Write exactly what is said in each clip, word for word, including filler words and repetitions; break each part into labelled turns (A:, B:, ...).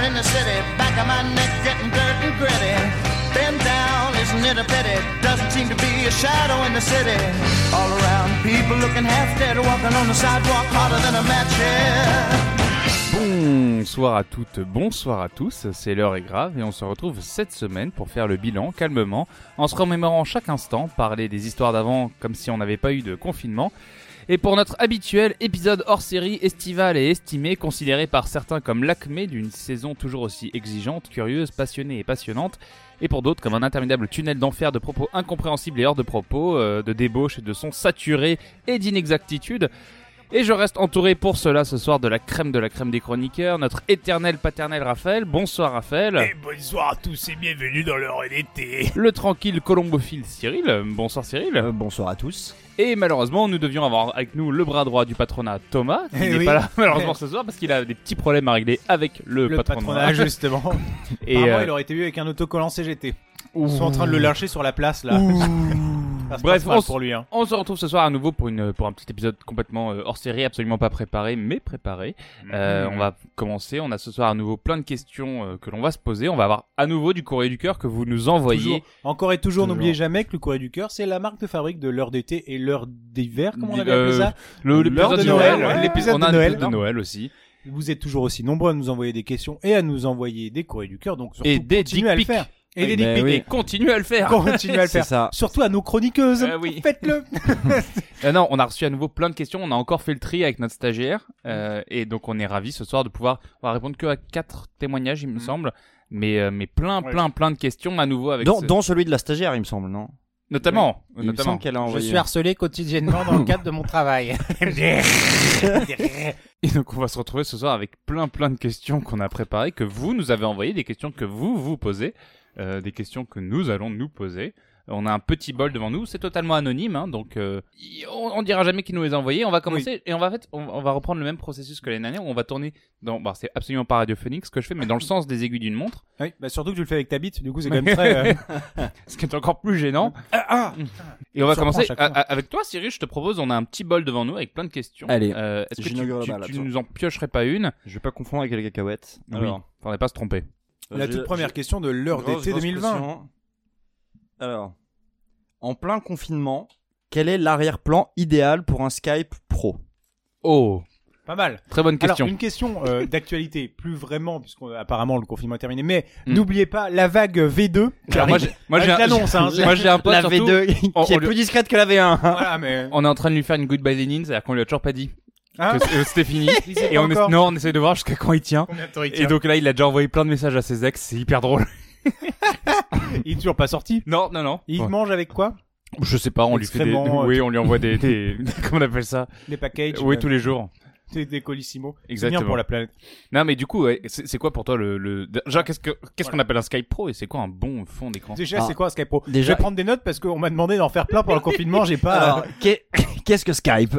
A: summer in the city, back of my neck getting dirt and gritty. Bend down, isn't it a pity? Doesn't seem to be a shadow in the city. All around, people looking half dead, walking on the sidewalk harder than a match head.
B: Bonsoir à toutes, bonsoir à tous, c'est l'heure est grave et on se retrouve cette semaine pour faire le bilan calmement, en se remémorant chaque instant, parler des histoires d'avant comme si on n'avait pas eu de confinement. Et pour notre habituel épisode hors série estival et estimé, considéré par certains comme l'acmé d'une saison toujours aussi exigeante, curieuse, passionnée et passionnante, et pour d'autres comme un interminable tunnel d'enfer de propos incompréhensibles et hors de propos, euh, de débauches et de sons saturés et d'inexactitudes. Et je reste entouré pour cela ce soir de la crème de la crème des chroniqueurs, notre éternel paternel Raphaël. Bonsoir Raphaël.
C: Et bonsoir à tous et bienvenue dans l'heure d'été.
B: Le tranquille colombophile Cyril. Bonsoir Cyril.
D: Euh, bonsoir à tous.
B: Et malheureusement, nous devions avoir avec nous le bras droit du patronat Thomas, qui
C: eh
B: n'est
C: oui.
B: pas là malheureusement ce soir parce qu'il a des petits problèmes à régler avec le,
C: Le
B: patronat.
C: patronat, justement.
B: Et
C: Apparemment,
B: euh,
C: il aurait été vu avec un autocollant C G T. Ils sont en train de le lâcher sur la place, là. Ça se
B: Bref,
C: passe mal
B: on,
C: pour lui, hein.
B: on se retrouve ce soir à nouveau pour, une, pour un petit épisode complètement euh, hors série, absolument pas préparé, mais préparé. Euh,
C: Mhm.
B: On va commencer. On a ce soir à nouveau plein de questions euh, que l'on va se poser. On va avoir à nouveau du courrier du cœur que vous nous envoyez.
C: Toujours. Encore et toujours,
B: Toujours.
C: n'oubliez jamais que le courrier du cœur, c'est la marque de fabrique de l'heure d'été et l'heure d'hiver, comme on avait
B: Euh,
C: appelé ça.
B: Le,
C: L'heure
B: l'épisode
C: de
B: de
C: Noël,
B: Noël,
C: ouais,
B: l'épisode
C: l'épisode
B: on a
C: de
B: un
C: Noël,
B: épisode de
C: non.
B: Noël aussi.
C: Vous êtes toujours aussi nombreux à nous envoyer des questions et à nous envoyer des courriers du cœur, donc surtout
B: Et des
C: continuez à le
B: dick pics.
C: faire. Et
B: Oui,
C: des
D: mais
C: dick pics.
D: oui.
B: Et continuez à le faire.
C: Continuez à le
D: C'est
C: faire.
D: ça.
C: Surtout à nos chroniqueuses.
B: Euh, oui.
C: Faites-le.
B: Euh, non, on a reçu à nouveau plein de questions. On a encore fait le tri avec notre stagiaire. Euh, et donc, on est ravis ce soir de pouvoir on va répondre que à quatre témoignages, il me semble. Mais, euh, mais plein,
C: Ouais.
B: plein, plein de questions à nouveau avec
D: Dont,
B: ce-
D: dont celui de la stagiaire, il me semble, non?
B: Notamment.
D: Il me
B: notamment.
D: semble qu'elle a
C: Je
D: envoyé.
C: suis harcelé quotidiennement dans le cadre de mon travail.
B: Et donc, on va se retrouver ce soir avec plein, plein de questions qu'on a préparées, que vous nous avez envoyées, des questions que vous vous posez, euh, des questions que nous allons nous poser. On a un petit bol devant nous, c'est totalement anonyme, hein, donc euh, y- on, on dira jamais qui nous les a envoyés. On va commencer et on va en fait, on, on va reprendre le même processus que l'année dernière. Où on va tourner dans, bah, c'est absolument pas radiophonique ce que je fais, mais dans le sens des aiguilles d'une montre,
C: Oui, bah surtout que tu le fais avec ta bite, du coup c'est quand même très... euh,
B: ce qui est encore plus gênant.
C: ah,
B: Et on va
C: surprend
B: commencer
C: chaque
B: a-
C: fois.
B: a- avec toi, Cyril. Je te propose, on a un petit bol devant nous avec plein de questions.
D: Allez,
B: Euh, est-ce que tu,
D: j'inaugure la
B: tu,
D: balle,
B: tu
D: attends.
B: nous en piocherais pas une?
D: Je vais pas confondre avec les cacahuètes.
B: Oui, faudrait pas se tromper.
C: la toute première question de l'heure
D: Grosse,
C: d'été
D: grosse
C: deux mille vingt.
D: pression. Alors, en plein confinement, quel est l'arrière-plan idéal pour un Skype Pro?
B: Oh,
C: Pas mal.
B: très bonne question.
C: Alors, une question euh, d'actualité, plus vraiment, puisqu'apparemment le confinement est terminé, mais
B: Mm.
C: n'oubliez pas la vague V deux. qui
B: Alors, moi,
C: arrive.
B: j'ai, moi,
C: Ah,
B: j'ai
C: je
B: un,
C: l'annonce, hein,
B: moi, j'ai un pote
D: La
B: surtout,
D: V deux qui
B: on-
D: est
B: on lui-
D: plus discrète que la V un.
C: Voilà, mais...
B: On est en train de lui faire une goodbye Lénine, c'est-à-dire qu'on lui a toujours pas dit
C: Hein
B: que c- c'était fini.
C: Il sait
B: Et
C: pas
B: on, est,
C: encore.
B: non, on essaie de voir jusqu'à quand il tient.
C: Combien de temps il
B: Et
C: tient
B: donc là, il a déjà envoyé plein de messages à ses ex, c'est hyper drôle.
C: Il est toujours pas sorti.
B: Non, non, non.
C: Il
B: Ouais.
C: mange avec quoi?
B: Je sais pas, on lui fait des,
C: Extrêmement, euh,
B: oui, on lui envoie des, des, comment on appelle ça?
C: Les packages.
B: Oui,
C: euh,
B: tous les jours.
C: des, des colissimo. C'est
B: Exactement.
C: bien pour la planète.
B: Non, mais du coup, ouais, c'est, c'est quoi pour toi le, le, déjà, qu'est-ce que, qu'est-ce qu'on appelle un Skype Pro et c'est quoi un bon fond d'écran?
C: Déjà,
D: Ah.
C: c'est quoi Skype Pro?
D: Déjà-
C: Je vais prendre des notes parce qu'on m'a demandé d'en faire plein pour le confinement, j'ai pas...
D: Alors, qu'est- qu'est-ce que Skype?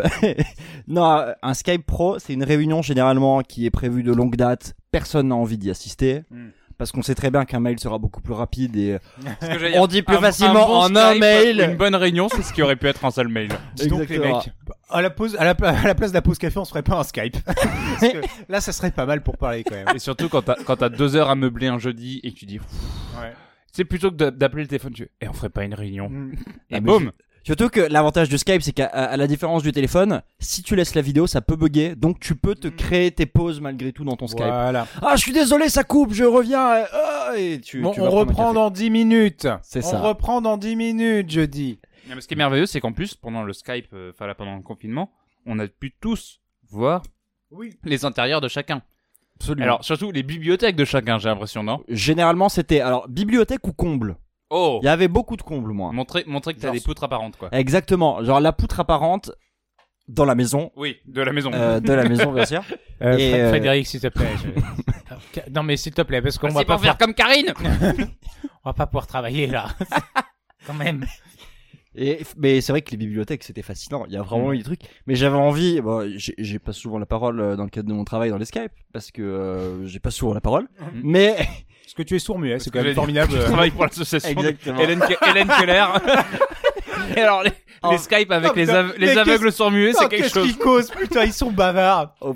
D: Non, un Skype Pro, c'est une réunion généralement qui est prévue de longue date. Personne n'a envie d'y assister.
C: Hmm.
D: Parce qu'on sait très bien qu'un mail sera beaucoup plus rapide et
B: Ce que j'allais
D: on
B: dire,
D: dit plus
B: un-
D: facilement
B: bon
D: en un
B: Skype,
D: mail.
B: Une bonne réunion, c'est ce qui aurait pu être un seul mail.
C: Dis donc les
D: Exactement.
C: mecs, à la pause, à la, à la place de la pause café, on se ferait pas un Skype. Parce que là, ça serait pas mal pour parler quand même.
B: Et surtout quand t'as, quand t'as deux heures à meubler un jeudi et que tu dis,
C: Ouais.
B: c'est plutôt que de- d'appeler le téléphone, tu et on ferait pas une réunion.
C: Mm.
B: Et
D: Ah, mais
B: boum!
D: Surtout que l'avantage du Skype, c'est qu'à à la différence du téléphone, si tu laisses la vidéo, ça peut bugger. Donc tu peux te créer tes pauses malgré tout dans ton Skype.
C: Voilà.
D: Ah, je suis désolé, ça coupe, je reviens. euh, ah, et tu,
C: Bon,
D: tu vas
C: on
D: prendre un
C: reprend
D: café.
C: dans dix minutes.
D: C'est
C: on
D: ça.
C: reprend dans dix minutes, je dis.
B: Non, mais ce qui est merveilleux, c'est qu'en plus, pendant le Skype, euh, enfin là, pendant le confinement, on a pu tous voir
C: Oui.
B: les intérieurs de chacun.
D: Absolument.
B: Alors, surtout les bibliothèques de chacun, j'ai l'impression, non?
D: Généralement, c'était alors bibliothèque ou comble.
B: Oh!
D: Il y avait beaucoup de combles, moi.
B: Montrer, montrer que t'as
D: Genre-
B: des poutres apparentes, quoi.
D: Exactement. Genre la poutre apparente dans la maison.
B: Oui, de la maison.
D: Euh, de la maison, bien sûr.
C: Euh,
D: Et,
C: Fr-
D: euh,
C: Frédéric, s'il te plaît. je- Non, mais s'il te plaît, parce qu'on
B: Ah,
C: va
B: c'est
C: pas
B: pour faire comme Karine!
C: on va pas pouvoir travailler là. Quand même.
D: Et, mais c'est vrai que les bibliothèques c'était fascinant. Il y a vraiment eu des trucs. Mais j'avais envie. Bon, j'ai, j'ai pas souvent la parole euh, dans le cadre de mon travail dans les Skype parce que euh, j'ai pas souvent la parole. Mais
C: Parce que tu es sourd-muet, c'est
B: Parce
C: quand
B: que
C: même
B: j'allais dire,
C: formidable.
B: Je travaille pour l'association
D: Exactement.
B: Hélène, Ke- Hélène Keller. Et alors, les,
D: Oh.
B: les Skype avec
C: Non,
B: les,
C: putain,
B: ave- les
C: mais
B: aveugles
C: qu'est-ce-
B: sont muets,
C: Oh,
B: c'est quelque
C: qu'est-ce
B: chose.
C: qu'ils causent, putain, ils sont bavards.
D: Au,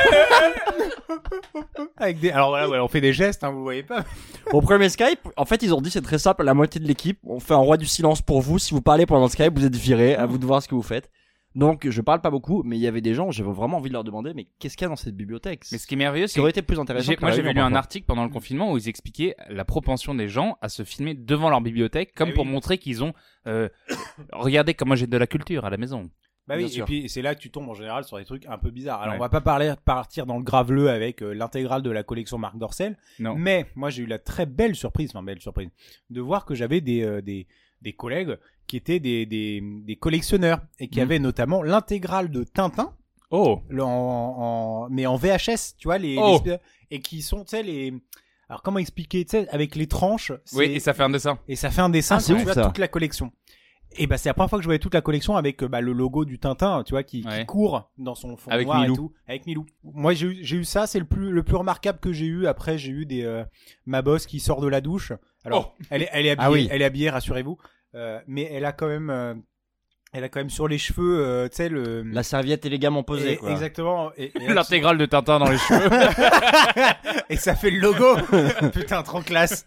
C: Avec des... Alors voilà, ouais, on fait des gestes, hein, vous le voyez pas.
D: au premier Skype, en fait, ils ont dit c'est très simple. La moitié de l'équipe, on fait un roi du silence pour vous. Si vous parlez pendant le Skype, vous êtes viré. À vous de voir ce que vous faites. Donc, je parle pas beaucoup, mais il y avait des gens, j'avais vraiment envie de leur demander, mais qu'est-ce qu'il y a dans cette bibliothèque?
B: Mais ce qui est merveilleux,
D: Ce qui
B: c'est
D: aurait été plus intéressant.
B: J'ai-
D: que
B: moi
D: la
B: j'avais
D: réunion,
B: lu un
D: parfois.
B: article pendant le confinement où ils expliquaient la propension des gens à se filmer devant leur bibliothèque comme
C: Eh
B: pour
C: oui.
B: montrer qu'ils ont euh, regardez comment j'ai de la culture à la maison.
C: Bah
D: Bien
C: oui, et
D: sûr.
C: puis c'est là que tu tombes en général sur des trucs un peu bizarres. Alors
B: Ouais.
C: on va pas parler, partir dans le graveleux avec euh, l'intégrale de la collection Marc Dorcel,
B: Non.
C: mais moi j'ai eu la très belle surprise, enfin belle surprise, de voir que j'avais des, euh, des, des collègues qui étaient des, des, des collectionneurs et qui
B: Mhm.
C: avaient notamment l'intégrale de Tintin,
B: Oh.
C: le- en, en, mais en V H S, tu vois, les,
B: Oh.
C: les- et qui sont, tu sais, les... Alors comment expliquer, tu sais, avec les tranches, c'est-
B: Oui, et ça fait un dessin.
C: et ça fait un dessin,
D: Ah, c'est
C: tu
D: ouf,
C: vois,
D: ça.
C: toute la collection. Et bah c'est la première fois que je voyais toute la collection avec euh, bah, le logo du Tintin, tu vois, qui, qui
B: Ouais.
C: court dans son fond
B: Avec
C: noir
B: Milou.
C: et tout, avec Milou. Moi j'ai eu, j'ai eu ça, c'est le plus le plus remarquable que j'ai eu. Après j'ai eu des euh, ma boss qui sort de la douche. Alors elle est elle est habillée,
D: Ah oui.
C: elle est habillée, rassurez-vous, euh, mais elle a quand même euh, elle a quand même sur les cheveux, euh, tu sais le
D: La serviette élégamment posée,
C: et-
D: quoi.
C: exactement. Et, et,
B: L'intégrale de Tintin dans les cheveux.
C: et ça fait le logo. Putain, trop classe.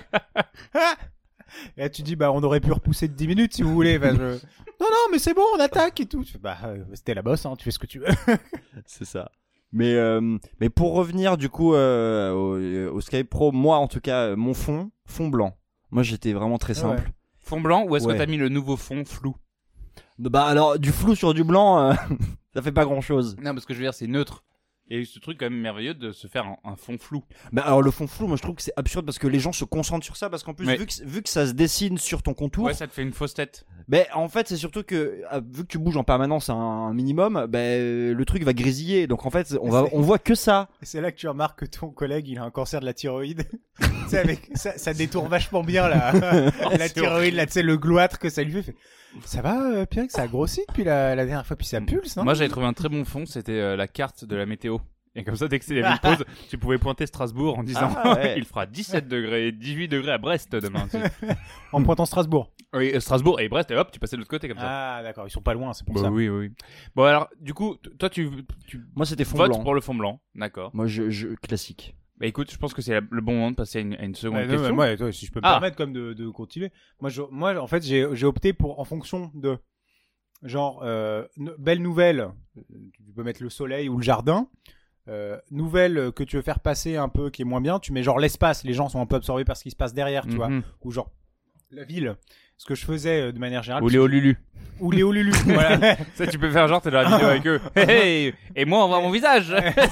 C: Et là, tu dis, bah, on aurait pu repousser de dix minutes si vous voulez. Bah, je... Non, non, mais c'est bon, on attaque et tout. Tu fais, bah, euh, c'était la bosse, hein, tu fais ce que tu veux.
D: C'est ça. Mais euh, mais pour revenir du coup euh, au, au Skype Pro, moi en tout cas, euh, mon fond, fond blanc. Moi j'étais vraiment très simple.
C: Ouais.
B: Fond blanc ou est-ce
D: Ouais.
B: que t'as mis le nouveau fond flou?
D: Bah alors du flou sur du blanc, euh, ça fait pas grand chose.
B: Non, parce que je veux dire, c'est neutre. Et ce truc quand même merveilleux de se faire un, un fond flou.
D: Bah alors le fond flou, moi je trouve que c'est absurde parce que les gens se concentrent sur ça parce qu'en plus
B: Ouais.
D: vu que vu que ça se dessine sur ton contour,
B: Ouais, ça te fait une fausse tête.
D: ben en fait c'est surtout que ah, vu que tu bouges en permanence un, un minimum, ben le truc va grésiller. Donc en fait on va
C: C'est-
D: on voit que ça.
C: Et c'est là que tu remarques que ton collègue, il a un cancer de la thyroïde. Tu sais, avec, ça, ça détourne vachement bien la, la thyroïde, là, tu sais, le gloître que ça lui fait. fait, Ça va, euh, Pierre, que ça a grossi depuis la, la dernière fois, puis ça pulse, non?
B: Moi j'avais trouvé un très bon fond, c'était euh, la carte de la météo. Et comme ça, dès qu'il y avait une pause, tu pouvais pointer Strasbourg en disant
D: Ah, ouais.
B: il fera dix-sept degrés, dix-huit degrés à Brest demain. Tu sais.
C: En pointant Strasbourg.
B: Oui, euh, Strasbourg et Brest, et hop, tu passais de l'autre côté comme ça.
C: Ah, d'accord, ils sont pas loin, c'est pour
B: Bah
C: ça.
B: oui, oui. Bon alors, du coup, t- toi tu, tu
D: Moi c'était fond
B: votes
D: blanc.
B: pour le fond blanc, d'accord.
D: Moi je, je classique.
B: Bah écoute, je pense que c'est la- le bon moment de passer à une, à une seconde
C: Ouais, non,
B: question.
C: mais moi, toi, si je peux me
B: Ah.
C: permettre comme de, de continuer. Moi, je, moi, en fait, j'ai, j'ai opté pour en fonction de genre euh, n- belle nouvelle. euh, Tu peux mettre le soleil ou le jardin. Euh, nouvelle que tu veux faire passer un peu qui est moins bien. Tu mets genre l'espace. Les gens sont un peu absorbés par ce qui se passe derrière, tu vois.
B: Mhm.
C: Ou genre la ville. Ce que je faisais euh, de manière générale.
B: Ou Léo Lulu.
C: Ou Léo Lulu. Voilà.
B: Ça, tu peux faire genre, t'es dans la vidéo avec eux. Hey, hey, et moi, on voit mon visage.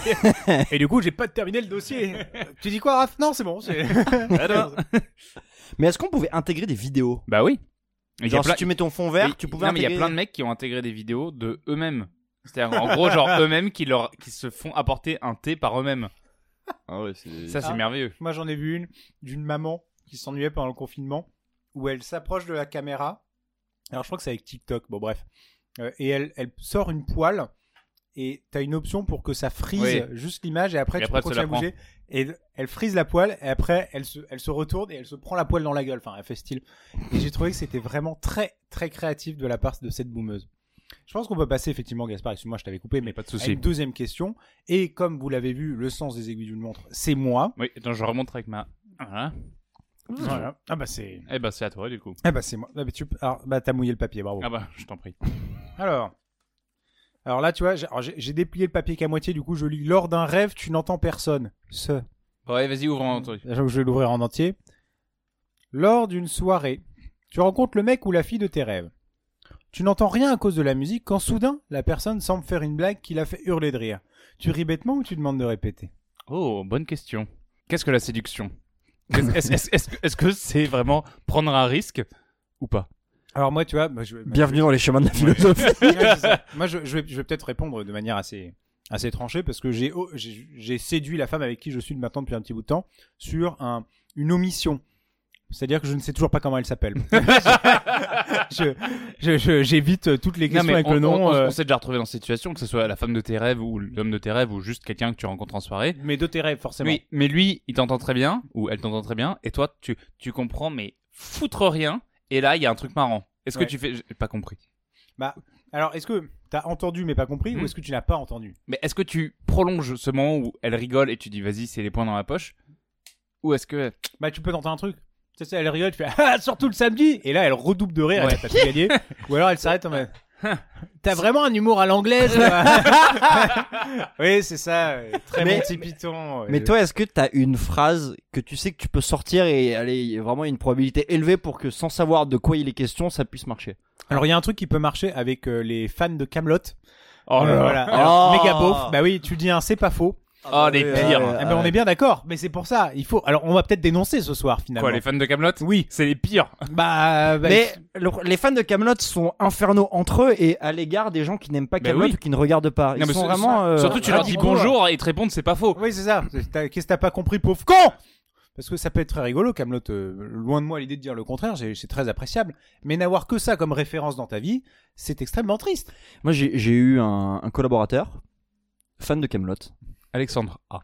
C: Et du coup, j'ai pas terminé le dossier. Tu dis quoi, Raph? Non, c'est bon. C'est...
B: Alors
D: Mais est-ce qu'on pouvait intégrer des vidéos?
B: Bah oui. Il y a
D: Genre
B: plein-
D: si tu mets ton fond vert,
B: Mais-
D: tu pouvais
B: non, mais il y a
D: intégrer-
B: plein de mecs qui ont intégré des vidéos de eux-mêmes. C'est-à-dire, en gros, genre eux-mêmes qui leur, qui se font apporter un thé par eux-mêmes.
D: Ah ouais, c'est
B: Ça, c'est
C: Ah.
B: merveilleux.
C: Moi, j'en ai vu une d'une maman qui s'ennuyait pendant le confinement, où elle s'approche de la caméra. Alors, je crois que c'est avec TikTok. Bon, bref. Euh, et elle, elle sort une poêle. Et t'as une option pour que ça frise
B: Oui.
C: juste l'image. Et après,
B: Et
C: tu
B: après,
C: peux
B: elle se
C: continuer à
B: la
C: bouger. Et elle frise la poêle. Et après, elle se, elle se retourne et elle se prend la poêle dans la gueule. Enfin, elle fait style. Et j'ai trouvé que c'était vraiment très, très créatif de la part de cette boumeuse. Je pense qu'on peut passer effectivement, Gaspard, excuse-moi, je t'avais coupé, mais
B: Pas de
C: à
B: souci.
C: une deuxième question. Et comme vous l'avez vu, le sens des aiguilles d'une montre, c'est moi.
B: Oui, attends, je remonte avec ma. Voilà.
C: Voilà. Ah bah c'est...
B: Eh ben, c'est à toi, du coup.
C: Ah bah c'est moi. Ah bah, tu... Alors, bah t'as mouillé le papier, bravo.
B: Ah bah, je t'en prie.
C: Alors, alors là tu vois, j'ai, alors, j'ai, j'ai déplié le papier qu'à moitié, du coup je lis lors d'un rêve tu n'entends personne. Ce.
B: Ouais, vas-y, ouvre un truc.
C: Je vais l'ouvrir en entier. Lors d'une soirée, tu rencontres le mec ou la fille de tes rêves. Tu n'entends rien à cause de la musique quand soudain la personne semble faire une blague qui la fait hurler de rire. Tu ris bêtement ou tu demandes de répéter?
B: Oh, bonne question. Qu'est-ce que la séduction? Est-ce, est-ce- est-ce- est-ce que- est-ce que c'est vraiment prendre un risque ou pas?
C: Alors moi tu vois, bah, je, bah,
D: Bienvenue dans les chemins de la philosophie.
C: Ouais, c'est ça. Moi, je, je vais, je vais peut-être répondre de manière assez, assez tranchée parce que j'ai, oh, j'ai, j'ai séduit la femme avec qui je suis maintenant depuis un petit bout de temps sur un, une omission. C'est-à-dire que je ne sais toujours pas comment elle s'appelle. je, je, je- j'évite toutes les
B: Non,
C: questions
B: mais
C: avec
B: on,
C: le nom.
B: on- on-
C: euh,
B: on s'est déjà retrouvé dans cette situation, que ce soit la femme de tes rêves ou l'homme de tes rêves ou juste quelqu'un que tu rencontres en soirée.
C: Mais de tes rêves, forcément.
B: Oui, mais lui, il t'entend très bien, ou elle t'entend très bien, et toi, tu, tu comprends, mais foutre rien, et là, il y a un truc marrant. Est-ce
C: Ouais.
B: que tu fais... J'ai pas compris.
C: Bah, alors, est-ce que t'as entendu mais pas compris
B: Hmm.
C: ou est-ce que tu n'as pas entendu?
B: Mais est-ce que tu prolonges ce moment où elle rigole et tu dis vas-y, c'est les points dans ma poche? Ou est-ce que...
C: Bah, tu peux tenter un truc. Tu sais, elle rigole, tu fais ah, surtout le samedi, et là, elle redouble de rire,
B: Ouais.
C: elle a tout gagné. Ou alors, elle s'arrête en mode t'as vraiment un humour à l'anglaise. Toi. Oui, c'est ça. euh, Très
D: Mais-
C: Monty Python. euh,
D: Mais toi, est-ce que t'as une phrase que tu sais que tu peux sortir et allez, il y a vraiment une probabilité élevée pour que sans savoir de quoi il est question, ça puisse marcher?
C: Alors, il y a un truc qui peut marcher avec euh, les fans de Camelot.
B: Oh là là.
C: Voilà. Alors,
D: Oh.
C: méga beauf. Bah oui, tu dis un c'est pas faux.
B: Oh, les pires.
C: Eh ben, on est bien d'accord. Mais c'est pour ça. Il faut. Alors, on va peut-être dénoncer ce soir finalement.
B: Quoi, les fans de Camelot?
C: Oui.
B: C'est les pires.
C: Bah. bah,
D: Mais le- les fans de Camelot sont infernaux entre eux et à l'égard des gens qui n'aiment pas
B: Bah
D: Camelot
B: oui.
D: ou qui ne regardent pas. Ils
B: Non, mais
D: sont
B: ce-
D: vraiment. euh,
B: Surtout, tu leur dis
C: radicaux,
B: bonjour et ils te répondent c'est pas faux.
C: Oui, c'est ça. C'est- t'as- Qu'est-ce que t'as pas compris, pauvre con? Parce que ça peut être très rigolo, Camelot. Euh, loin de moi l'idée de dire le contraire, c'est c'est très appréciable. Mais n'avoir que ça comme référence dans ta vie, c'est extrêmement triste.
D: Moi, j'ai j'ai eu un, un collaborateur fan de Camelot
B: Alexandre A.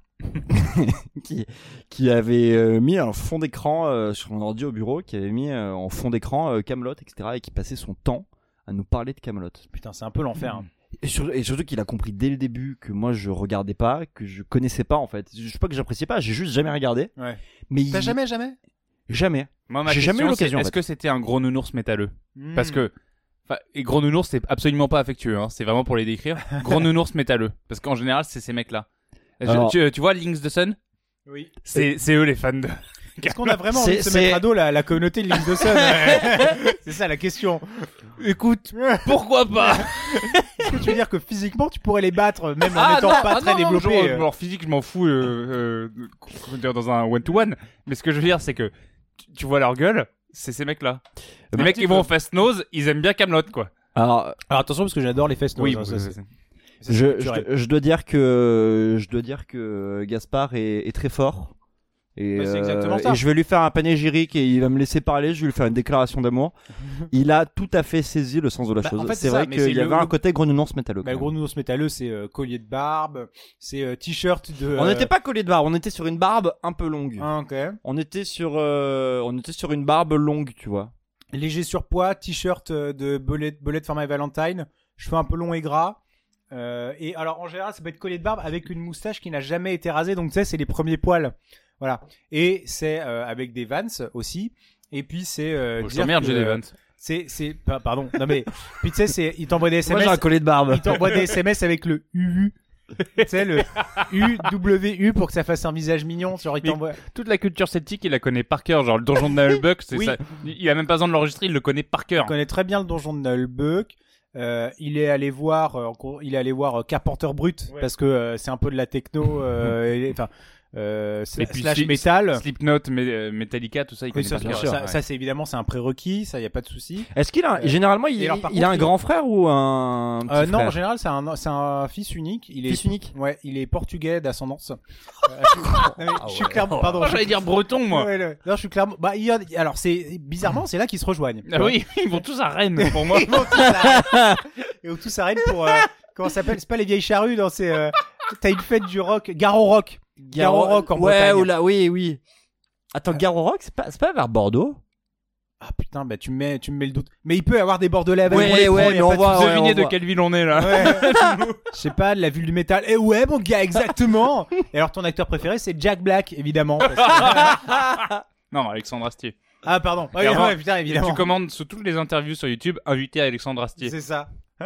D: qui qui avait euh, mis un fond d'écran euh, sur mon ordi au bureau, qui avait mis euh, en fond d'écran euh, Camelot, et cetera, et qui passait son temps à nous parler de Camelot.
C: Putain, c'est un peu l'enfer. hein.
D: Et, sur- et surtout qu'il a compris dès le début que moi je regardais pas, que je connaissais pas en fait. Je sais pas que j'appréciais pas, j'ai juste jamais regardé.
C: Ouais.
D: Mais il-
C: T'as jamais, jamais
D: jamais.
B: Moi, ma
D: J'ai jamais eu
B: question, c'est
D: l'occasion, en
B: est-ce
D: fait.
B: que c'était un gros nounours métalleux?
C: Hmm.
B: Parce que, enfin, et gros nounours, c'est absolument pas affectueux, hein. C'est vraiment pour les décrire. Gros nounours métalleux. Parce qu'en général, c'est ces mecs-là. Je-
D: Alors-
B: tu, tu vois, Link's the Sun?
C: Oui.
B: C'est, c'est eux les fans de.
C: Est-ce qu'on a vraiment envie de
D: C'est-
C: se mettre
D: c'est-
C: à dos la, la communauté de Link de Sun? C'est ça la question.
B: Écoute, pourquoi pas?
C: Est-ce que tu veux dire que physiquement tu pourrais les battre même en
B: Ah,
C: étant
B: non,
C: pas
B: ah,
C: très
B: non, non,
C: développé?
B: genre,
C: euh.
B: leur physique, je m'en fous, euh, euh, comment dire, dans un one-to-one. Mais ce que je veux dire, c'est que tu, tu vois leur gueule, c'est ces mecs-là. Les
C: Un
B: mecs
C: petit
B: qui
C: peu.
B: vont au Fast Nose, ils aiment bien Camelot, quoi.
D: Alors,
C: Alors attention parce que j'adore les fesses.
B: Oui,
C: hein, ça,
B: oui,
C: c'est-
B: oui.
C: c'est
D: je,
C: culturel.
D: je, je dois dire que je dois dire que Gaspard est, est très fort. Et,
C: Bah, c'est
D: euh,
C: exactement ça.
D: et je vais lui faire un panégyrique et il va me laisser parler. Je vais lui faire une déclaration d'amour. Il a tout à fait saisi le sens de la
C: Bah,
D: chose.
C: en fait,
D: c'est
C: c'est ça,
D: vrai
C: mais
D: qu'il
C: c'est
D: y
C: le-
D: avait un
C: le-
D: côté gros nounours métalleux.
C: Bah, le
D: quand
C: gros
D: même.
C: nounours métalleux, c'est euh, collier de barbe, c'est euh, t-shirt de.
D: On
C: euh,
D: n'était pas collé de barbe, on était sur une barbe un peu longue.
C: ah, ok.
D: On était sur, euh, on était sur une barbe longue, tu vois.
C: Léger surpoids, t-shirt euh, de Bullet, Bullet for My Valentine, cheveux un peu longs et gras. Euh, et alors en général, ça peut être collier de barbe avec une moustache qui n'a jamais été rasée, donc tu sais, c'est les premiers poils. Voilà. Et c'est euh, avec des Vans aussi. Et puis c'est. Euh,
B: Oh, je
C: dire
B: t'emmerde,
C: que,
B: j'ai des
C: euh,
B: Vans.
C: C'est, c'est, pa- pardon. Non mais, puis tu sais, c'est, il t'envoie des S M
D: Moi
C: S.
D: j'ai un collet de barbe.
C: Il t'envoie des S M S avec le U U. Tu sais, le U W U pour que ça fasse un visage mignon. Genre, il
B: Mais-
C: t'envoie.
B: Toute la culture celtique, il la connaît par cœur. Genre le donjon de Nullbuck, c'est
C: Oui.
B: ça. Il a même pas besoin de l'enregistrer, il le connaît par cœur.
C: Il connaît très bien le donjon de Nullbuck. Euh, il est allé voir, euh, encore- il est allé voir euh, Carpenter Brut
B: Ouais.
C: parce que euh, c'est un peu de la techno, euh, et- enfin, euh,
B: Et
C: sla-
B: puis
C: slash
B: Slip-
C: metal.
B: Slipknot, mais, euh, Metallica, tout ça, il
C: Oui,
B: connaît
C: ça,
B: par
C: bien
B: cœur.
C: sûr. ça,
B: Ouais.
C: ça, c'est évidemment c'est un prérequis, ça y a pas de souci.
D: Est-ce qu'il a,
C: Euh,
D: généralement, il,
C: et alors, par
D: il a
C: contre,
D: un
C: il-
D: grand frère ou un petit
C: Euh, non, en
D: frère
C: général c'est un c'est un fils unique. Il est
D: Fils unique.
C: Ouais, il est portugais d'ascendance. Euh, je- non, mais je suis clairement, pardon.
B: Oh,
C: je-
B: j'allais dire breton, moi.
C: Ouais, le- non, je suis clairement. Bah, il y a... alors c'est bizarrement, c'est là qu'ils se rejoignent.
B: Ah oui, ils vont tous à Rennes pour moi.
C: Ils vont tous à- Et où tout s'arrête pour euh, comment ça s'appelle? C'est pas les vieilles charrues, non, c'est euh, t'as une fête du rock, Garo Rock. Garo Rock en
D: Ouais,
C: Bretagne.
D: ou là, oui, oui. Attends, Garo Rock, c'est pas, c'est pas vers Bordeaux?
C: Ah putain, bah tu me mets, tu me mets le doute. Mais il peut y avoir des Bordelais avec.
D: Ouais,
C: on les
D: ouais,
C: prend, y a
D: mais
C: pas
D: on
C: de
D: voit-
C: souci.
D: ouais,
B: Devinez
D: on
B: de
D: voit.
B: quelle ville on est là.
C: Ouais. Je sais pas, de la ville du métal. Eh ouais, mon gars, exactement. Et alors ton acteur préféré, c'est Jack Black, évidemment. parce que-
B: Non, Alexandre Astier.
C: Ah pardon. Ah, oui,
B: Clairement.
C: ouais, putain,
B: Et
C: évidemment.
B: tu commandes sur toutes les interviews sur YouTube, invité Alexandre Astier.
C: C'est ça.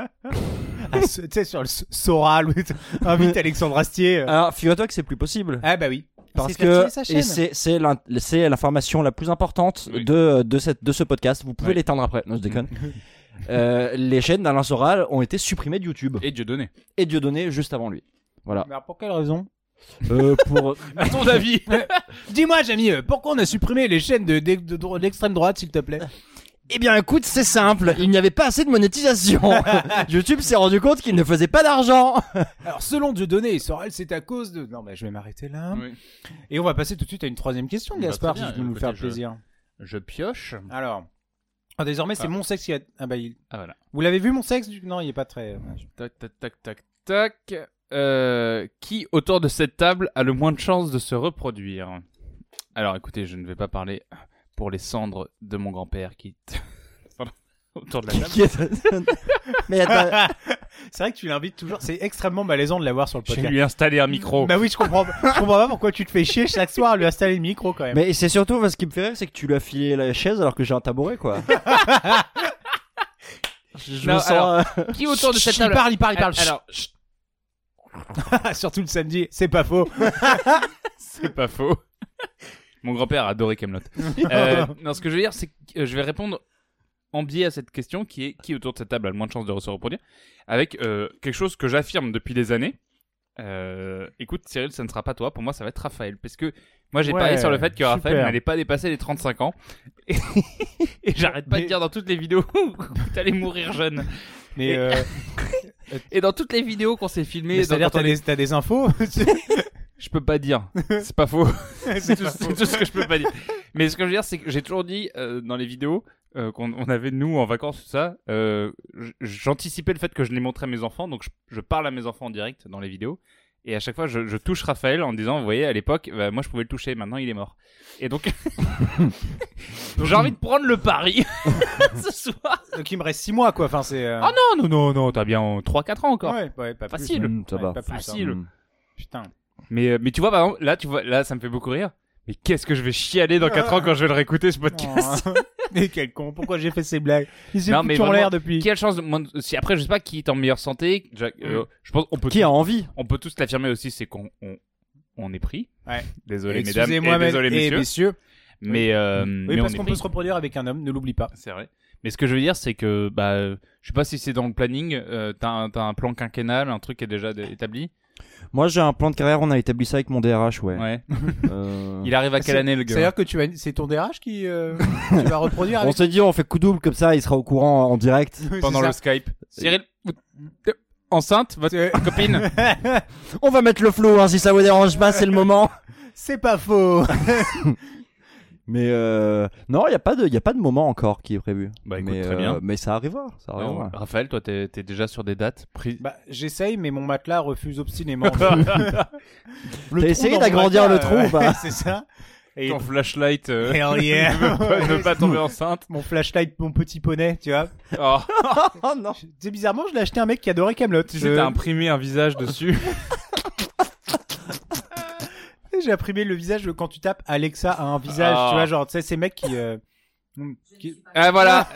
C: Ah, ce- tu sais, sur le S- Soral, oui, invite Alexandre Astier.
D: Alors, figure-toi que c'est plus possible.
C: Ah bah oui.
D: Parce
C: C'est faire
D: que
C: tirer sa chaîne.
D: et c'est c'est l'in- c'est l'information la plus importante
B: Oui.
D: de de cette de ce podcast. Vous pouvez
B: Oui.
D: l'éteindre après. Non, je déconne. Euh, les chaînes d'Alain Soral ont été supprimées de YouTube
B: Et Dieudonné.
D: et Dieudonné juste avant lui. Voilà.
C: Mais alors, pour quelle raison?
D: Euh, pour
B: À ton avis.
C: Dis-moi, Jamie, euh, pourquoi on a supprimé les chaînes de, de, de- de- d'extrême droite, s'il te plaît?
D: Eh bien, écoute, c'est simple. Il n'y avait pas assez de monétisation. YouTube s'est rendu compte qu'il ne faisait pas d'argent.
C: Alors, selon Dieudonné et Sorel, c'est à cause de... Non, bah, je vais m'arrêter là.
B: Oui.
C: Et on va passer tout de suite à une troisième question,
B: Bah,
C: Gaspard,
B: très
C: si
B: bien,
C: tu peux nous
B: écoutez,
C: faire
B: je-
C: plaisir.
B: Je pioche.
C: Alors, ah, désormais, c'est
B: Ah.
C: mon sexe qui a... Ah bah, il...
B: Ah voilà.
C: Vous l'avez vu, mon sexe? du- Non, il est pas très...
B: Tac, tac, tac, tac, tac. Euh, qui autour de cette table a le moins de chances de se reproduire? Alors écoutez, je ne vais pas parler pour les cendres de mon grand-père qui... Pardon. autour de la table.
D: Qui est- Mais attends,
C: C'est vrai que tu l'invites toujours. C'est extrêmement malaisant de l'avoir sur le
B: Je vais
C: podcast.
B: lui installer un micro.
C: Bah oui, je comprends. Je comprends pas pourquoi tu te fais chier chaque soir à lui installer le micro quand même.
D: mais c'est surtout parce qu'il me fait rire, c'est que tu lui as filé la chaise alors que j'ai un tabouret, quoi. je je
B: Non,
D: me sens.
B: alors,
D: euh,
B: Qui autour de cette
C: Il
B: table
C: parle, il parle, il parle.
B: Alors,
C: Surtout le samedi, c'est pas faux.
B: c'est pas faux. Mon grand-père a adoré Kaamelott. euh, non, ce que je veux dire, c'est que euh, je vais répondre en biais à cette question qui est qui autour de cette table a le moins de chances de se reproduire, avec euh, quelque chose que j'affirme depuis des années. Euh, écoute, Cyril, ça ne sera pas toi. Pour moi, ça va être Raphaël, parce que moi, j'ai
C: Ouais,
B: parié sur le fait que Raphaël
C: super.
B: n'allait pas dépasser les trente-cinq ans. Et, et j'arrête pas
C: Mais-
B: de dire dans toutes les vidéos que t'allais mourir jeune.
C: Mais
B: Et-
C: euh,
B: Et dans toutes les vidéos qu'on s'est filmées,
C: mais
B: dans-
C: c'est-à-dire
B: quand
C: t'as
B: on est-
C: des, t'as des infos.
B: je peux pas dire. C'est pas faux.
C: c'est
B: C'est tout,
C: pas
B: c'est
C: faux.
B: tout ce que je peux pas dire. Mais ce que je veux dire, c'est que j'ai toujours dit euh, dans les vidéos euh, qu'on on avait nous en vacances tout ça, euh, j- j'anticipais le fait que je les montrais à mes enfants, donc je, je parle à mes enfants en direct dans les vidéos. Et à chaque fois, je, je touche Raphaël en disant, vous voyez, à l'époque, bah, moi je pouvais le toucher, maintenant il est mort. Et donc, donc j'ai envie de prendre le pari ce soir.
C: Donc il me reste six mois quoi. Enfin c'est. euh,
B: Ah non, non, non, non, t'as bien trois quatre ans encore.
C: Ouais, ouais, pas
B: Facile.
C: plus.
D: Mm, ça
C: Ouais,
D: va.
C: pas plus,
B: Facile.
C: hein.
D: Mm.
C: Putain.
B: Mais, euh, mais tu vois, par exemple, là, tu vois, là, ça me fait beaucoup rire. Mais qu'est-ce que je vais chialer dans quatre ans quand je vais le réécouter ce podcast.
C: Oh. Mais quel con. Pourquoi j'ai fait ces blagues Ils
B: Non,
C: ont
B: mais
C: foutu en
B: vraiment,
C: l'air depuis.
B: Quelle chance de... moi, si après je sais pas qui est en meilleure santé, Jack- euh, je pense on peut
D: Qui a envie?
B: on peut tous l'affirmer aussi, c'est qu'on on, on est pris.
C: Ouais.
B: Désolé mesdames et
C: Excusez-moi, mais-
B: désolé
C: et
B: messieurs.
C: messieurs.
B: Mais euh,
C: Oui,
B: mais
C: parce
B: on est
C: qu'on
B: pris.
C: peut se reproduire avec un homme. Ne l'oublie pas.
B: C'est vrai. Mais ce que je veux dire, c'est que bah euh, je sais pas si c'est dans le planning. Euh, t'as un, t'as un plan quinquennal, un truc qui est déjà dé- établi.
D: Moi, j'ai un plan de carrière, on a établi ça avec mon D R H, ouais.
B: Ouais.
D: Euh,
B: Il arrive à quelle
C: C'est-
B: année le gars?
C: C'est-à-dire que tu vas... c'est ton D R H qui euh, tu vas reproduire
D: On
C: avec.
D: s'est dit, on fait coup double comme ça, il sera au courant en direct.
C: Oui,
B: Pendant
C: c'est
B: le
C: ça.
B: Skype. Cyril, vous- euh, enceinte, votre
C: C'est-
B: copine.
D: On va mettre le flow, hein, si ça vous dérange pas, c'est le moment.
C: C'est pas faux.
D: Mais euh, non, il y a pas de, y a pas de moment encore qui est prévu.
B: Bah écoute,
D: mais,
B: très bien.
D: euh, mais ça arrivera, ça
B: Non,
D: arrivera.
B: Raphaël, toi, t'es t'es déjà sur des dates prises.
C: Bah, j'essaye, mais mon matelas refuse obstinément. Le
D: T'as
C: trou
D: essayé
C: dans mon
D: d'agrandir
C: matelas,
D: le trou
C: euh,
D: ou pas
C: C'est ça. Et
B: Ton flashlight euh,
C: Hell yeah.
B: ne veut pas, ne veut pas tomber enceinte.
C: Mon flashlight, mon petit poney, tu vois.
B: Oh.
D: Oh non.
C: C'est bizarrement, je l'ai acheté à un mec qui adorait Kaamelott.
B: Tu sais, t'as imprimé un visage dessus.
C: J'ai imprimé le visage quand tu tapes Alexa a un visage,
B: Ah.
C: tu vois, genre, tu sais, ces mecs qui. euh, qui-
B: Ah voilà.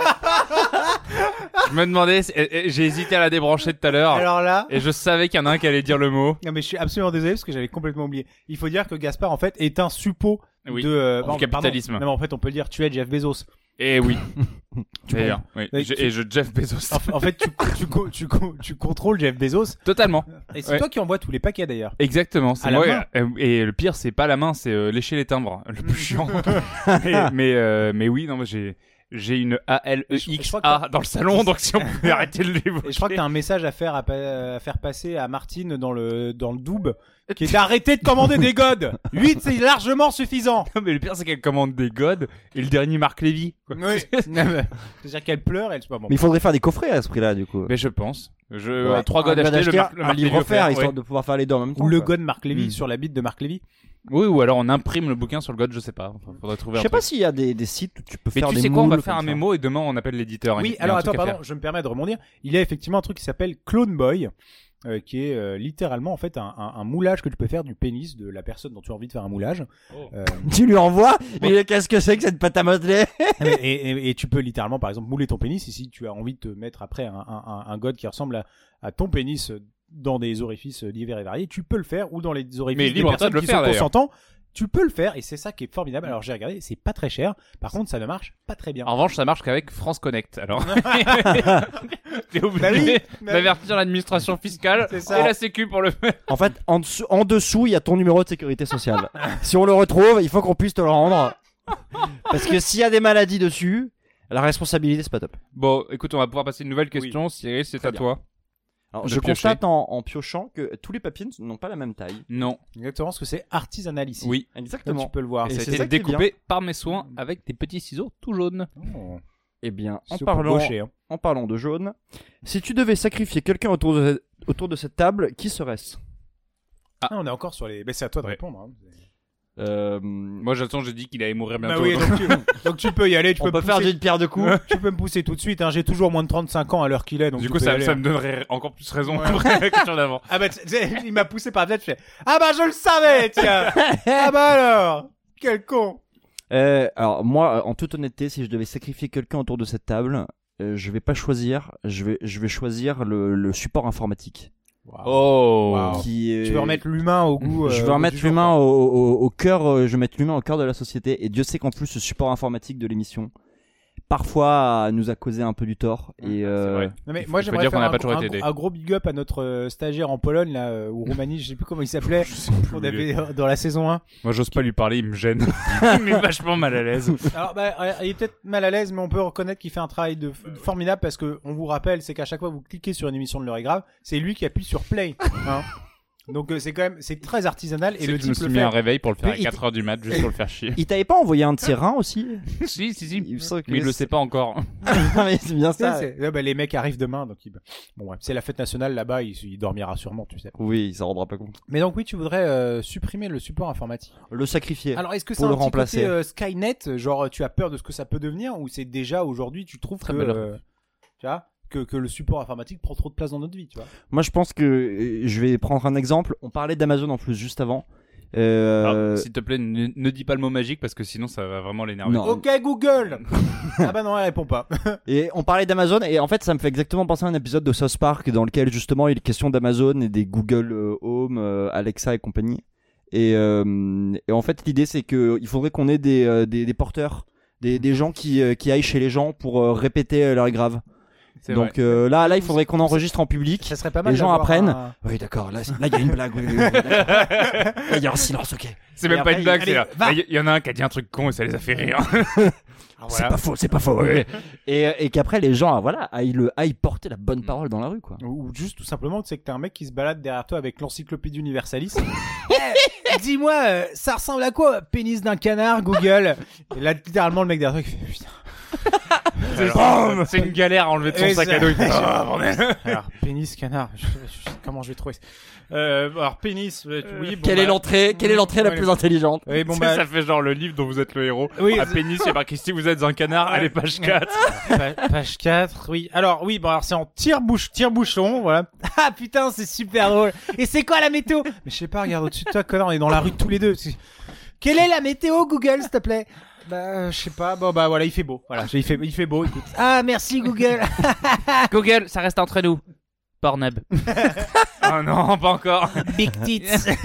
B: Je me demandais, c'est- et- et j'ai hésité à la débrancher tout à l'heure.
C: Alors là.
B: Et je savais qu'il y en a un qui allait dire le mot.
C: Non mais je suis absolument désolé parce que j'avais complètement oublié. Il faut dire que Gaspard en fait est un suppôt
B: Oui.
C: de euh,
B: Du
C: pardon,
B: capitalisme.
C: pardon. Non mais en fait on peut le dire tu es Jeff Bezos.
B: Et oui. D'ailleurs, oui.
C: Oui,
B: Je-
C: tu-
B: Et je Jeff Bezos.
C: En, en fait tu tu, co- tu, co- tu contrôles Jeff Bezos
B: Totalement.
C: et c'est
B: Ouais.
C: toi qui envoies tous les paquets d'ailleurs.
B: Exactement.
C: À
B: C'est
C: la
B: moi.
C: main.
B: euh, Et le pire, c'est pas la main, c'est euh, lécher les timbres. Le plus chiant. mais mais, euh, mais oui, non, moi j'ai j'ai une A L E
C: Je- je
B: X
C: crois que
B: A dans le salon, donc si on pouvait arrêter de l'évoquer.
C: Et je crois que t'as un message à faire à, pa- à faire passer à Martine dans le dans le Doub qui est d'arrêter de commander des godes. huit c'est largement suffisant.
B: Non, mais le pire, c'est qu'elle commande des godes et le dernier Marc Lévy. quoi.
C: Oui. C'est-à-dire qu'elle pleure, elle se pas bon.
D: Mais il faudrait faire des coffrets à ce prix-là, du coup.
B: Mais je pense. Je,
D: Ouais.
B: euh, trois godes
D: Un god
B: achetés, le,
D: acheté,
B: Marc, le
D: un
B: Marc
D: livre
B: Lévy
D: offert,
B: offert,
D: histoire
B: ouais.
D: de pouvoir faire les deux en même temps.
C: Ou le
D: quoi.
C: god Marc Lévy
D: Mm.
C: sur la bite de Marc Lévy.
B: Oui, ou alors on imprime le bouquin sur le god, je sais pas. Enfin, faudrait trouver
D: Je
B: un
D: sais pas
B: truc.
D: s'il y a des, des sites où tu peux
B: Mais
D: faire
B: tu
D: des
B: sais quoi, on va
D: moules
B: faire un
D: comme ça.
B: mémo et demain on appelle l'éditeur. Il
C: Oui,
B: y a
C: alors
B: un
C: attends,
B: truc à
C: pardon,
B: faire.
C: je me permets de rebondir. Il y a effectivement un truc qui s'appelle Clone Boy, euh, qui est euh, littéralement en fait un, un, un moulage que tu peux faire du pénis de la personne dont tu as envie de faire un moulage.
B: Oh.
C: Euh,
D: Tu lui envoies Mais qu'est-ce que c'est que cette pâte à modeler?
C: et, et, et tu peux littéralement, par exemple, mouler ton pénis. Et si tu as envie de te mettre après un, un, un, un god qui ressemble à, à ton pénis dans des orifices divers et variés, tu peux le faire, ou dans les orifices
B: Mais
C: des
B: libre à toi
C: personnes
B: de le
C: qui
B: faire,
C: sont
B: d'ailleurs.
C: consentants. Tu peux le faire et c'est ça qui est formidable. Alors j'ai regardé, c'est pas très cher. Par contre, ça ne marche pas très bien.
B: En revanche, ça marche qu'avec France Connect. Alors, t'es obligé
C: Bah oui, bah oui.
B: d'avertir l'administration fiscale
C: C'est ça.
B: et la Sécu pour le faire.
D: En fait, en dessous, en dessous, il y a ton numéro de sécurité sociale. Si on le retrouve, il faut qu'on puisse te le rendre. Parce que s'il y a des maladies dessus, la responsabilité, c'est pas top.
B: Bon, écoute, on va pouvoir passer une nouvelle question. Cyril, c'est
C: Très
B: à
C: bien.
B: toi.
D: Alors,
B: De
D: je
B: piocher.
D: constate en, en piochant que tous les papiers n'ont pas la même taille.
B: Non.
C: Exactement, parce que c'est artisanal ici.
B: Oui.
C: Comme
D: Exactement.
C: tu peux le voir.
B: Et
D: Et
B: ça a
D: c'est
B: été
D: ça qui est
B: découpé par mes soins avec des petits ciseaux tout jaunes.
C: Oh.
D: Eh bien, en
C: C'est pour
D: parlant,
C: gaucher, hein.
D: en parlant de jaune, si tu devais sacrifier quelqu'un autour de, autour de cette table, qui serait-ce?
C: Ah, on est encore sur les. Ben, c'est à toi de
B: Ouais.
C: répondre. Hein.
D: Euh...
B: Moi, de toute façon, j'ai dit qu'il allait mourir bientôt.
C: Bah oui, donc, tu, donc tu peux y aller. Tu
D: On
C: peux
D: peut
C: me
D: faire
C: pousser,
D: d'une pierre deux coups.
C: tu peux me pousser tout de suite. Hein. J'ai toujours moins de trente-cinq ans à l'heure qu'il est. Donc
B: Du
C: tu
B: coup,
C: peux y
B: ça,
C: aller,
B: ça
C: hein.
B: me donnerait encore plus raison
C: Ouais.
B: pour la question d'avant.
C: Ah bah, t- t- il m'a poussé par la tête. Je fais ah bah je le savais, tiens. Ah bah alors, quel con.
D: Euh, alors moi, en toute honnêteté, si je devais sacrifier quelqu'un autour de cette table, euh, je vais pas choisir. Je vais, je vais choisir le, le support informatique.
B: Oh.
C: Wow.
D: Qui, est-
C: Tu veux remettre l'humain au goût.
D: Je
C: euh,
D: veux
C: au
D: remettre
C: goût du jour,
D: l'humain
C: quoi.
D: au, au, au cœur. euh, Je vais mettre l'humain au cœur de la société. Et Dieu sait qu'en plus, ce support informatique de l'émission, parfois, nous a causé un peu du tort. Et euh,
B: vrai.
C: Non mais
B: Il
C: moi
B: faut
C: j'aimerais
B: dire qu'on
C: faire
B: n'a
C: un,
B: pas toujours
C: un-
B: été aidé.
C: un gros big up à notre euh, stagiaire en Pologne là euh, ou Roumanie, je sais plus comment il s'appelait. On avait euh, dans la saison un.
B: Moi, j'ose pas lui parler, il me gêne. Il me met vachement mal à l'aise.
C: Alors bah euh, il est peut-être mal à l'aise mais on peut reconnaître qu'il fait un travail de f- formidable parce que on vous rappelle c'est qu'à chaque fois que vous cliquez sur une émission de L'heure est grave, c'est lui qui appuie sur play. Hein. Donc euh, c'est quand même c'est très artisanal et
B: Et
C: le
B: le je me
C: type
B: suis
C: le
B: mis
C: fait.
B: un réveil pour le faire
D: Mais
B: à
D: il-
B: quatre heures du mat, juste pour le faire chier.
D: il t'avait pas envoyé un de ses reins aussi?
B: Si, si, si.
D: Il me semble que
B: Mais il le sait pas encore.
D: Non, mais c'est bien
C: Tu sais,
D: ça.
C: c'est- là, bah, les mecs arrivent demain donc ils... bon bref, c'est la fête nationale là-bas, il, il dormira sûrement, tu sais.
D: Oui, il s'en rendra pas compte.
C: Mais donc oui, tu voudrais euh, supprimer le support informatique.
D: Le sacrifier.
C: Alors est-ce que c'est
D: Pour
C: un
D: le
C: petit
D: remplacer.
C: côté euh, Skynet, genre tu as peur de ce que ça peut devenir ou c'est déjà aujourd'hui tu trouves
B: Très
C: que
B: belle
C: euh, tu vois que, que le support informatique prend trop de place dans notre vie, tu vois.
D: Moi, je pense que euh, je vais prendre un exemple. On parlait d'Amazon en plus juste avant. Euh...
B: Alors, s'il te plaît, ne, ne dis pas le mot magique parce que sinon ça va vraiment l'énerver.
D: Non.
C: OK Google. Ah bah non, elle répond pas.
D: Et on parlait d'Amazon et en fait ça me fait exactement penser à un épisode de South Park dans lequel justement il est question d'Amazon et des Google euh, Home, euh, Alexa et compagnie. Et, euh, et en fait l'idée c'est que il faudrait qu'on ait des, euh, des, des porteurs, des, des gens qui, euh, qui aillent chez les gens pour euh, répéter euh, leur grave.
B: C'est
D: Donc euh, là, là il faudrait qu'on enregistre en public.
C: Ça serait pas mal.
D: Les gens
C: d'avoir
D: apprennent.
C: un-
D: Oui d'accord, là là il y a une blague. Oui, oui, oui, d'accord. Là il y a un silence, ok.
B: C'est
D: Et
B: même pas
D: après,
B: une blague,
C: allez,
B: c'est là.
C: va.
B: Il y, y en a un qui a dit un truc con et ça les a fait rire.
C: Ah,
D: C'est
C: voilà.
D: pas faux, c'est pas faux. oui. Et, et qu'après les gens, ah, voilà, aillent, le, aillent porter la bonne parole dans la rue, quoi.
C: Ou ou juste tout simplement, tu sais que t'as un mec qui se balade derrière toi avec l'encyclopédie universalis. Eh, dis-moi, euh, ça ressemble à quoi, pénis d'un canard, Google? Et là, littéralement, le mec derrière toi qui fait putain.
B: Alors, C'est une galère à enlever de son
C: Et
B: sac
C: ça-
B: à dos. Il fait, Ah, bordel.
C: Alors, pénis, canard. je- je- comment je vais trouver ça euh, Alors, pénis. euh, oui. Bon,
D: Quelle
C: bah-
D: est l'entrée, quelle est l'entrée la
C: Ouais,
D: plus intelligente?
C: Oui, bon
B: Tu sais,
C: bah.
B: ça fait genre le livre dont vous êtes le héros.
C: Oui,
B: à
C: c'est-
B: pénis, c'est marqué si vous êtes un canard, allez page quatre.
C: Pa- page quatre, oui. Alors, oui, bon, alors c'est en tire-bouche, tire-bouchon, voilà. Ah putain, c'est super drôle. Et c'est quoi la météo? Mais je sais pas, regarde au-dessus de toi, connard, on est dans la rue tous les deux. C'est- Quelle est la météo, Google, s'il te plaît? Bah, je sais pas. Bon, bah voilà, il fait beau. Voilà, il fait, il fait beau, écoute. Ah, merci, Google.
B: Google, ça reste entre nous. Pornhub. Oh non, pas encore.
C: Big tits.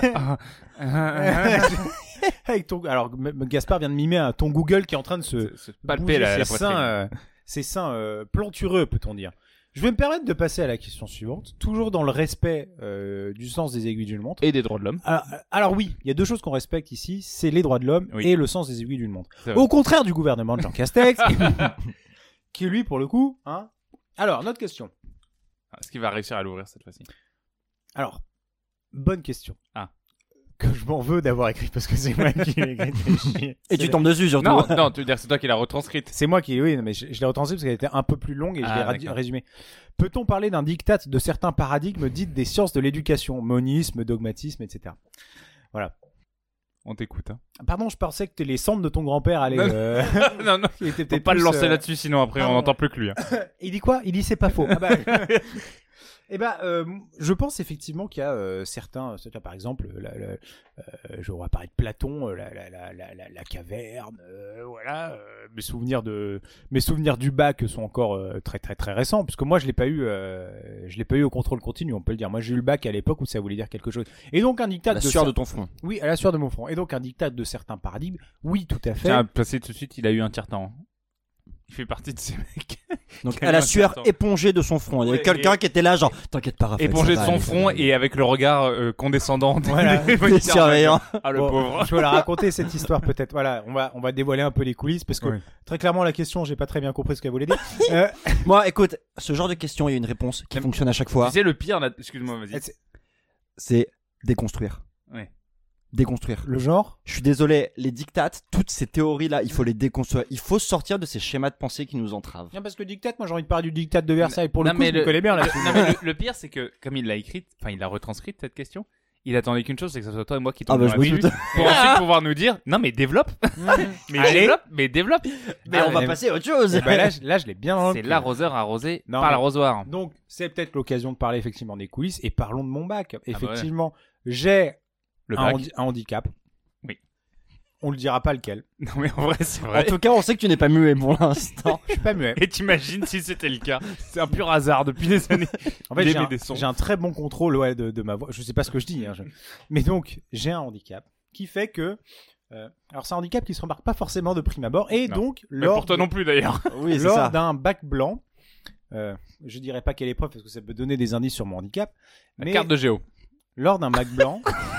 C: Avec ton, alors, M- M- Gaspard vient de mimer un ton Google qui est en train de se,
B: Se palper
C: bouger
B: la, la
C: ses
B: poitrine.
C: seins, euh, ses seins euh, plantureux, peut-on dire. Je vais me permettre de passer à la question suivante, toujours dans le respect euh, du sens des aiguilles d'une montre.
B: Et des droits de l'homme.
C: Alors, alors oui, il y a deux choses qu'on respecte ici, c'est les droits de l'homme
B: Oui.
C: et le sens des aiguilles d'une montre.
B: C'est vrai.
C: Au contraire du gouvernement de Jean Castex, qui lui, pour le coup, hein. Alors, notre question.
B: Est-ce qu'il va réussir à l'ouvrir cette fois-ci?
C: Alors, bonne question.
B: Ah.
C: Que je m'en veux d'avoir écrit parce que c'est moi qui l'ai écrit.
D: Et tu tombes dessus surtout.
B: Non, non, tu veux dire que c'est toi qui l'as retranscrite.
C: C'est moi qui, oui, mais je, je l'ai retranscrit parce qu'elle était un peu plus longue et je
B: Ah,
C: l'ai radi-
B: d'accord.
C: résumé. Peut-on parler d'un diktat de certains paradigmes dits des sciences de l'éducation, monisme, dogmatisme, et cetera. Voilà.
B: On t'écoute. Hein.
C: Pardon, je pensais que les cendres de ton grand-père allaient.
B: Non,
C: euh,
B: non, non.
C: il était
B: Faut
C: peut-être
B: pas le
C: plus,
B: lancer
C: euh,
B: là-dessus, sinon après on
C: pardon.
B: n'entend plus que lui. Hein.
C: Il dit quoi? Il dit c'est pas faux. Ah bah, eh ben, euh, je pense effectivement qu'il y a euh, certains, certains, par exemple, la, la, euh, je vois apparaître Platon, euh, la, la, la, la, la, la caverne, euh, voilà. Euh, mes souvenirs de, mes souvenirs du bac sont encore euh, très très très récents, parce que moi je l'ai pas eu, euh, je l'ai pas eu au contrôle continu, on peut le dire. Moi j'ai eu le bac à l'époque où ça voulait dire quelque chose. Et donc un diktat
D: La
C: de,
D: sueur
C: cer-
D: de ton front.
C: oui, à la sueur de mon front. Et donc un diktat de certains paradigmes, oui, tout à fait.
B: Tiens, à passer tout de suite, il a eu un tire-temps. Il fait partie de ces mecs.
D: Donc
B: Quel
D: à la sueur
B: important.
D: épongée de son front. Il y avait
B: Ouais,
D: quelqu'un
B: et-
D: qui était là, genre, t'inquiète pas, Raphaël.
B: Épongé de
D: ça va
B: son
D: aller, ça
B: front
D: va aller.
B: et avec le regard euh, condescendant. des-
C: Voilà.
B: des
D: Des
B: moniteurs.
D: surveillants.
B: Ah le
C: Bon,
B: pauvre.
C: Je vais la raconter cette histoire peut-être. Voilà, on va on va dévoiler un peu les coulisses parce que
B: Oui.
C: très clairement la question, j'ai pas très bien compris ce qu'elle voulait dire. Euh,
D: Moi, écoute, ce genre de question, il y a une réponse qui
B: Mais-
D: fonctionne à chaque fois.
B: Tu sais le pire là, excuse-moi, vas-y.
C: c'est-
D: C'est déconstruire.
B: Ouais.
D: Déconstruire.
C: le genre.
D: Je suis désolé, les dictates, toutes ces théories-là, il faut les déconstruire. Il faut sortir de ces schémas de pensée qui nous entravent.
C: Non, parce que diktat, moi j'ai envie de parler du diktat de Versailles. Pour le
B: Non,
C: coup,
B: mais
C: je
B: le-
C: me connais bien là.
B: Non mais le, le pire c'est que comme il l'a écrite, enfin il l'a retranscrite cette question, il attendait qu'une chose, c'est que ce soit toi et moi qui
D: Ah bah,
B: tombions
D: je me
B: dessus
D: doute.
B: pour ensuite pouvoir nous dire non mais développe, mais
C: Allez.
B: développe, mais développe.
D: Mais
C: Ah,
D: on va
C: mais-
D: passer à autre chose.
C: Eh ben là, je- là, je l'ai bien dans le
B: C'est
C: cul.
B: l'arroseur arrosé
C: Non,
B: par
C: mais-
B: l'arrosoir.
C: Donc, c'est peut-être l'occasion de parler effectivement des coulisses et parlons de mon bac.
B: bah ouais.
C: Effectivement, j'ai
B: Le
C: un,
B: bac.
C: handi- un handicap.
B: Oui.
C: On le dira pas lequel.
B: Non mais en vrai c'est
D: En
B: vrai.
D: tout cas, on sait que tu n'es pas muet pour l'instant.
C: Je suis pas muet.
B: Et t'imagines si c'était le cas. C'est un pur hasard depuis des années.
C: En fait,
B: Il
C: j'ai
B: émet
C: un,
B: des sons.
C: j'ai un très bon contrôle ouais, de, de ma voix. Je sais pas ce que je dis. Hein, je- Mais donc, j'ai un handicap qui fait que. euh, Alors, c'est un handicap qui se remarque pas forcément de prime abord. Et
B: Non.
C: donc,
B: Mais
C: lors,
B: pour toi non plus d'ailleurs.
D: Oui, c'est
C: lors
D: ça.
C: d'un bac blanc, euh, je dirais pas quelle épreuve parce que ça peut donner des indices sur mon handicap.
B: La
C: Mais
B: carte de géo.
C: lors d'un bac blanc,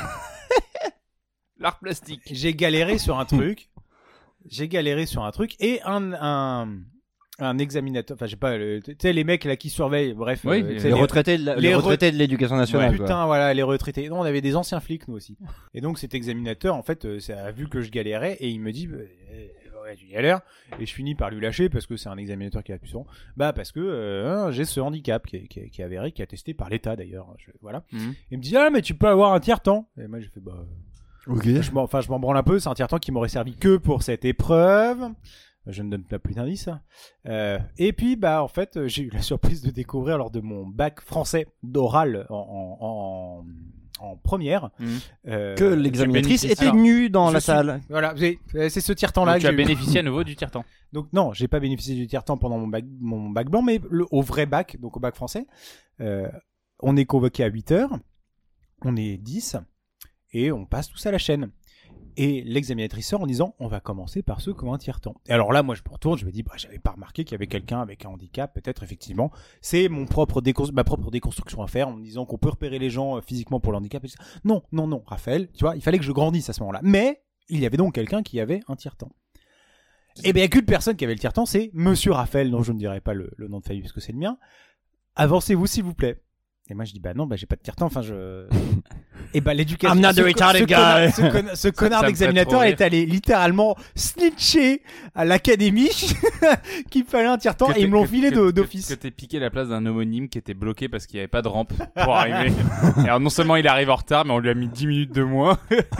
B: L'art plastique.
C: j'ai galéré sur un truc. J'ai galéré sur un truc et un. un un examinateur, enfin, je sais pas, le- tu sais, les mecs là qui surveillent, bref.
B: Oui,
C: tu
B: les
C: sais,
D: Les retraités de la-
C: les
D: les
C: re-
D: retraités de l'éducation nationale.
C: Ouais,
D: quoi.
C: putain, voilà, les retraités. Non, on avait des anciens flics, nous aussi. Et donc, cet examinateur, en fait, euh, ça a vu que je galérais et il me dit, bah, euh, ouais, tu galères. Et je finis par lui lâcher parce que c'est un examinateur qui a pu son. Bah, parce que euh, j'ai ce handicap qui est, qui est- qui est avéré, qui est attesté par l'État d'ailleurs. Je- voilà.
B: Mhm.
C: Il me dit, ah, mais tu peux avoir un tiers-temps. Et moi, j'ai fait, bah,
D: Ok.
C: je m'en, enfin, je m'en branle un peu. C'est un tiers-temps qui m'aurait servi que pour cette épreuve. Je ne donne pas plus d'indices. Euh, et puis, bah, en fait, j'ai eu la surprise de découvrir lors de mon bac français d'oral en, en, en, en première
B: Mhm.
C: euh,
D: Que l'examinatrice
B: bénéficies-
D: était
C: Alors,
D: nue dans
C: je
D: la
C: suis-
D: salle.
C: Voilà, c'est, c'est ce tiers-temps-là
B: Donc,
C: que
B: tu as
C: j'ai eu.
B: bénéficié à nouveau du tiers-temps.
C: Donc non, j'ai pas bénéficié du tiers-temps pendant mon bac, mon bac blanc, mais le, au vrai bac, donc au bac français, euh, on est convoqué à huit heures, on est dix, et on passe tous à la chaîne. Et l'examinatrice sort en disant, on va commencer par ceux qui ont un tiers-temps. Et alors là, moi, je me retourne, je me dis, bah, j'avais pas remarqué qu'il y avait quelqu'un avec un handicap, peut-être, effectivement. C'est mon propre décon- ma propre déconstruction à faire, en me disant qu'on peut repérer les gens euh, physiquement pour le handicap. Et tout ça. Non, non, non, Raphaël, tu vois, il fallait que je grandisse à ce moment-là. Mais, il y avait donc quelqu'un qui avait un tiers-temps. Et bien, il n'y a qu'une personne qui avait le tiers-temps, c'est Monsieur Raphaël, dont je ne dirai pas le, le nom de famille parce que c'est le mien. Avancez-vous, s'il vous plaît. Et moi, je dis, bah non, bah j'ai pas de tiers-temps, enfin, je. Et bah, l'éducation.
D: I'm not the
C: ce co-
D: retarded
C: ce
D: guy.
C: connard- Ce, conna- ce connard
B: ça me fait
C: d'examinateur
B: trop rire.
C: est allé littéralement snitcher à l'académie qu'il fallait un tiers-temps
B: Que
C: et ils
B: t'es-
C: me l'ont
B: que-
C: filé
B: que-
C: de-
B: que-
C: d'office.
B: Que t'es piqué la place d'un homonyme qui était bloqué parce qu'il n'y avait pas de rampe pour arriver. Et alors non seulement il arrive en retard, mais on lui a mis dix minutes de moins.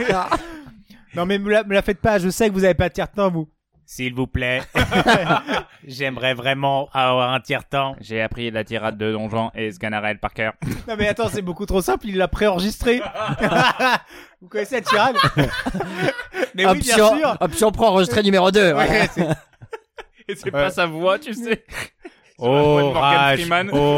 C: Non, mais me la, me la faites pas, je sais que vous avez pas de tiers-temps, vous. S'il vous plaît. J'aimerais vraiment avoir un tiers-temps.
B: J'ai appris la tirade de Donjon et Sganarelle par cœur.
C: Non mais attends, c'est beaucoup trop simple, il l'a préenregistré. Vous connaissez la tirade? Mais oui, bien
D: option,
C: sûr.
D: option pro enregistré numéro deux. Ouais.
C: Ouais, c'est-
B: Et c'est
C: Ouais.
B: pas sa voix, tu sais. Sur la voix de Morgan
C: Orage,
B: Freeman.
C: oh...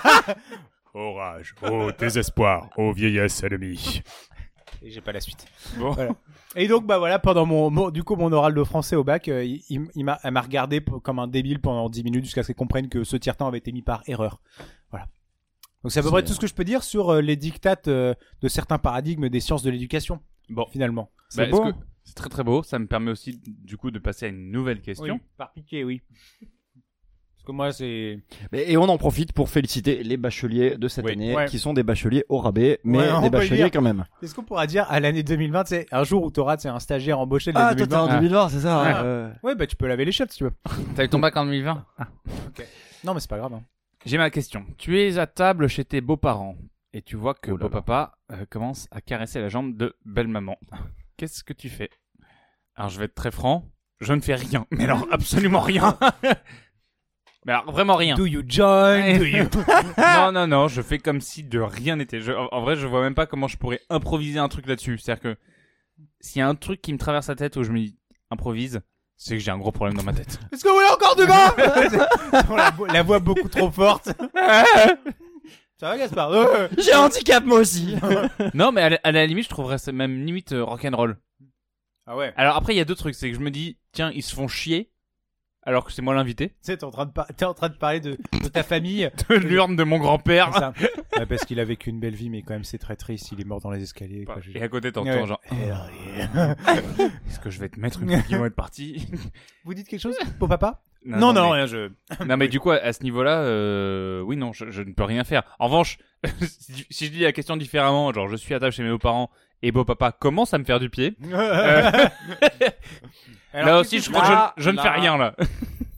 E: Orage, oh désespoir, oh vieillesse ennemie.
C: Et j'ai pas la suite.
B: Bon.
C: Voilà. Et donc bah voilà, pendant mon, mon- du coup mon oral de français au bac, euh, il, il- il m'a, elle m'a regardé p- comme un débile pendant dix minutes jusqu'à ce qu'elle comprenne que ce tiers-temps avait été mis par erreur. Voilà. Donc c'est à peu près tout ce que je peux dire sur euh, les dictates euh, de certains paradigmes des sciences de l'éducation.
B: Bon.
C: Finalement.
B: Bah,
C: C'est
B: est-ce
C: beau.
B: que- C'est très très beau. Ça me permet aussi du coup de passer à une nouvelle question.
C: Oui, par piqué, oui. Parce que moi c'est...
D: Mais- Et on en profite pour féliciter les bacheliers de cette
C: Oui.
D: année,
C: Ouais.
D: qui sont des bacheliers au rabais, mais
C: Ouais, on
D: des
C: peut le
D: bacheliers
C: dire.
D: quand même.
C: Qu'est-ce qu'on pourra dire à l'année deux mille vingt? C'est un jour où t'auras c'est un stagiaire embauché de
D: Ah,
C: l'année
D: toi, t'es en
C: deux mille vingt.
D: deux mille vingt, c'est ça
C: Ouais.
D: hein, euh.
C: Ouais, bah tu peux laver les chiottes si tu veux.
B: T'as eu ton bac en deux mille vingt. Ah.
C: Non mais c'est pas grave. Hein.
B: J'ai ma question. Tu es à table chez tes beaux-parents et tu vois que
D: Oh là là.
B: beau-papa euh, commence à caresser la jambe de belle-maman. Qu'est-ce que tu fais? Alors je vais être très franc, je ne fais rien. Mais alors absolument rien. Mais alors vraiment rien.
C: Do you join? Do you...
B: Non, non, non, je fais comme si de rien n'était. Je- En en vrai, je vois même pas comment je pourrais improviser un truc là-dessus. C'est-à-dire que s'il y a un truc qui me traverse la tête où je me dis improvise, c'est que j'ai un gros problème dans ma tête.
C: Est-ce que vous voulez encore du vin? la, vo- la voix beaucoup trop forte. Ça va Gaspard? Euh.
D: J'ai un handicap moi aussi.
B: Non, mais à la, à la limite, je trouverais ça même limite euh, rock'n'roll.
C: Ah ouais.
B: Alors après, il y a deux trucs. C'est que je me dis, tiens, ils se font chier, alors que c'est moi l'invité.
C: Tu sais, t'es en train de, par- t'es en train de parler de, de ta famille.
B: De l'urne de mon grand-père.
C: C'est ça. Ouais, parce qu'il a vécu une belle vie, mais quand même c'est très triste. Il est mort dans les escaliers. Quoi.
B: Et à côté, t'entends
C: Ouais.
B: genre,
C: Eh,
B: est-ce que je vais te mettre une fois qu'ils vont être partis?
C: Vous dites quelque chose, beau papa? Non, non,
B: mais-
C: rien. Je.
B: Non mais du coup à ce niveau-là, euh, oui non, je, je ne peux rien faire. En revanche, si, si je dis la question différemment, genre je suis à table chez mes beaux-parents et beau-papa commence à me faire du pied, euh,
C: Alors,
B: là
C: qu'est-ce
B: aussi
C: que
B: je
C: tu
B: crois
C: fais
B: que
D: là,
B: je, je ne
D: là.
B: fais rien là.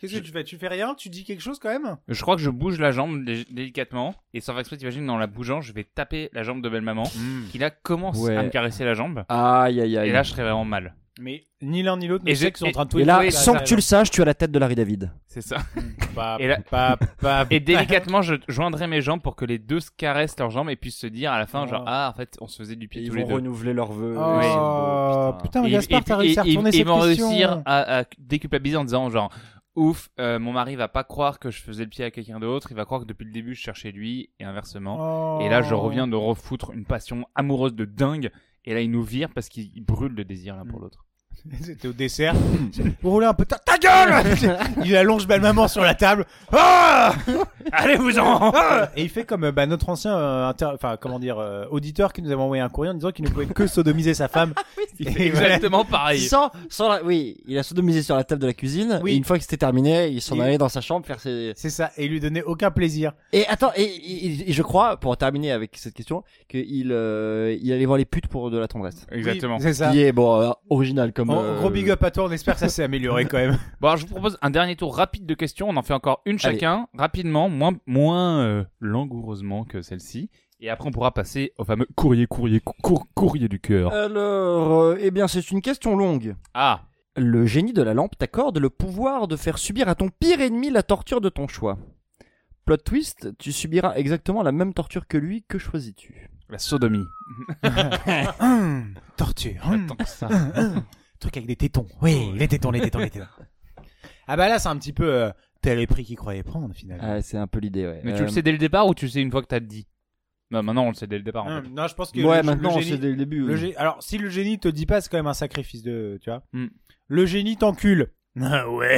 C: Qu'est-ce que tu fais? Tu fais rien? Tu dis quelque chose quand même?
B: Je crois que je bouge la jambe dé- délicatement et sans faire exprès, t'imagines, dans la bougeant, je vais taper la jambe de belle-maman qui là commence
D: Ouais.
B: à me caresser la jambe
D: Aïe aïe aïe.
B: et là je serais vraiment mal.
C: Mais ni l'un ni l'autre ne
B: Et
C: sait
B: j'ai-
C: qu'ils sont en train de
D: Et
C: tweeter.
D: là,
B: Oui,
D: sans
C: ça,
D: que
C: ça,
D: tu le saches, tu as la tête de Larry David.
B: C'est ça.
C: Pas,
B: Et là-
C: pas, pas,
B: Et délicatement, je joindrai mes jambes pour que les deux se caressent leurs jambes et puissent se dire à la fin,
C: Oh.
B: genre, ah, en fait, on se faisait du pied
D: Ils
B: tous les
D: vont
B: deux.
D: renouveler leurs vœux.
C: Oh,
D: Oui, c'est beau,
C: putain, mais
B: Et-
C: Gaspard,
B: et-
C: t'as réussi à
B: et-
C: retourner
B: et-
C: cette
B: Ils vont
C: question.
B: réussir à, à déculpabiliser en disant, genre, ouf, euh, mon mari va pas croire que je faisais le pied à quelqu'un d'autre, il va croire que depuis le début je cherchais lui et inversement.
C: Oh.
B: Et là, je reviens de refoutre une passion amoureuse de dingue. Et là, il nous vire parce qu'il il brûle de désir l'un pour l'autre.
C: C'était au dessert. Vous roulez un peu ta, ta gueule. Il allonge belle maman sur la table. Ah
B: Allez-vous-en
C: Ah et il fait comme euh, bah, notre ancien, euh, inter- enfin comment dire, euh, auditeur qui nous avait envoyé un courrier en disant qu'il ne pouvait que sodomiser sa femme.
B: Il
C: Et
B: fait
C: voilà.
B: exactement pareil.
D: Sans, sans la- oui, il a sodomisé sur la table de la cuisine.
C: Oui.
D: Et une fois que c'était terminé, il s'en
C: Il-
D: allait dans sa chambre faire ses.
C: C'est ça. Et il lui donnait aucun plaisir.
D: Et attends, et, et- et je crois, pour terminer avec cette question, qu'il euh, il allait voir les putes pour de la tendresse.
B: Exactement.
C: Oui, c'est ça.
D: Qui est bon, euh, original comme.
C: En-
D: euh,
C: Gros big up à toi. On espère que ça s'est amélioré quand même.
B: Bon, alors, je vous propose un dernier tour rapide de questions. On en fait encore une
D: Allez.
B: chacun, rapidement, moins, moins euh, langoureusement que celle-ci. Et après, on pourra passer au fameux courrier, courrier, cour- courrier du cœur.
D: Alors, euh, eh bien, c'est une question longue.
B: Ah,
D: Le génie de la lampe t'accorde le pouvoir de faire subir à ton pire ennemi la torture de ton choix. Plot twist, tu subiras exactement la même torture que lui, que choisis-tu?
B: la sodomie.
C: Hum, torture. Hum,
B: Attends, ça.
C: hum. Truc avec des tétons. Oui, les tétons, les tétons, les tétons. Ah bah là, c'est un petit peu euh, tel les prix qu'il croyait prendre finalement.
D: Ah, c'est un peu l'idée, ouais.
B: Mais tu
D: Euh,
B: le sais dès le départ ou tu le sais une fois que t'as dit? Non, maintenant on le sait dès le départ. En
C: Hum,
B: fait.
C: non, je pense que
D: Ouais,
C: le,
D: maintenant,
C: le génie,
D: c'est dès le début.
C: le
D: oui.
C: gé- alors si le génie te dit pas, c'est quand même un sacrifice de, tu vois.
B: Hmm.
C: Le génie t'encule. Ah ouais.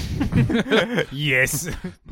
C: Yes.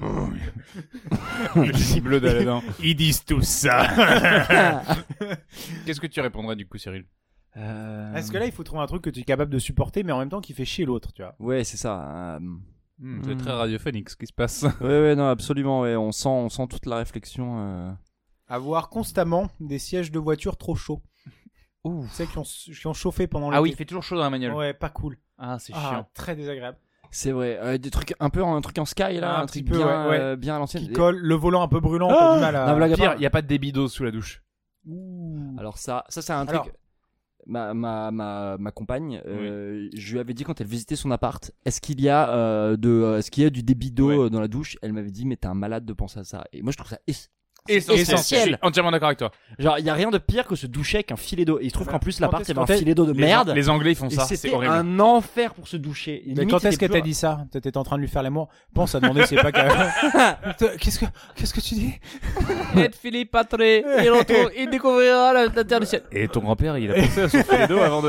B: Le petit bleu d'Aladin.
E: Ils disent tout ça.
B: Qu'est-ce que tu répondrais du coup, Cyril?
D: Euh,
C: Parce que là, il faut trouver un truc que tu es capable de supporter, mais en même temps qui fait chier l'autre, tu vois.
D: Ouais, c'est ça. euh,
B: Hmm, c'est
D: Hmm.
B: très radiophonique ce qui se passe.
D: Ouais, ouais, non, absolument. Ouais. On sent, on sent toute la réflexion. euh.
C: Avoir constamment des sièges de voiture trop chauds.
D: Ouh.
C: Tu sais, qui ont, qui ont chauffé pendant
B: Ah oui, il
C: l'été.
B: fait toujours chaud dans la bagnole.
C: Ouais, pas cool.
B: Ah, c'est
C: Ah,
B: chiant.
C: très désagréable.
D: C'est vrai. Euh, des trucs un peu, un truc en sky là,
C: Ah,
D: un,
C: un
D: truc
C: petit peu,
D: bien,
C: ouais, ouais.
D: euh, bien à l'ancienne.
C: Qui colle, le volant un peu brûlant, t'as
D: Ah
C: du mal à...
D: non, blague à
B: Pire,
D: part.
B: il n'y a pas de débit d'eau sous la douche.
D: Alors ça, ça c'est un
C: Alors.
D: truc. Ma, ma, ma, ma compagne, euh, je lui avais dit quand elle visitait son appart, est-ce qu'il y a euh, de, euh, est-ce qu'il y a du débit d'eau
B: Ouais.
D: euh, dans la douche? Elle m'avait dit, mais t'es un malade de penser à ça. Et moi je trouve ça es-
B: Essentiel.
D: essentiel.
B: Je suis entièrement d'accord avec toi.
D: genre, il y a rien de pire que se doucher avec un filet d'eau. Et il se trouve
C: Ouais.
D: qu'en plus
C: Quand
D: l'appart
C: est-ce-
D: il y avait
C: quand
D: un
C: est-
D: filet d'eau de
B: Les,
D: merde.
B: les Anglais ils font
D: Et
B: ça, c'est
D: c'était
B: horrible.
D: un enfer pour se doucher.
C: Mais
D: Limite,
C: quand est-ce
D: c'était
C: qu'elle t'a
D: plus-
C: dit ça? T'étais en train de lui faire l'amour. Pense à demander, c'est pas qu'elle... Qu'est-ce que, qu'est-ce que tu dis?
B: Et Philippe Patré, il retrouve, il découvrira la, la terre du ciel. Et ton grand-père, il a pensé à son filet d'eau avant de...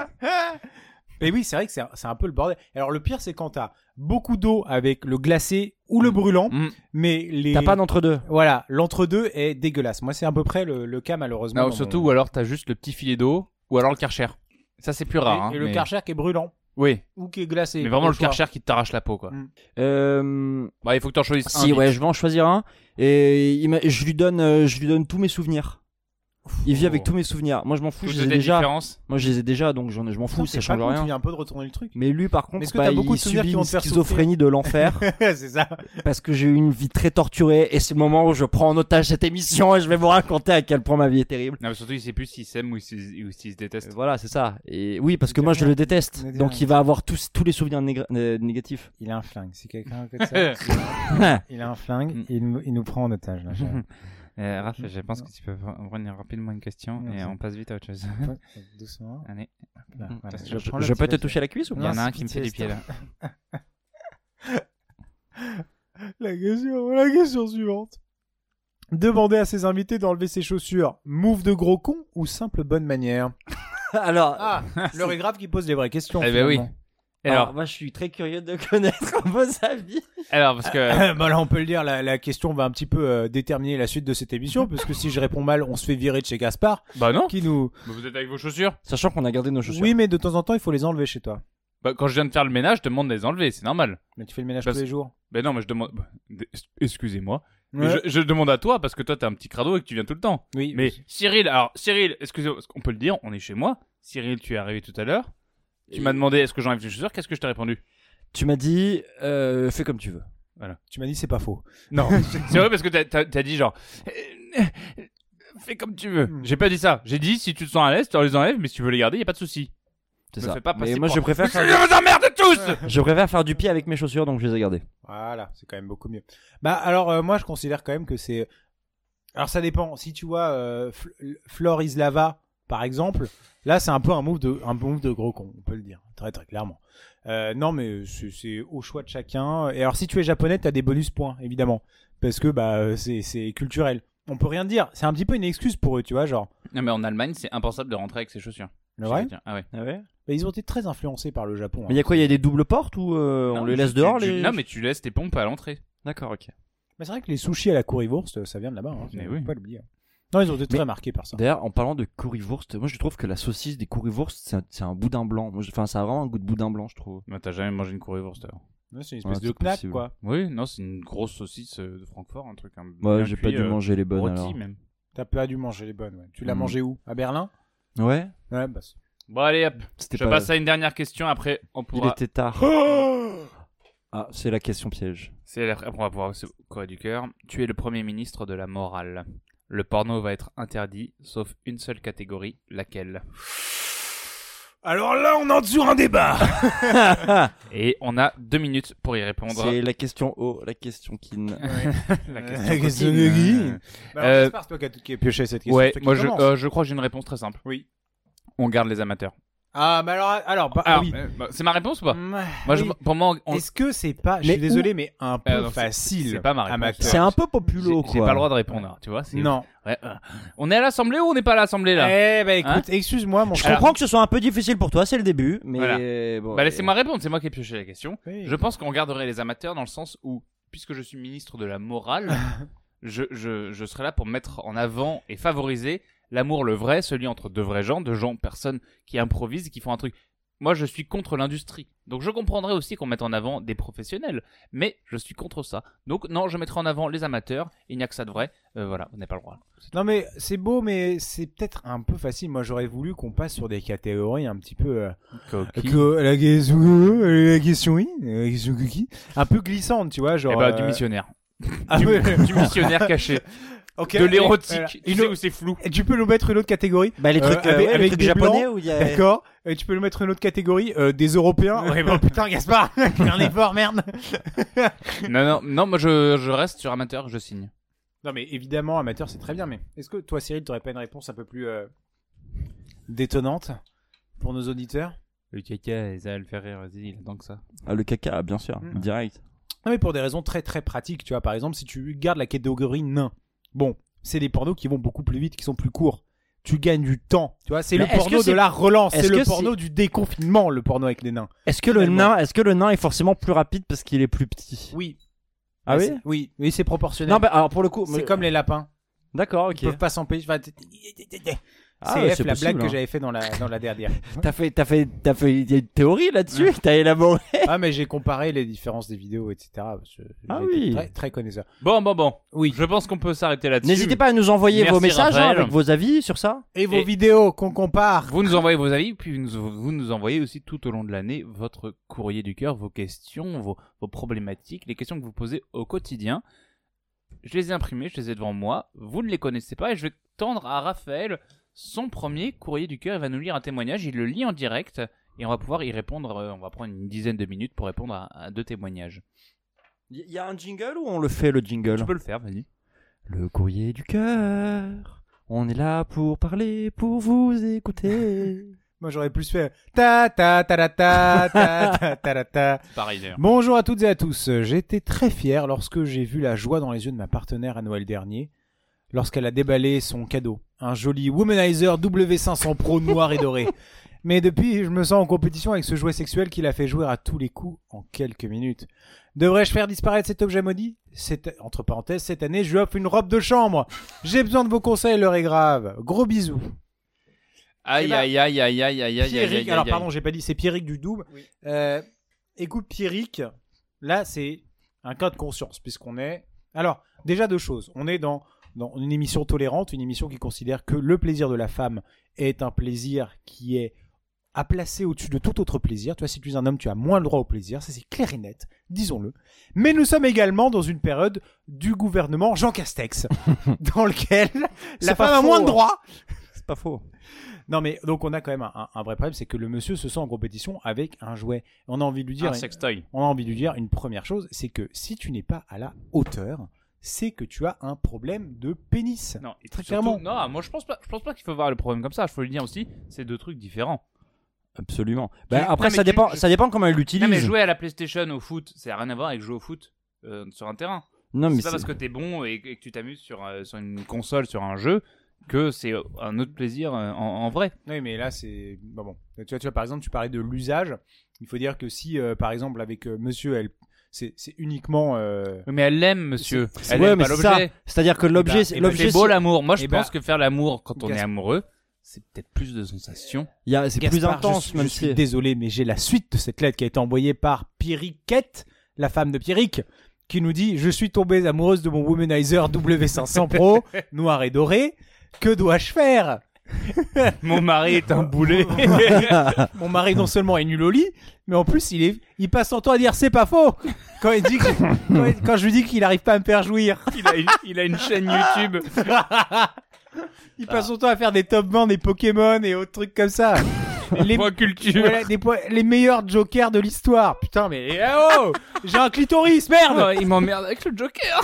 C: Mais oui, c'est vrai que c'est un, c'est un peu le bordel. Alors le pire, c'est quand t'as beaucoup d'eau avec le glacé ou le brûlant,
B: Mm.
C: mais les...
D: T'as pas d'entre-deux.
C: Voilà, l'entre-deux est dégueulasse. Moi, c'est à peu près le, le cas, malheureusement.
B: Non,
C: dans
B: surtout,
C: mon-
B: ou alors t'as juste le petit filet d'eau, ou alors le Karcher. Ça, c'est plus rare.
C: Et,
B: hein,
C: et le
B: mais-
C: Karcher qui est brûlant,
B: Oui,
C: ou qui est glacé.
B: mais vraiment
C: au
B: le
C: choix.
B: Karcher qui te t'arrache la peau, quoi.
C: Mm.
D: Euh,
B: Bah, il faut que t'en choisisses un.
D: si,
B: vite.
D: ouais, je vais en choisir un. Et il m'a- je lui donne, euh, je lui donne tous mes souvenirs. Il vit avec tous mes souvenirs. Moi, je m'en fous,
B: Toutes
D: je les ai
B: les
D: déjà.
B: différences.
D: Moi, je les ai déjà, donc j'en ai- je m'en fous,
C: Putain,
D: ça
C: c'est pas
D: change
C: con, Tu
D: rien.
C: viens un peu de retourner le truc.
D: Mais lui, par contre,
C: est-ce que
D: bah,
C: t'as beaucoup
D: il
C: de souvenirs
D: subit
C: qui vont
D: une
C: te faire
D: schizophrénie de l'enfer
C: c'est ça.
D: parce que j'ai eu une vie très torturée et c'est le moment où je prends en otage cette émission et je vais vous raconter à quel point ma vie est terrible.
B: Non, mais surtout, il sait plus s'il s'aime ou s'il ou s'il se déteste.
D: Voilà, c'est ça. Et oui, parce que moi, je le déteste.
C: Ne dis
D: Donc,
C: rien.
D: il va avoir tous, tous les souvenirs négra- euh, négatifs.
C: Il a un flingue. Si quelqu'un fait ça, il a un flingue.
B: Mm.
C: Il nous, il nous prend en otage. Là,
B: Euh, Raph, je pense que tu peux revenir rapidement une question et
C: Merci.
B: on passe vite à autre chose.
C: Doucement.
B: Allez.
C: Là, voilà.
D: Je,
C: prends le
D: je
C: petit
D: peux te
C: papier.
D: toucher la cuisse ou
B: Il y en
D: pas
B: a un qui me fait du pied là.
C: La question, la question suivante. Demander à ses invités d'enlever ses chaussures. Move de gros con ou simple bonne manière?
D: Alors,
C: Ah, l'heure est grave qui pose les vraies questions.
B: Eh ben oui.
C: finalement.
D: alors,
B: Alors,
D: moi, je suis très curieux de connaître vos avis.
B: alors parce que
C: bah là, on peut le dire, la, la question va un petit peu euh, déterminer la suite de cette émission, parce que si je réponds mal, on se fait virer de chez Gaspard,
B: bah non.
C: qui nous...
B: Bah, vous êtes avec vos chaussures.
D: Sachant qu'on a gardé nos chaussures.
C: Oui, mais de temps en temps, il faut les enlever chez toi.
B: Bah quand je viens de faire le ménage, je te demande de les enlever, c'est normal.
C: Mais tu fais le ménage
B: Parce-
C: tous les jours.
B: Ben non, mais je demande. bah, d- excusez-moi. Mais
C: Ouais.
B: je, je demande à toi parce que toi t'es un petit crado et que tu viens tout le temps.
C: Oui,
B: Mais Cyril, alors Cyril, excusez-moi, on peut le dire, on est chez moi. Cyril, tu es arrivé tout à l'heure. Tu
D: Et-
B: m'as demandé est-ce que j'enlève les chaussures, qu'est-ce que je t'ai répondu?
D: Tu m'as dit, euh, fais comme tu veux.
C: Tu m'as dit c'est pas faux.
B: Non, c'est vrai parce que t'as, t'as, t'as dit genre euh, fais comme tu veux.
C: Mm.
B: J'ai pas dit ça. J'ai dit si tu te sens à l'aise, tu les enlèves, mais si tu veux les garder, y a pas de souci.
D: C'est
B: Me
D: ça.
B: fais pas passer
D: Mais moi,
B: pour-
D: je préfère
B: Mais
D: faire,
B: je vous emmerde tous.
D: je préfère faire du pied avec mes chaussures, donc je les ai gardées.
C: Voilà, c'est quand même beaucoup mieux. Bah alors euh, moi je considère quand même que c'est. Alors ça dépend. Si tu vois euh, F- Flore Islava par exemple, là c'est un peu un move de un move de gros con, on peut le dire très très clairement. Euh, non mais c'est, c'est au choix de chacun. Et alors si tu es japonais, t'as des bonus points évidemment parce que bah c'est c'est culturel. On peut rien dire. C'est un petit peu une excuse pour eux, tu vois, genre.
B: Non mais en Allemagne, c'est impensable de rentrer avec ses chaussures.
C: Le vrai.
B: Ah ouais.
D: Ah ouais.
C: Bah, ils ont été très influencés par le Japon.
D: Mais il y a quoi? Il y a des doubles portes ou euh, on
B: Non,
D: les
B: tu-
D: laisse
B: tu-
D: dehors
B: tu-
D: les...
B: Non mais tu laisses tes pompes à l'entrée.
D: D'accord, ok.
C: Mais c'est vrai que les sushis à la currywurst, ça vient de là-bas. Hein,
B: Mais
C: faut
B: oui.
C: pas l'oublier. Non, ils ont été
D: Mais-
C: très marqués par ça.
D: D'ailleurs, en parlant de currywurst, moi je trouve que la saucisse des currywurst, c'est un, c'est un boudin blanc. Moi, je- Enfin, ça a vraiment un goût de boudin blanc, je trouve.
B: Mais t'as jamais mangé une currywurst alors?
C: Ouais, c'est une
D: Ouais,
C: espèce de
D: c'est
C: knack,
D: possible.
C: quoi.
B: Oui, non, c'est une grosse saucisse euh, de Francfort, un truc. Un,
D: Ouais,
B: bien
D: j'ai
B: cuit,
D: pas dû
B: euh,
D: manger les bonnes
B: rôti
D: alors.
B: même.
C: T'as pas dû manger les bonnes. Ouais. Tu l'as
D: Mm.
C: mangé où? À Berlin?
D: Ouais.
C: Ouais, bah. c'est-
B: Bon allez hop,
D: C'était
B: je
D: pas...
B: passe à une dernière question. Après, on
D: Il
B: pourra.
D: était tard. Ah, c'est la question piège.
B: C'est la- après on va pouvoir se courir du cœur. Tu es le premier ministre de la morale. Le porno va être interdit, sauf une seule catégorie, laquelle?
C: Alors là, on entre sur un débat.
B: Et on a deux minutes pour y répondre.
D: C'est la question O, la question kin.
B: la
C: La question de Guy. Bah, alors,
B: Euh,
C: j'espère que c'est toi qui as- qui as pioché cette question.
B: Ouais,
C: c'est toi qui
B: moi je,
C: commence.
B: euh, je crois que j'ai une réponse très simple.
C: Oui.
B: On garde les amateurs.
C: Ah, mais alors, alors, bah,
B: Alors,
C: oui.
B: euh, bah, c'est ma réponse ou pas?
C: Mm,
B: Moi, je,
C: oui.
B: pour moi, on-
C: Est-ce que c'est pas, je
D: Mais
C: suis désolé, mais un peu
B: Euh, non, c'est-
C: facile.
B: c'est pas ma réponse.
C: amateur.
D: C'est un peu
B: j'ai
D: populo,
B: j'ai
D: quoi.
B: pas le droit de répondre, tu vois. c'est-
C: Non.
B: Ouais, euh, on est à l'Assemblée ou on n'est pas à l'Assemblée là?
C: Eh ben écoute,
B: Hein
C: excuse-moi mon
D: Je
C: cher.
D: comprends que ce soit un peu difficile pour toi, c'est le début, mais
B: Voilà.
D: bon.
B: Bah laissez-moi répondre, c'est moi qui ai pioché la question.
C: Oui.
B: Je pense qu'on garderait les amateurs dans le sens où, puisque je suis ministre de la morale, je, je, je serai là pour mettre en avant et favoriser l'amour le vrai, celui entre deux vrais gens, deux gens, personnes qui improvisent et qui font un truc. Moi, je suis contre l'industrie. Donc, je comprendrais aussi qu'on mette en avant des professionnels. Mais je suis contre ça. Donc, non, je mettrai en avant les amateurs. Il n'y a que ça de vrai. Euh, voilà, vous n'avez pas le droit.
C: Non mais c'est beau, mais c'est peut-être un peu facile. Moi, j'aurais voulu qu'on passe sur des catégories un petit peu. Euh,
B: Coquille.
C: que- la question, la question, oui, la question cookie, un peu glissante, tu vois, genre.
B: Eh bah, du
C: euh,
B: missionnaire.
C: ah,
B: du,
C: ouais.
B: du missionnaire caché.
C: Ok,
B: De
C: allez,
B: l'érotique.
C: voilà.
B: Tu
C: Une
B: sais
C: autre-
B: où c'est flou.
C: Et tu peux nous mettre une autre catégorie.
D: Bah, les
C: Euh,
D: trucs, euh,
C: avec-
D: ouais, les
C: avec
D: trucs
C: des
D: japonais
C: blancs,
D: où il y a.
C: D'accord. Et tu peux nous mettre une autre catégorie euh, des Européens. Ouais, bon putain, Gaspard, fais un effort, merde.
B: Non, non, non, moi, je, je reste sur amateur, je signe.
C: Non mais évidemment, amateur, c'est très bien. Mais est-ce que toi, Cyril, t'aurais pas une réponse un peu plus euh, détonnante pour nos auditeurs?
B: Le caca, ça va le faire rire, vas-y, il attend que ça.
D: Ah, le caca, bien sûr,
C: Mm.
D: direct.
C: Non mais pour des raisons très très pratiques, tu vois. Par exemple, si tu gardes la catégorie nain, bon, c'est des pornos qui vont beaucoup plus vite, qui sont plus courts. Tu gagnes du temps, tu vois. C'est
D: Mais
C: le
D: est-ce
C: porno
D: que
C: de
D: c'est-
C: la relance, c'est
D: est-ce
C: le
D: que
C: porno du déconfinement, le porno avec les nains.
D: Est-ce que le
C: Finalement.
D: nain, est-ce que le nain est forcément plus rapide parce qu'il est plus petit?
C: Oui.
D: Ah
C: Mais
D: oui?
C: c'est- Oui, oui, c'est proportionnel.
D: Non, bah alors pour le coup,
C: c'est
D: mais-
C: comme les lapins.
D: D'accord,
C: Ils
D: ok.
C: peuvent pas s'empêcher. Enfin, t-
D: Ah,
C: c'est
D: ouais,
C: F,
D: c'est
C: la
D: possible,
C: blague que
D: hein.
C: j'avais fait dans la dans la dernière.
D: T'as fait, t'as fait, t'as fait, il y a une théorie là-dessus, t'as élaboré.
C: Ah mais j'ai comparé les différences des vidéos, et cetera. parce que
D: Ah
C: j'ai été
D: oui.
C: Très, très connaisseur.
B: Bon, bon, bon.
C: Oui.
B: Je pense qu'on peut s'arrêter là-dessus.
D: N'hésitez pas à nous envoyer
B: Merci,
D: vos messages hein,
B: Raphaël.
D: avec vos avis sur ça.
C: Et vos
B: Et-
C: vidéos qu'on compare.
B: Vous nous envoyez vos avis, puis vous nous, vous nous envoyez aussi tout au long de l'année votre courrier du cœur, vos questions, vos, vos problématiques, les questions que vous posez au quotidien. Je les ai imprimées, je les ai devant moi. Vous ne les connaissez pas et je vais tendre à Raphaël son premier courrier du cœur. Il va nous lire un témoignage, il le lit en direct et on va pouvoir y répondre. euh, On va prendre une dizaine de minutes pour répondre à, à deux témoignages.
D: Il y a un jingle ou on le fait le jingle?
B: Tu peux le faire, vas-y.
D: Le courrier du cœur. On est là pour parler, pour vous écouter.
C: Moi j'aurais plus fait ta ta ta ta ta ta ta ta ta ta.
B: C'est pareil d'ailleurs.
C: Bonjour à toutes et à tous. J'étais très fier lorsque j'ai vu la joie dans les yeux de ma partenaire à Noël dernier, lorsqu'elle a déballé son cadeau, un joli Womanizer W cinq cents Pro noir et doré. Mais depuis, je me sens en compétition avec ce jouet sexuel qui l'a fait jouer à tous les coups en quelques minutes. Devrais-je faire disparaître cet objet maudit? Cette... Entre parenthèses, cette année, je lui offre une robe de chambre. J'ai besoin de vos conseils, l'heure est grave. Gros bisous.
B: Aïe,
C: Eh ben,
B: aïe, aïe, aïe, aïe, aïe, aïe,
C: Pierrick,
B: aïe,
C: alors
B: aïe,
C: pardon, j'ai pas dit, c'est Pierrick du Doom.
B: Oui.
C: Euh, écoute, Pierrick, là, c'est un cas de conscience, puisqu'on est. Alors, déjà deux choses. On est dans, dans une émission tolérante, une émission qui considère que le plaisir de la femme est un plaisir qui est à placer au-dessus de tout autre plaisir. Toi, si tu es un homme, tu as moins le droit au plaisir. Ça, c'est clair et net, disons-le. Mais nous sommes également dans une période du gouvernement Jean Castex, dans lequel la femme a moins de droits.
D: C'est pas faux.
C: Non, mais donc on a quand même un, un vrai problème, c'est que le monsieur se sent en compétition avec un jouet. On a envie de lui dire,
B: Un sextoy.
C: on a envie de lui dire une première chose, c'est que si tu n'es pas à la hauteur, c'est que tu as un problème de pénis.
B: Non, et
C: Très
B: surtout-
C: clairement.
B: Non, moi je pense pas. Je pense pas qu'il faut voir le problème comme ça. Il faut lui dire aussi, c'est deux trucs différents.
D: Absolument. Bah,
B: Tu-
D: après,
B: non, mais
D: ça
B: tu-
D: dépend,
B: je-
D: ça dépend comment elle l'utilise.
B: Non, mais jouer à la PlayStation, au foot, ça n'a rien à voir avec jouer au foot euh, sur un terrain.
D: Non, mais
B: c'est pas parce que t'es bon et, et que tu t'amuses sur, euh, sur une console, sur un jeu, que c'est un autre plaisir euh, en, en vrai.
C: Oui, mais là, c'est... Bon, bon. Tu vois, tu vois, par exemple, tu parlais de l'usage. Il faut dire que si, euh, par exemple, avec euh, monsieur, elle... c'est, c'est uniquement... euh,
B: Mais elle l'aime, monsieur.
C: C'est-
B: Elle
D: ouais,
B: aime
D: mais
B: pas
D: c'est ça.
B: l'objet.
D: C'est-à-dire que l'objet,
C: bah,
D: c'est-
C: eh ben,
D: l'objet,
B: C'est beau l'amour. Moi, je
C: Eh
B: pense
C: ben,
B: que faire l'amour quand on
C: Gas-
B: est amoureux, c'est peut-être plus de sensations.
D: il y a, c'est plus
C: Gaspard,
D: intense,
C: je, suis-
D: même
C: je suis
D: si.
C: désolé, mais j'ai la suite de cette lettre qui a été envoyée par Pierriquette, la femme de Pierrick, qui nous dit « Je suis tombée amoureuse de mon Womanizer W cinq cents Pro, noir et doré. Que dois-je faire ?»
B: Mon mari est un boulet.
C: Mon mari non seulement est nul au lit, mais en plus il est, il passe son temps à dire c'est pas faux. Quand il dit, que- quand, il- quand je lui dis qu'il arrive pas à me faire jouir,
B: il, a une, il a une chaîne YouTube.
C: il passe son temps à faire des top bands, des Pokémon et autres trucs comme ça. Les,
B: Point culture.
C: voilà, des points- les meilleurs jokers de l'histoire. Putain, mais eh oh, j'ai un clitoris, merde.
B: Oh, il m'emmerde avec le Joker.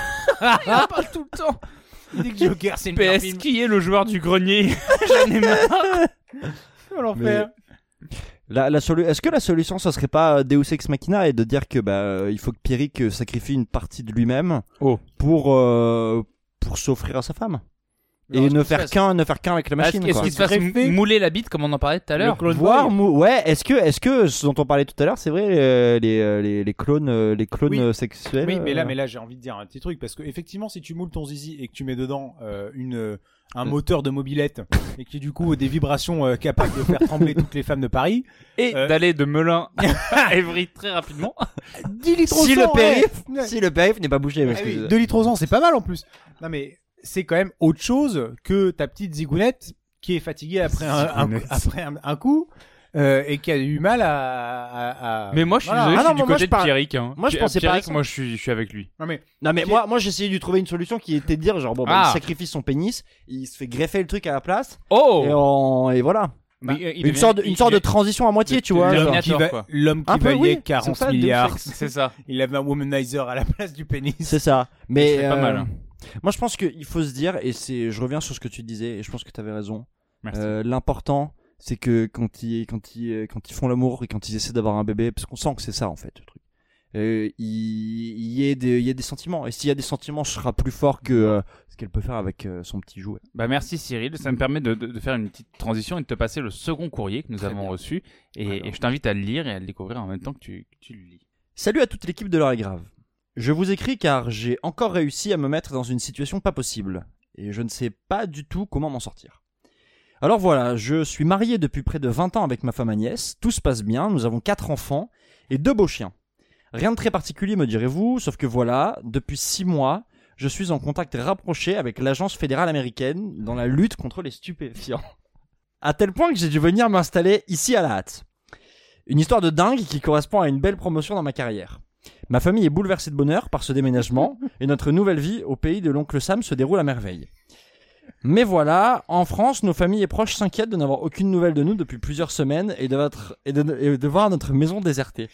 B: Il en parle tout le temps.
C: Il dit que Joker c'est une
B: P S,
C: film.
B: qui est le joueur du grenier? J'en ai marre.
C: Oh, l'enfer.
D: La, la solu- Est-ce que la solution, ça serait pas Deus Ex Machina et de dire que bah euh, il faut que Pierrick euh, sacrifie une partie de lui-même
B: Oh.
D: pour euh, pour s'offrir à sa femme
C: Non,
D: et
C: ce
D: ne
C: qui se
D: faire
C: passe-
D: qu'un, ne faire qu'un avec la
B: Est-ce
D: machine.
B: est-ce
D: quoi.
B: qu'il se fasse
C: Greffé.
B: mouler la bite comme on en parlait tout à l'heure?
C: Le clone
D: Voir,
C: boy.
D: mou- ouais. Est-ce que est-ce que ce dont on parlait tout à l'heure, c'est vrai euh, les, euh, les les clones euh, les clones
C: Oui.
D: euh, sexuels.
C: Oui, mais là,
D: euh,
C: mais là, j'ai envie de dire un petit truc parce que effectivement, si tu moules ton zizi et que tu mets dedans euh, une euh, un moteur de mobilette et qui du coup a des vibrations euh, capables de faire trembler toutes les femmes de Paris,
B: Et
C: Euh.
B: d'aller de Melun à Évry très rapidement.
C: dix litres
D: si
C: au
D: le
C: cent,
D: périph,
C: ouais.
D: si le périph n'est pas bouché, parce
C: Ah
D: que
C: oui,
D: je-
C: deux litres au cent, c'est pas mal en plus. Non mais c'est quand même autre chose que ta petite zigounette qui est fatiguée après un, un-
B: Zigounette.
C: après un, un coup euh, et qui a eu mal à. à- à-
B: Mais moi, je suis
C: Voilà.
B: désolé,
D: Ah
B: je
D: non,
B: suis du
D: moi,
B: côté
D: je parle-
B: de Pierrick. Hein.
D: moi, je
B: Pi-
D: pensais pas à
B: Pierrick,
D: ça.
B: moi, je suis, je suis avec lui.
C: Non mais
D: Non mais
C: Qui-
D: moi moi j'ai essayé de trouver une solution qui était de dire genre bon bah,
B: Ah.
D: il sacrifie son pénis, il se fait greffer le truc à la place
B: Oh
D: et, on- et voilà.
B: Mais, euh, il
D: une
B: devient-
D: sorte de,
B: il
D: une sorte de
B: devient-
D: transition à moitié, tu vois.
B: devient
D: genre.
B: Terminator,
C: qui va-
B: quoi.
C: l'homme qui
D: Un peu,
C: valait
D: oui. C'est
C: quarante
D: ça, Deus
C: milliards,
D: Ex.
B: C'est ça.
C: il avait un womanizer à la place du pénis.
D: C'est ça. Mais
B: serait pas
D: euh,
B: mal, hein.
D: moi je pense qu'il faut se dire et c'est je reviens sur ce que tu disais et je pense que tu avais raison.
B: Merci.
D: Euh, l'important c'est que quand ils quand ils quand ils font l'amour et quand ils essaient d'avoir un bébé parce qu'on sent que c'est ça en fait le truc. Euh, il, il y ait des il y a des sentiments et s'il y a des sentiments, ce sera plus fort que euh, ce qu'elle peut faire avec euh, son petit jouet.
B: Bah merci Cyril, ça me permet de, de, de faire une petite transition et de te passer le second courrier que nous
D: Très
B: avons
D: bien.
B: reçu et,
D: Alors.
B: et je t'invite à le lire et à le découvrir en même temps que tu, que tu le lis.
D: Salut à toute l'équipe de l'heure est grave. Je vous écris car j'ai encore réussi à me mettre dans une situation pas possible et je ne sais pas du tout comment m'en sortir. Alors voilà, je suis marié depuis près de vingt ans avec ma femme Agnès, tout se passe bien, nous avons quatre enfants et deux beaux chiens. Rien de très particulier me direz-vous, sauf que voilà, depuis six mois, je suis en contact rapproché avec l'agence fédérale américaine dans la lutte contre les stupéfiants. À tel point que j'ai dû venir m'installer ici à la hâte. Une histoire de dingue qui correspond à une belle promotion dans ma carrière. Ma famille est bouleversée de bonheur par ce déménagement et notre nouvelle vie au pays de l'oncle Sam se déroule à merveille. Mais voilà, en France, nos familles et proches s'inquiètent de n'avoir aucune nouvelle de nous depuis plusieurs semaines et de, votre, et de, et de voir notre maison désertée.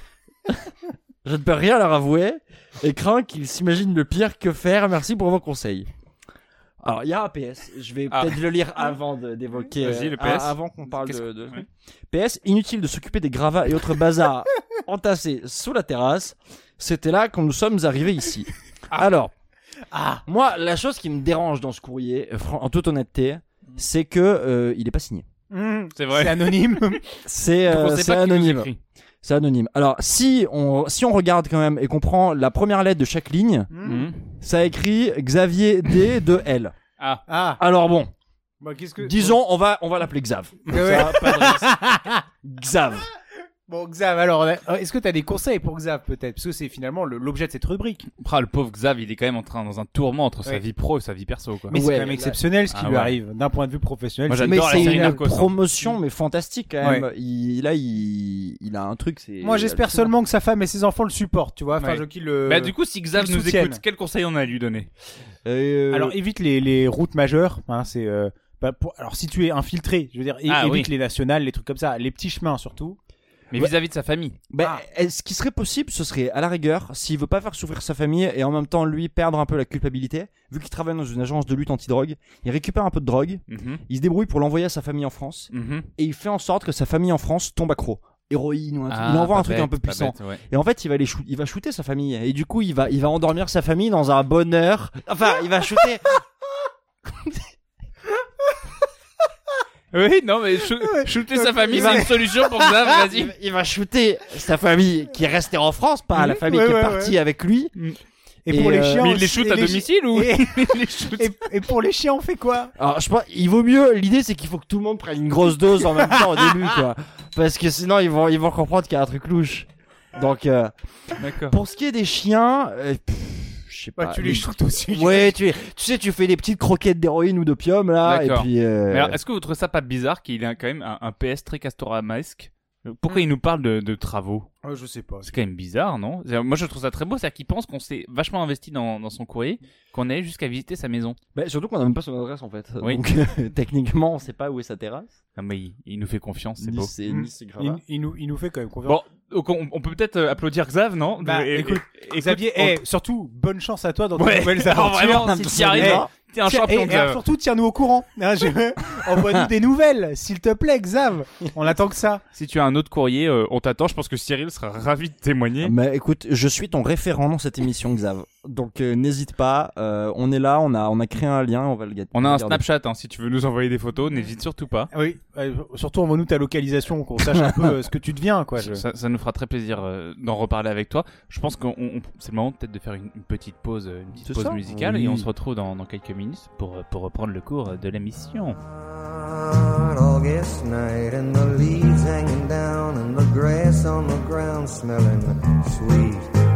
D: Je ne peux rien leur avouer et crains qu'ils s'imaginent le pire. Que faire? Merci pour vos conseils. Alors, il y a un P S. Je vais
B: Ah.
D: peut-être le lire avant de- d'évoquer.
B: Vas-y,
D: euh,
B: le P S.
D: a- Avant qu'on parle
B: Qu'est-ce
D: de.
B: que-
D: de...
B: ouais.
D: P S. Inutile de s'occuper des gravats et autres bazars entassés sous la terrasse. C'était là quand nous sommes arrivés ici. Alors,
C: Ah,
D: moi, la chose qui me dérange dans ce courrier, euh, fran- en toute honnêteté, c'est que euh, il est pas signé.
C: mmh,
B: C'est vrai.
C: c'est anonyme.
D: C'est
B: Donc, on
D: euh,
B: sait
D: c'est
B: pas qui nous
D: anonyme.
B: écrit.
D: C'est anonyme. Alors, si on si on regarde quand même et qu'on prend la première lettre de chaque ligne,
C: Mmh.
B: Mhm.
D: ça écrit Xavier D de L.
B: Ah,
C: Ah,
D: Alors bon,
C: bah, qu'est-ce que
D: disons, on va on va l'appeler Xav.
C: Ouais, ouais.
D: Ça, pas de risque. Xav.
C: Bon, Xav, alors, est-ce que t'as des conseils pour Xav, peut-être? Parce que c'est finalement le- l'objet de cette rubrique.
B: Ah, le pauvre Xav, il est quand même en train dans un tourment entre sa
C: Ouais.
B: vie pro et sa vie perso, quoi.
C: Mais c'est
D: Ouais,
C: quand même
D: là-
C: exceptionnel ce qui
B: Ah
C: lui
B: ouais.
C: arrive, d'un point de vue professionnel.
B: Moi,
C: C'est-
B: j'adore
D: Mais
B: la
D: c'est
B: série
D: une
B: Narcos, hein.
D: promotion, mais fantastique quand même.
C: Ouais.
D: Il, là, il, il a un truc. C'est.
C: Moi, j'espère
D: hallucinant.
C: seulement que sa femme et ses enfants le supportent, tu vois. Enfin,
B: Ouais.
C: je qu'il le.
B: Bah, du coup, si Xav
C: qu'ils
B: nous
C: soutiennent.
B: écoute, quel conseil on a à lui donner?
D: Euh,
C: Alors, évite les, les routes majeures. Hein, c'est. Euh, bah, pour... Alors, si tu es infiltré, je veux dire, é-
B: Ah,
C: évite
B: oui.
C: les nationales, les trucs comme ça, les petits chemins surtout.
B: Mais
D: Ouais.
B: vis-à-vis de sa famille.
D: bah, est- ce qui serait possible, ce serait à la rigueur, s'il veut pas faire souffrir sa famille et en même temps lui perdre un peu la culpabilité, vu qu'il travaille dans une agence de lutte anti-drogue, il récupère un peu de drogue,
B: Mhm.
D: il se débrouille pour l'envoyer à sa famille en France
B: Mhm.
D: et il fait en sorte que sa famille en France tombe accro. Héroïne ou un truc.
B: Ah,
D: il envoie
B: pas
D: un truc
B: bête,
D: un peu
B: pas
D: puissant.
B: bête, ouais.
D: Et en fait, il va les shoo- il va shooter sa famille et du coup, il va il va endormir sa famille dans un bonheur. Enfin, il va shooter.
B: Oui, non, mais shoo- shooter sa famille,
D: Il
B: c'est
D: va-
B: une solution pour Xav,
D: il,
B: vas-y.
D: va- il va shooter sa famille qui est restée en France, pas la
C: Mhm,
D: famille
C: ouais,
D: qui est
C: ouais,
D: partie avec lui.
C: Et,
D: Et,
C: pour les
D: euh,
C: chiens.
B: Mais il les
C: aussi-
B: shoot
C: et
B: à
C: les chi-
B: domicile ou
C: et,
B: il les shoot
C: et, et pour les chiens, on fait quoi?
D: Alors, je pense, il vaut mieux. L'idée, c'est qu'il faut que tout le monde prenne une grosse dose en même temps au début, quoi. Parce que sinon, ils vont, ils vont comprendre qu'il y a un truc louche. Donc, euh,
B: D'accord.
D: pour ce qui est des chiens, euh, pff, je sais
C: Bah,
D: pas.
C: tu les shoots aussi.
D: Ouais, tu, tu sais, tu fais des petites croquettes d'héroïne ou d'opium là, et
B: D'accord.
D: puis. euh,
B: Mais alors, est-ce que vous trouvez ça pas bizarre qu'il ait quand même un, un P S très Castoramasque? Pourquoi il nous parle de, de travaux?
C: Ouais, je sais pas.
B: C'est quand même bizarre, non? C'est- Moi, je trouve ça très beau, c'est-à-dire qu'il pense qu'on s'est vachement investi dans, dans son courrier, qu'on allait jusqu'à visiter sa maison.
D: bah, surtout qu'on a même pas son adresse en fait.
B: Oui.
D: Donc, techniquement, on sait pas où est sa terrasse.
B: Ah, mais il, il nous fait confiance, c'est
D: Ni
B: beau.
D: c'est
C: Mm.
D: ni c'est grave.
C: Il, il nous, il nous fait quand même confiance.
B: Bon, donc on, on peut peut-être euh, applaudir Xav, non?
C: Bah,
B: Et- et-
C: écoute,
B: et-
C: Xavier,
B: on-
C: eh, surtout, bonne chance à toi dans tes
B: Ouais.
C: nouvelles
B: Alors,
C: aventures.
B: vraiment, si tu y arrives,
C: Eh,
B: hein, t'es un
C: tiens,
B: champion,
C: et, et
B: Xav.
C: surtout, tiens-nous au courant. Hein, je- Envoie-nous des nouvelles, s'il te plaît, Xav. On attend que ça.
B: Si tu as un autre courrier, euh, on t'attend. Je pense que Cyril sera ravi de témoigner.
D: Mais écoute, je suis ton référent dans cette émission, Xav. Donc euh, n'hésite pas. euh, on est là, on a, on a créé un lien, on va le gâter.
B: On a un Snapchat, hein, si tu veux nous envoyer des photos, n'hésite surtout pas.
C: Oui, euh, surtout envoie-nous ta localisation, qu'on sache un peu euh, ce que tu deviens, quoi. Je-
B: Ça, ça nous fera très plaisir euh, d'en reparler avec toi. Je pense que c'est le moment peut-être de faire une, une petite pause, euh, une petite
D: C'est
B: pause
D: ça.
B: musicale,
D: Oui.
B: et on se retrouve dans, dans quelques minutes pour, euh, pour reprendre le cours de l'émission.
A: Hot August night and the leaves hanging down and the grass on the ground smelling sweet.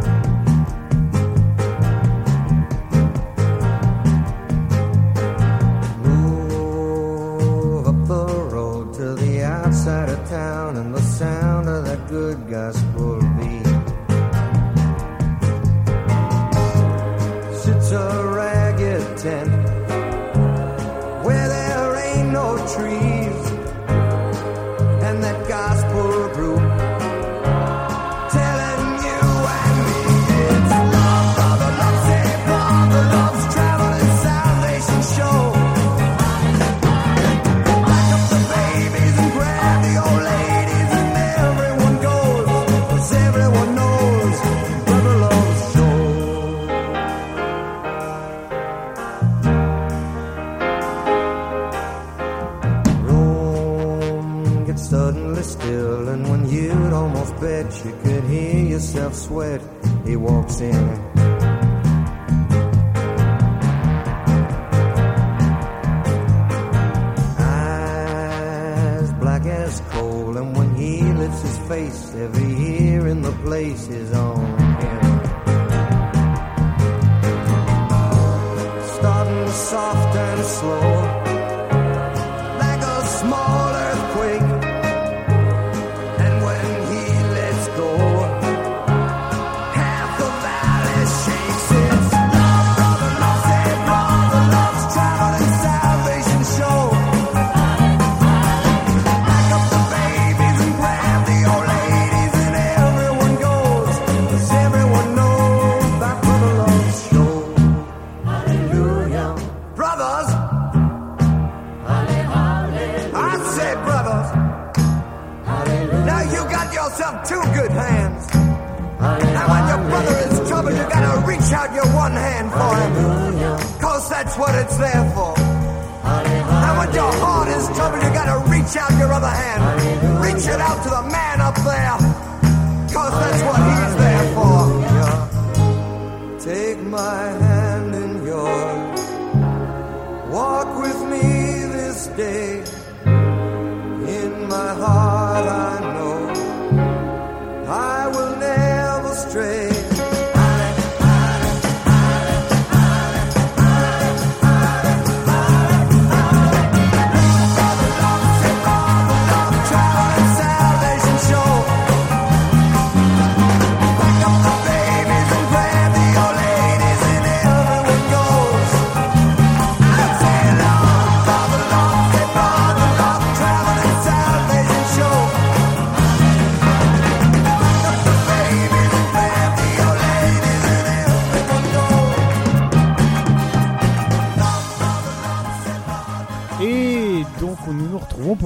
A: Move up the road to the outside of town and the sound of that good gospel beat. Sits a ragged tent where there ain't no trees, and that gospel group telling you and me it's love, brother, love, save brother, love's traveling salvation show. Pack up the babies and grab the old ladies, and everyone goes, 'cause everyone knows brother loves show. Room gets suddenly still, and when you'd almost bet you could hear yourself sweat, he walks in. Eyes black as coal, and when he lifts his face, every ear in the place is on him. Starting soft and slow, like a small earthquake, and when he lets go, half the valley shakes. It's love, brother, love, say brother, love's traveling salvation show. Pack up the babies and grab the old ladies, and everyone goes, 'cause everyone knows that brother loves show. Hallelujah, brothers. I said, brothers, now you got yourself two good hands. Now when your brother is in trouble, you gotta reach out your one hand for him, 'cause that's what it's there for. Now when your heart is troubled, you gotta reach out your other hand. Reach it out to the man up there, 'cause that's what he's there for. Take my hand in yours, walk with me this day. In my heart I know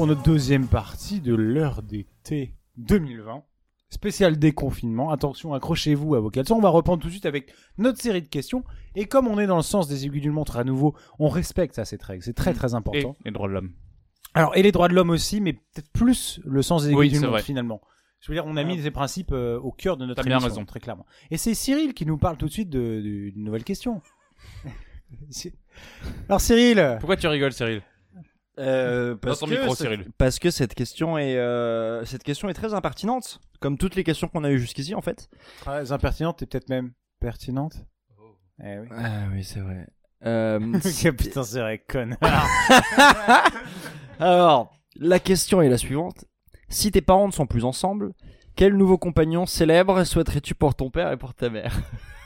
C: pour notre deuxième partie de l'heure d'été deux mille vingt. Spécial déconfinement. Attention, accrochez-vous à vos caleçons. On va reprendre tout de suite avec notre série de questions. Et comme on est dans le sens des aiguilles d'une montre à nouveau, on respecte ça, cette règle. C'est très très important.
B: Et les droits de l'homme.
C: Alors, et les droits de l'homme aussi, mais peut-être plus le sens des aiguilles
B: Oui,
C: d'une
B: c'est
C: montre
B: vrai.
C: finalement. Je veux dire, on a mis ces principes euh, au cœur de notre
B: T'as bien
C: émission,
B: raison.
C: très clairement. Et c'est Cyril qui nous parle tout de suite de- de- d'une nouvelle question. Alors Cyril,
B: Pourquoi tu rigoles, Cyril?
D: Euh, parce,
B: ton
D: que
B: micro,
D: cette-
B: Cyril.
D: parce que cette question est euh, cette question est très impertinente, comme toutes les questions qu'on a eues jusqu'ici en fait.
C: très impertinente et peut-être même pertinente. Eh oui.
D: Ah oui, c'est vrai. Euh,
C: Putain, c'est vrai, connard.
D: alors, la question est la suivante. Si tes parents ne sont plus ensemble, quel nouveau compagnon célèbre souhaiterais-tu pour ton père et pour ta mère?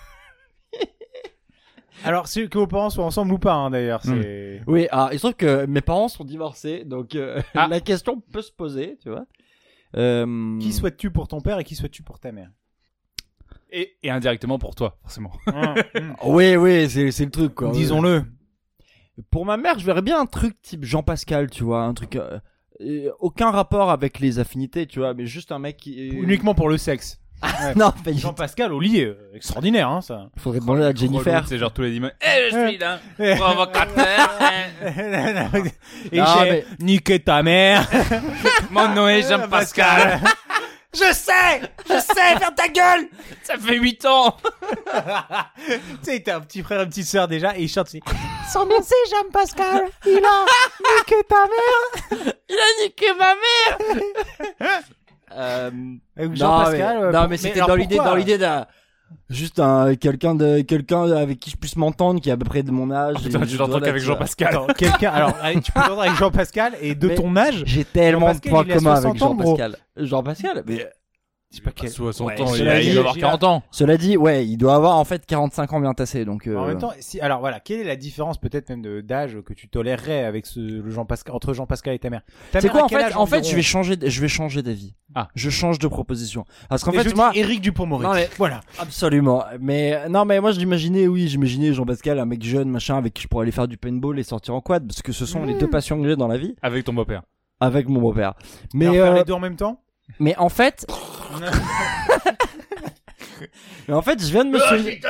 C: Alors, c'est que vos parents soient ensemble ou pas, hein, d'ailleurs. C'est...
D: Oui, ah, il se trouve que mes parents sont divorcés, donc euh,
B: Ah.
D: la question peut se poser, tu vois. Euh,
C: Qui souhaites-tu pour ton père et qui souhaites-tu pour ta mère?
B: Et, et indirectement pour toi, forcément.
D: Oui, oui, c'est c'est le truc quoi.
C: Disons-le.
D: Pour ma mère, je verrais bien un truc type Jean-Pascal, tu vois, un truc euh, euh, aucun rapport avec les affinités, tu vois, mais juste un mec qui
C: Uniquement pour le sexe. Ouais.
D: non, pas du tout.
C: Jean-Pascal au lit, euh, extraordinaire, hein, ça.
D: Faudrait demander à Jennifer.
B: C'est genre tous les dimanches. Eh, je suis là.
C: Eh.
B: Provocateur.
C: Et
D: Non,
C: j'ai
D: mais-
C: niqué ta mère.
B: Mon nom est Jean-Pascal.
C: Je sais, je sais, ferme ta gueule.
B: Ça fait huit ans.
C: Tu sais, t'as un petit frère, une petite sœur déjà, et il chante. c'est, Son nom c'est Jean-Pascal. Il a niqué ta mère.
D: Il a niqué ma mère. euh,
C: Ou
D: non,
C: Jean-Pascal.
D: mais,
C: euh,
D: non,
C: pour-
D: mais c'était
C: alors
D: dans l'idée,
C: pourquoi
D: dans l'idée d'un juste un quelqu'un de quelqu'un avec qui je puisse m'entendre, qui est à peu près de mon âge.
B: Putain,
D: et
B: tu
D: juste,
B: l'entends
D: voilà,
B: qu'avec
D: tu vois.
B: Jean-Pascal.
C: Attends, quelqu'un. Alors, allez, tu peux entendre avec Jean-Pascal et de
D: Mais-
C: ton âge.
D: J'ai tellement de
C: Jean-Pascal,
D: points
C: il a
D: communs avec
C: soixante ans, gros.
D: Jean-Pascal. Jean-Pascal, mais
C: Je sais pas quel.
B: soixante
C: Ouais,
B: ans, il,
C: cela
B: a-
C: dit,
B: il doit avoir
C: j'ai-
B: quarante ans.
D: cela dit, ouais, il doit avoir en fait quarante-cinq ans bien tassé, donc. euh,
C: En même temps, si, alors voilà, quelle est la différence peut-être même de- d'âge que tu tolérerais avec ce, le Jean-Pascal, entre Jean-Pascal et ta mère? Ta
D: C'est
C: mère
D: quoi
C: a
D: en
C: quel
D: fait
C: âge
D: En fait,
C: environ
D: je vais changer, d- je vais changer d'avis.
B: Ah.
D: Je change de proposition. Parce qu'en
C: Mais
D: fait,
C: je dis
D: moi,
C: Éric Dupond-Moretti.
D: Non, mais-
C: Voilà.
D: absolument. Mais non, mais moi, je l'imaginais, oui, j'imaginais Jean-Pascal, un mec jeune, machin, avec qui je pourrais aller faire du paintball et sortir en quad, parce que ce sont les deux passions que j'ai dans la vie,
B: Avec ton beau-père.
D: avec mon beau-père. Mais
C: Alors, faire
D: euh,
C: les deux en même temps?
D: mais en fait, mais en fait, je viens de me souvenir.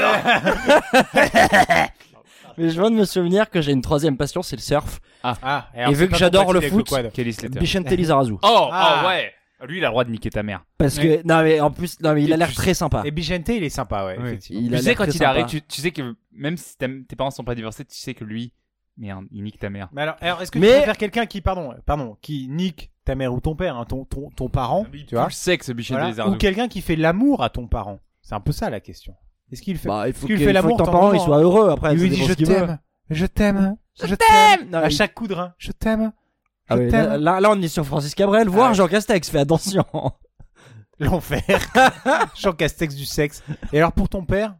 D: Mais je viens de me souvenir que j'ai une troisième passion, c'est le surf.
C: Ah,
D: Et vu que j'adore le foot,
B: Kelly Slater.
D: Bichente Lizarazu.
B: Oh,
C: Ah.
B: oh ouais. Lui, il a le droit de niquer ta mère.
D: Parce que non mais en plus, non mais il
B: Et
D: a l'air
B: tu-
D: très sympa.
C: Et Bichente, il est sympa, ouais,
B: Oui.
C: effectivement.
D: Il
B: Tu
D: a
B: sais,
D: l'air
B: quand
D: très
B: il arrive,
D: sympa.
B: tu, tu sais que même si t'aimes- tes parents sont pas divorcés, tu sais que lui, merde, il nique ta mère.
C: Mais alors, alors, est-ce que
D: Mais-
C: tu préfères quelqu'un qui, pardon, pardon, qui nique ta mère ou ton père, hein, ton, ton, ton parent, tu vois,
B: Tu sais que ce bichon
C: voilà,
B: des
C: ou quelqu'un qui fait l'amour à ton parent? C'est un peu ça la question. Est-ce qu'il fait,
D: Bah, il
C: est-ce
D: faut
C: qu'il
D: qu'il
C: fait
D: faut
C: l'amour
D: que ton
C: de temps
D: parent
C: en
D: il
C: temps,
D: soit heureux après.
C: Il
D: ça
C: lui dit
D: dépend
C: je
D: ce qu'il veut.
C: t'aime, je t'aime, je
D: t'aime.
C: t'aime.
D: Non,
C: À
D: il-
C: chaque coup de rein, je t'aime.
D: Ah
C: Je
D: oui,
C: t'aime.
D: là, là, là, on est sur Francis Cabrel, voire
C: Ah ouais.
D: Jean Castex. Fais attention.
C: L'enfer. Jean Castex du sexe. Et alors pour ton père?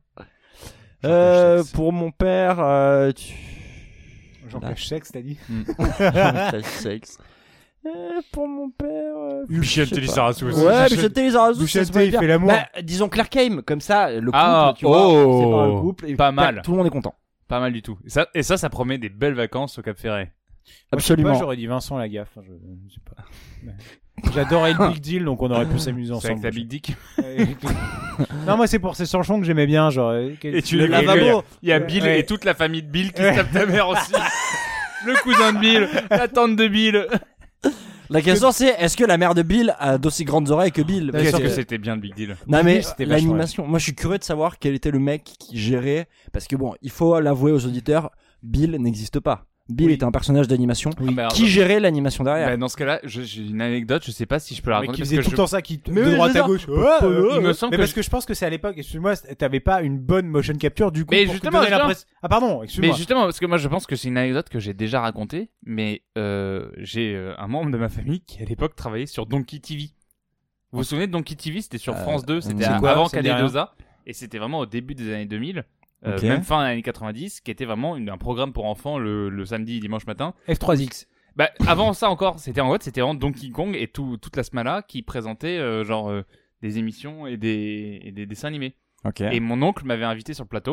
D: Euh,
C: Castex.
D: pour mon père, euh, tu...
C: Jean
D: Là.
C: Castex, t'as dit?
D: Jean Castex. Euh, pour mon père. Euh,
B: Bichon
D: je sais pas.
B: Lizarazu aussi.
D: Ouais,
C: Bichon-
D: Bichon Lizarazu,
C: Bichon,
D: ça se pourrait
C: il
D: bien.
C: fait l'amour.
D: Bah, disons Clark Kane, comme ça, le couple,
B: Ah,
D: tu vois,
B: oh,
D: c'est pas le couple. Et
B: pas
D: bah,
B: mal.
D: Tout le monde est content.
B: Pas mal du tout. Et ça, et ça, ça promet des belles vacances au Cap Ferret.
C: Moi, je sais
D: Absolument.
C: pas, j'aurais dit Vincent Lagaffe. Je, je sais pas. Mais- J'adorais le Big Deal, donc on aurait pu s'amuser
B: C'est avec
C: ensemble.
B: ta big dick.
C: Non, moi c'est pour ces chansons que j'aimais bien, genre. euh,
B: Et tu
C: le
B: les
C: lavabo.
B: Il y a Bill
C: Ouais.
B: et toute la famille de Bill qui se tape ta mère aussi. Le cousin de Bill, la tante de Bill.
D: La question c'est, est-ce que la mère de Bill a d'aussi grandes oreilles que Bill?
B: Bien sûr
D: Parce
B: que
D: que-
B: c'était bien le big deal.
D: Non
C: Bill,
D: mais
C: c'était vachement
D: l'animation, moi je suis curieux de savoir quel était le mec qui gérait, parce que bon, il faut l'avouer aux auditeurs, Bill n'existe pas. Bill
C: Oui.
D: était un personnage d'animation.
B: Ah, bah,
D: Qui gérait l'animation derrière?
B: bah, dans ce cas-là, je- j'ai une anecdote, je sais pas si je peux la
C: Mais
B: raconter
C: qui
B: parce
C: faisait
B: que
C: tout
B: je...
C: le temps ça, qui
D: Mais
C: de
D: oui,
C: droite
D: c'est
C: à
D: ça.
C: gauche.
B: Il me semble
C: Mais
B: que
C: parce
B: je-
C: que je pense que c'est à l'époque, excuse-moi, t'avais pas une bonne motion capture du coup.
B: Mais
C: pour
B: justement,
C: te donner
B: justement.
C: l'impression- Ah pardon,
B: Mais
C: excuse-moi.
B: justement, parce que moi je pense que c'est une anecdote que j'ai déjà racontée, mais euh, j'ai euh, un membre de ma famille qui à l'époque travaillait sur Donkey T V. Vous vous souvenez de Donkey T V? C'était sur
D: Euh,
B: France deux, c'était
C: c'est
B: à-
C: quoi
B: avant
C: Ça me dit
B: K D
C: rien.
B: deux A, et c'était vraiment au début des années deux mille, euh,
D: Ok.
B: même fin des années quatre-vingt-dix, qui était vraiment une- un programme pour enfants le, le samedi et dimanche matin.
C: F trois X.
B: Bah, avant ça encore, c'était en fait, c'était vraiment Donkey Kong et tout, toute la smala qui présentait euh, genre euh, des émissions et des, et des dessins animés.
D: Ok.
B: Et mon oncle m'avait invité sur le plateau.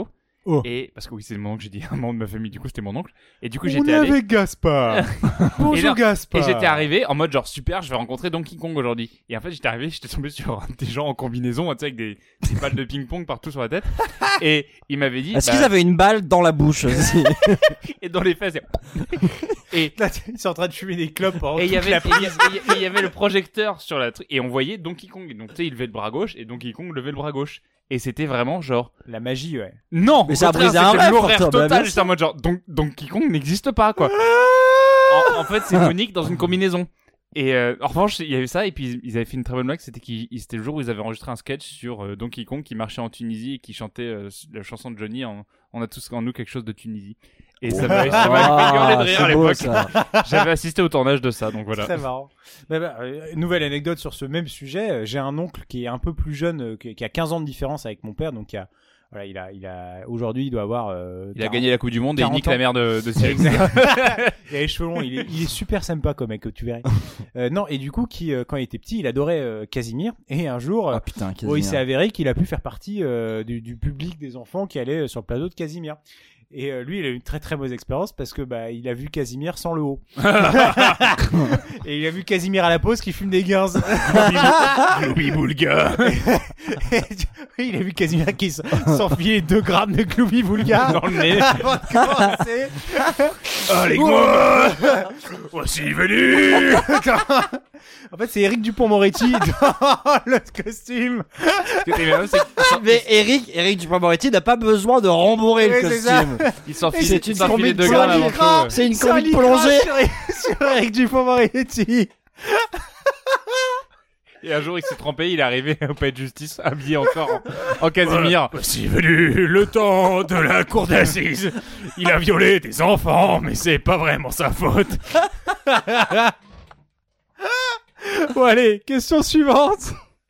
C: Oh.
B: Et parce que oui, c'est mon oncle, j'ai dit un membre de ma famille, du coup c'était mon oncle. Et du coup
C: On
B: j'étais
C: est
B: allé.
C: avec Gaspard.
B: Et
C: Bonjour
B: non,
C: Gaspard.
B: Et j'étais arrivé en mode genre super, je vais rencontrer Donkey Kong aujourd'hui. Et en fait j'étais arrivé, j'étais tombé sur des gens en combinaison, tu sais, avec des, des balles de ping-pong partout sur la tête. Et il m'avait dit.
D: Est-ce
B: bah,
D: qu'ils avaient une balle dans la bouche aussi?
B: Et dans les fesses. Et
C: Là, ils sont en train de fumer des clopes pendant
B: et il y
C: toute
B: avait
C: la
B: et il y, a- et il y avait le projecteur sur la truc et on voyait Donkey Kong. Et donc tu sais, il levait le bras gauche et Donkey Kong levait le bras gauche. Et c'était vraiment genre
C: La magie, ouais.
B: non,
D: Mais
B: au
D: ça a
B: contraire,
D: brisé un
B: c'était
D: rêve pour
B: l'horaire
D: toi, bah,
B: total.
D: bien
B: J'étais
D: sûr.
B: en mode genre Don- Donkey Kong n'existe pas quoi. en, en fait, c'est Monique dans une combinaison. Et euh, en revanche, il y avait ça et puis ils avaient fait une très bonne blague, c'était qu'ils ils- c'était le jour où ils avaient enregistré un sketch sur euh, Donkey Kong qui marchait en Tunisie et qui chantait euh, la chanson de Johnny en on a tous en nous quelque chose de Tunisie. Et ça m'a ça m'a fait hurler de rire à
D: c'est beau,
B: l'époque.
D: ça.
B: J'avais assisté au tournage de ça, donc voilà.
C: Très marrant. Bah, bah, euh, nouvelle anecdote sur ce même sujet. euh, J'ai un oncle qui est un peu plus jeune, euh, qui, qui a quinze ans de différence avec mon père, donc il a, voilà, il a, il a, aujourd'hui, il doit avoir. Euh,
B: Il a
C: quarante
B: gagné la Coupe du Monde et il
C: quarante
B: nique
C: ans.
B: la mère de, de Cyril.
C: Il a les cheveux longs, il est, il est super sympa comme mec, tu verrais. Euh, non, et du coup, qui, euh, quand il était petit, il adorait euh, Casimir. Et un jour, euh,
D: Oh putain,
C: oh, il s'est
D: Casimir.
C: avéré qu'il a pu faire partie euh, du, du public des enfants qui allaient euh, sur le plateau de Casimir. Et euh, lui, il a eu une très très mauvaise expérience parce que bah il a vu Casimir sans le haut. Et il a vu Casimir à la pause qui fume des guinzes.
E: Louis Boulga.
C: Oui, il a vu Casimir qui s- s'enfilait deux grammes de Gloomy Vulgar
B: Dans le nez.
C: avant de commencer.
E: Avec moi. Voici venu.
C: En fait, c'est Eric Dupond-Moretti dans le costume.
B: Ce qui était bien, c'est
D: Mais Eric, Eric Dupond-Moretti n'a pas besoin de rembourrer
C: Ouais,
D: le
C: c'est ça.
D: costume.
B: qu'il s'en
C: Et
B: filait
C: c'est
B: il
C: une
B: s'en filait
C: combi
B: deux
C: de
B: grammes
C: Sony
B: avant
C: Gras.
B: tout.
D: C'est une
C: Sur
D: combi
C: l'icra
D: prolongée.
C: Sur, sur Eric Dupond-Moretti.
B: Et un jour, il s'est trompé, il est arrivé au palais de justice, habillé encore en, en Casimir.
E: Voici venu le temps de la cour d'assises. Il a violé des enfants, mais c'est pas vraiment sa faute.
C: Bon, allez, question suivante.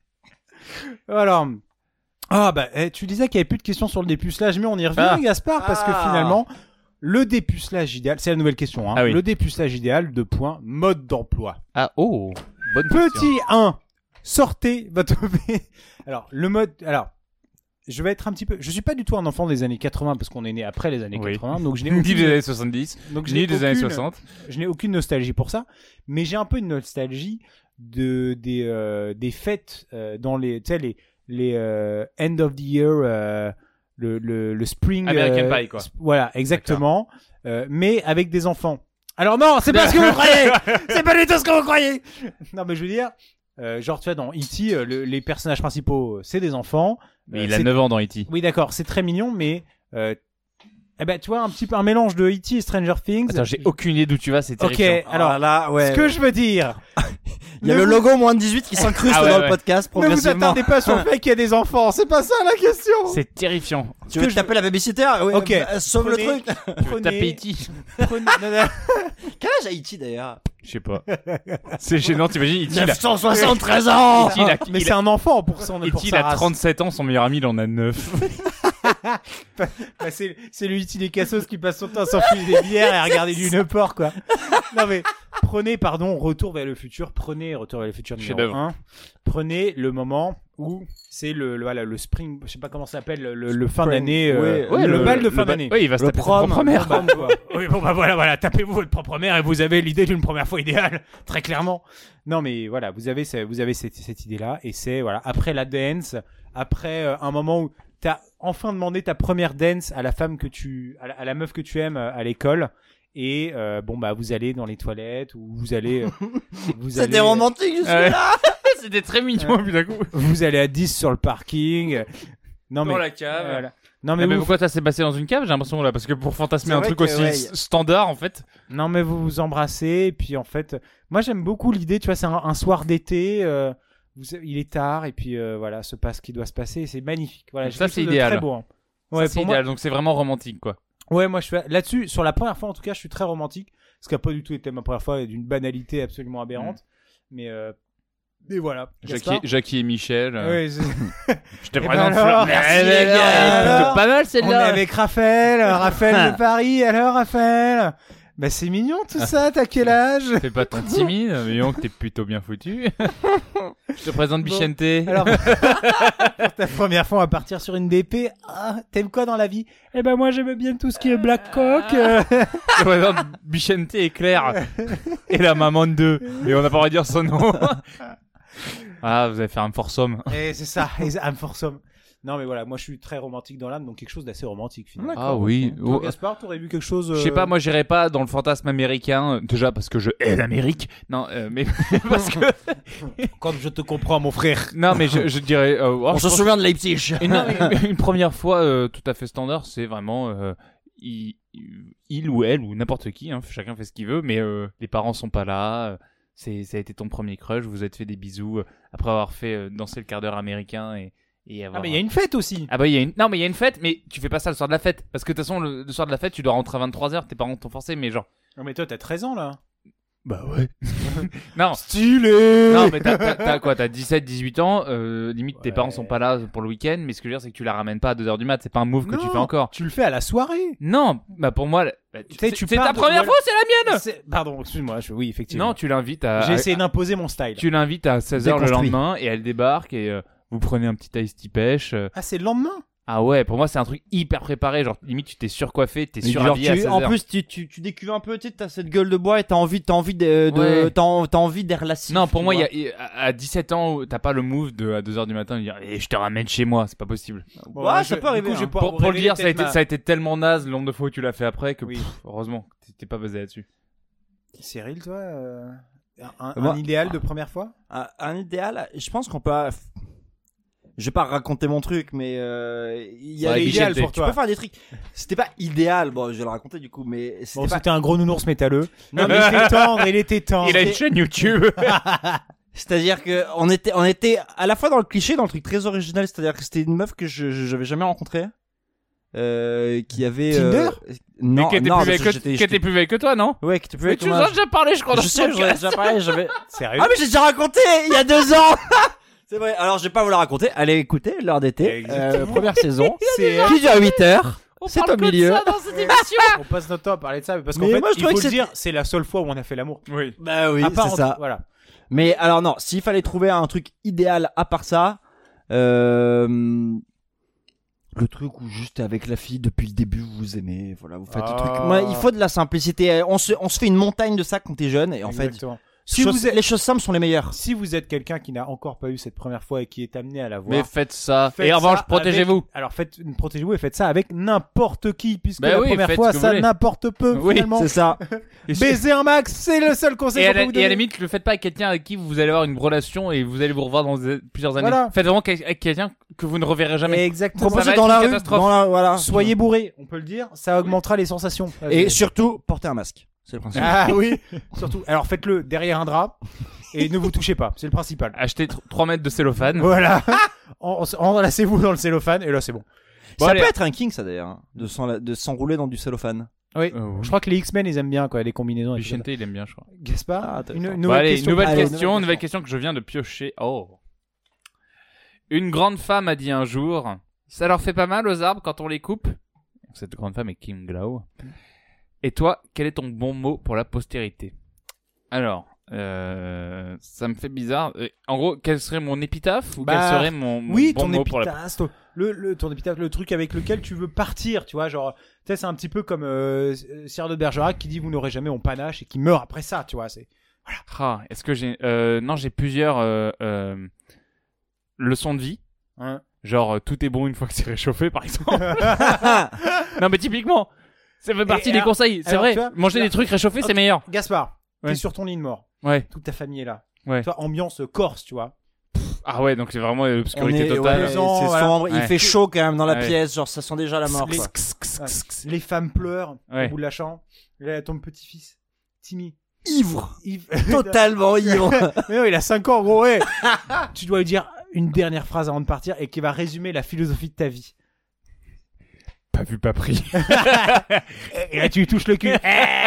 C: Alors. Ah, bah, eh, tu disais qu'il n'y avait plus de questions sur le dépucelage, mais on y revient,
B: Ah.
C: Gaspard, parce que
D: Ah.
C: finalement, le dépucelage idéal, c'est la nouvelle question, hein.
B: Ah oui.
C: Le dépucelage idéal, de point, mode d'emploi.
B: Ah, oh, bonne question.
C: Petit un, sortez votre... Alors, le mode... Alors, je vais être un petit peu... Je suis pas du tout un enfant des années quatre-vingts, parce qu'on est né après les années
B: Oui.
C: quatre-vingts, donc je n'ai
B: Ni
C: aucune...
B: des années soixante-dix,
C: donc, je
B: ni
C: n'ai
B: des années
C: aucune-
B: soixante.
C: Je n'ai aucune nostalgie pour ça, mais j'ai un peu une nostalgie de des euh, des fêtes euh, dans les tu sais les les euh, end of the year euh, le, le le spring
B: American
C: euh,
B: Pie, quoi.
C: sp- voilà, exactement, euh, mais avec des enfants. Alors non, c'est pas ce que vous croyez. C'est pas du tout ce que vous croyez. Non, mais je veux dire euh, genre tu vois dans E T euh, le- les personnages principaux c'est des enfants.
B: Mais
C: Euh,
B: il a
C: c'est-
B: neuf ans dans E T.
C: Oui, d'accord, c'est très mignon, mais euh, eh ben tu vois un petit peu un mélange de E T et Stranger Things.
B: Attends, j'ai aucune idée d'où tu vas, c'est
C: Ok,
B: terrifiant.
C: alors
D: Ah, là, ouais.
C: ce que je veux dire.
D: Il y a
C: Ne
D: le
C: vous-
D: logo moins de dix-huit qui s'incruste
B: Ah ouais,
D: dans
B: ouais.
D: le podcast
C: Ne vous
D: progressivement.
C: attardez pas sur le fait qu'il y a des enfants, c'est pas ça la question.
B: C'est terrifiant.
D: Tu veux
C: que
D: te taper la babysitter? Ouais,
C: Ok.
D: bah, sauve
C: Prenez-
D: le truc.
C: Prenez,
B: Taper E T.
C: prenez- non, non.
D: Quel âge a Iti d'ailleurs?
B: Je sais pas. C'est gênant, t'imagines, E T, il a,
D: neuf cent soixante-treize ans!
B: E T, il a,
C: Mais
B: il
C: c'est
B: a,
C: un enfant pour son
B: E
C: pour
B: T, il
C: sa
B: a
C: race.
B: trente-sept ans, son meilleur ami, il en a neuf.
C: Bah, c'est c'est le E T des cassos qui passe son temps à s'enfiler des bières et à regarder du Neuport quoi. Non mais prenez pardon Retour vers le futur, prenez Retour vers le futur numéro
B: Chef-d'œuvre.
C: un. Prenez le moment où c'est le, le voilà le spring, je sais pas comment ça s'appelle le, le, le fin
D: Spring,
C: d'année euh,
D: ouais.
C: le,
B: Ouais,
C: bal de fin
B: ba-
C: d'année.
B: Oui, il va se
D: Le
B: taper
D: prom,
B: sa propre mère.
C: Bon, quoi.
E: Oui, bon bah voilà, voilà, tapez-vous votre propre mère et vous avez l'idée d'une première fois idéale.
C: Très clairement. Non, mais voilà, vous avez, ce- vous avez cette, cette idée-là, et c'est voilà après la dance, après euh, un moment où t'as enfin demandé ta première dance à la femme que tu, à la, à la meuf que tu aimes euh, à l'école, et euh, bon bah vous allez dans les toilettes ou vous allez, euh, vous allez,
D: C'était romantique jusque
B: Ouais.
D: là.
B: C'était très mignon, puis d'un coup.
C: vous allez à dix sur le parking. Non
B: Dans
C: mais
B: la cave.
C: voilà. Non mais,
B: Ah, mais
C: vous,
B: pourquoi ça s'est passé dans une cave, j'ai l'impression là, parce que pour fantasmer
D: C'est
B: un
D: vrai
B: truc
D: que,
B: aussi
D: ouais,
B: s- standard en fait.
C: non mais vous vous embrassez, et puis en fait, moi j'aime beaucoup l'idée, tu vois, c'est un, un soir d'été. Euh, vous- il est tard et puis euh, voilà, se passe ce qui doit se passer. C'est magnifique. Voilà,
B: Ça,
C: quelque
B: c'est
C: chose de
B: idéal.
C: Très beau. hein.
B: Ça,
C: Ouais,
B: c'est
C: pour moi,
B: idéal, donc c'est vraiment romantique quoi.
C: ouais, moi je suis là-dessus. Sur la première fois, en tout cas, je suis très romantique. Ce qui a pas du tout été ma première fois, et d'une banalité absolument aberrante. Mais euh, et voilà.
B: Jackie,
C: Gaspard
B: Jackie et Michel. euh,
C: Ouais, c'est-
B: Je te
C: ben
B: présente
C: alors,
B: Flo-
C: merci,
B: Eh,
C: les
B: eh,
C: gars,
B: eh,
C: alors
B: plutôt pas mal
C: On est
B: celle-là.
C: avec Raphaël, Raphaël de Paris. Alors Raphaël, Bah c'est mignon tout ça, t'as quel âge?
B: Fais pas ton timide, mais donc t'es plutôt bien foutu. Je te présente
C: Bon.
B: Bichente.
C: Alors, pour ta première fois, on va partir sur une B P. Ah, t'aimes quoi dans la vie? Eh ben moi j'aime bien tout ce qui est Black Cock. euh.
B: Je te présente Bichente et Claire. Et la maman de deux. Et on n'a pas le droit de dire son nom. Ah, vous allez faire un foursome.
C: Et c'est ça, et I'm for some. Non mais voilà, moi je suis très romantique dans l'âme, donc quelque chose d'assez romantique finalement.
B: Ah oui.
C: Toi,
B: Oh,
C: Gaspard, t'aurais vu quelque chose euh,
B: Je sais pas, moi j'irais pas dans le fantasme américain, euh, déjà parce que je hais l'Amérique. Non, euh, mais parce que
C: Comme je te comprends, mon frère.
B: non, mais je, je dirais. euh, oh,
D: On
B: je
D: se
B: pense-
D: souvient de Leipzig.
B: Et non, mais une première fois euh, tout à fait standard, c'est vraiment euh, il, il ou elle ou n'importe qui, hein, chacun fait ce qu'il veut, mais euh, les parents sont pas là. euh, C'est ça a été ton premier crush, vous vous êtes fait des bisous euh, après avoir fait euh, danser le quart d'heure américain et et avoir.
C: Ah mais il y a une fête aussi.
B: Ah bah il y a une non mais il y a une fête, mais tu fais pas ça le soir de la fête parce que de toute façon le, le soir de la fête tu dois rentrer à vingt-trois heures, tes parents t'ont forcé, mais genre
C: Non mais toi t'as treize ans là.
B: bah ouais. Non.
C: Stylé.
B: Non mais t'as, t'as, t'as quoi, t'as dix-sept dix-huit ans, euh, limite tes
C: Ouais.
B: parents sont pas là pour le week-end, mais ce que je veux dire c'est que tu la ramènes pas à deux heures du mat, c'est pas un move que tu
C: Non.
B: fais encore.
C: Tu le fais à la soirée.
B: Non, bah pour moi, bah, tu,
C: Tu sais,
B: c'est,
C: tu
B: c'est
C: pars
B: ta
C: de-
B: première
C: voilà.
B: fois, c'est la mienne.
C: C'est- Pardon, excuse-moi. Je... Oui effectivement.
B: Non, tu l'invites à,
C: J'ai
B: à-
C: essayé d'imposer mon style.
B: tu l'invites à seize heures le
C: Déconstruit.
B: lendemain et elle débarque et euh, vous prenez un petit ice tea pêche. euh.
C: Ah c'est le lendemain.
B: Ah ouais, pour moi c'est un truc hyper préparé, genre limite tu t'es surcoiffé, t'es
D: Mais genre,
B: surhabillé à
D: tu-
B: seize
D: en
B: heures.
D: plus, tu, tu, tu décuves un peu, tu sais, t'as cette gueule de bois et t'as envie, t'as envie de, de
B: Ouais.
D: t'as, en- t'as envie des relations.
B: Non, pour moi, il y a, il y a- à dix-sept ans, t'as pas le move de à deux heures du matin de dire eh, je te ramène chez moi, c'est pas possible.
C: Bon,
D: Ouais,
C: moi,
D: ça
C: je-
D: peut arriver,
C: du coup, je vais
D: hein.
C: pouvoir
B: Pour,
C: vous
B: pour le
C: révéler
B: dire, ça a,
C: peut-être
B: été,
C: ma-
B: ça a été tellement naze le nombre de fois où tu l'as fait après que
C: Oui.
B: pff, heureusement, t'es- t'es pas basé là-dessus.
C: Cyril, toi, euh, un, un
D: Moi-
C: idéal de première fois?
D: Un, un idéal, je pense qu'on peut. Je vais pas raconter mon truc, mais euh, il y a
B: Ouais,
D: des
C: idéal
B: Bichente,
C: pour
D: Tu
C: toi.
D: peux faire des trucs. C'était pas idéal, bon, je vais le raconter du coup, mais c'était
C: Bon,
D: pas.
C: c'était un gros nounours métalleux.
D: Non,
C: il
D: mais
C: était tendre, il était tendre.
B: Il a une chaîne YouTube.
D: C'est-à-dire que on était, on était à la fois dans le cliché, dans le truc très original, c'est-à-dire que c'était une meuf que je, je- j'avais jamais rencontrée, euh, qui avait.
C: Tinder
D: euh, Non,
B: mais qui était
D: non,
B: plus
D: parce
B: vieille
D: que
B: que,
D: j'étais-
B: qui était plus vieille que toi, non?
D: Ouais, qui était plus
B: Mais
D: vieille
B: tu
D: que
B: nous
D: moi.
B: as déjà parlé, je crois, dans
D: Je
B: ce
D: sais, j'en ai
B: podcast.
D: déjà parlé, j'avais.
C: Sérieux?
D: Ah mais j'ai déjà raconté il y a deux ans. C'est vrai. Alors je vais pas vous la raconter. Allez écoutez l'heure d'été,
C: Exactement.
D: euh, première saison,
C: C'est-
D: qui dure à huit heures.
B: On
D: C'est
B: parle
D: au
B: que de
D: milieu.
B: ça dans cette émission.
C: On passe notre temps à parler de ça, mais parce qu'en
D: Mais
C: fait,
D: moi, je
C: il
D: trouvais
C: faut
D: que
C: le
D: c'était-
C: dire, c'est la seule fois où on a fait l'amour.
B: Oui.
D: Bah oui,
C: À part
D: c'est
C: en-
D: ça.
C: Voilà.
D: Mais alors non, s'il fallait trouver un truc idéal à part ça, euh, le truc où juste avec la fille depuis le début vous vous aimez, voilà, vous faites
C: Ah.
D: le truc. Moi, il faut de la simplicité. On se, on se fait une montagne de ça quand t'es jeune et en fait,
C: Exactement. Si
D: chose-
C: vous êtes,
D: les choses simples sont les meilleures.
C: si vous êtes quelqu'un qui n'a encore pas eu cette première fois et qui est amené à la voir,
B: Mais faites ça.
C: faites
B: Et en
C: ça
B: revanche, protégez-vous.
C: avec- Alors faites, protégez-vous et faites ça avec n'importe qui, puisque
B: Bah
C: la
B: oui,
C: première
B: faites
C: fois,
B: ce que vous
C: ça
B: voulez.
C: n'importe peu
B: Oui,
C: finalement.
D: C'est ça.
C: Baiser un max, c'est le seul
B: Et
C: conseil
B: à,
C: qu'on
B: la,
C: peut vous
B: et à la
C: donner.
B: limite, le faites pas avec quelqu'un avec qui vous allez avoir une relation et vous allez vous revoir dans des- plusieurs années.
C: Voilà.
B: Faites vraiment quel- avec quelqu'un que vous ne reverrez jamais.
C: Exactement.
B: Ça va
D: Proposez
B: être
D: dans
B: une
D: la rue,
B: catastrophe.
D: dans la, voilà.
C: Soyez bourré, on peut le dire, ça augmentera les sensations.
D: Et surtout, portez un masque. C'est le principe.
C: Ah oui, surtout. Alors faites-le derrière un drap et ne vous touchez pas, c'est le principal.
B: Achetez trois mètres de cellophane.
C: Voilà. En- en- Enlacez-vous dans le cellophane et là c'est bon.
B: Bon,
D: ça
B: allez.
D: peut être un king, ça d'ailleurs, hein, de s'en- de s'enrouler dans du cellophane.
C: Oui.
B: Euh, oui.
C: Je crois que les X-Men ils aiment bien quoi, les combinaisons. et tout ça.
B: Bichente, il aime bien, je crois.
C: Gaspard,
D: Ah, intéressant.
C: une, une
B: Bon,
C: nouvelle
B: allez,
C: question.
B: nouvelle
D: Allez,
B: question,
D: nouvelle
B: nouvelle question que je viens de piocher. Oh. Une grande femme a dit un jour, ça leur fait pas mal aux arbres quand on les coupe. Cette grande femme est Kim Glau. Et toi, quel est ton bon mot pour la postérité? Alors, euh, ça me fait bizarre. Euh, En gros, quel serait mon épitaphe ou
C: Bah,
B: quel serait mon, mon
C: Oui,
B: bon
C: ton
B: mot pour la
C: épitaphe, ton- le, le, ton épitaphe, le truc avec lequel tu veux partir, tu vois, genre, tu sais, c'est un petit peu comme euh, Cyril de Bergerac qui dit vous n'aurez jamais mon panache et qui meurt après ça, tu vois, c'est.
B: Ah, est-ce que j'ai euh, non, j'ai plusieurs euh, euh, leçons de vie.
C: Hein.
B: Genre euh, tout est bon une fois que c'est réchauffé, par exemple. Non, mais typiquement, ça fait partie
C: Et
B: des
C: alors-
B: conseils. C'est
C: alors,
B: vrai.
C: tu vois,
B: Manger
C: là-
B: des trucs réchauffés,
C: Ok.
B: c'est meilleur.
C: Gaspard,
B: Ouais.
C: t'es sur ton lit de mort,
B: Ouais.
C: toute ta famille est là.
B: Ouais.
C: Tu vois, ambiance corse, tu vois.
B: Ah ouais, donc c'est vraiment
D: On
B: l'obscurité
D: est,
B: totale.
D: ouais,
C: Maison,
D: c'est
C: voilà.
D: sombre, il
B: Ouais.
D: fait chaud quand même dans la
B: Ouais.
D: pièce, genre ça sent déjà la mort.
C: Les-
D: Quoi.
C: Les femmes pleurent
B: Ouais.
C: au bout de la chambre. Et là, ton petit-fils, Timmy.
D: Ivre,
C: Yves-
D: totalement ivre.
C: Mais non, il a cinq ans, gros, ouais. Tu dois lui dire une dernière phrase avant de partir et qui va résumer la philosophie de ta vie.
B: Pas vu, pas pris.
C: Et là, tu lui touches le cul.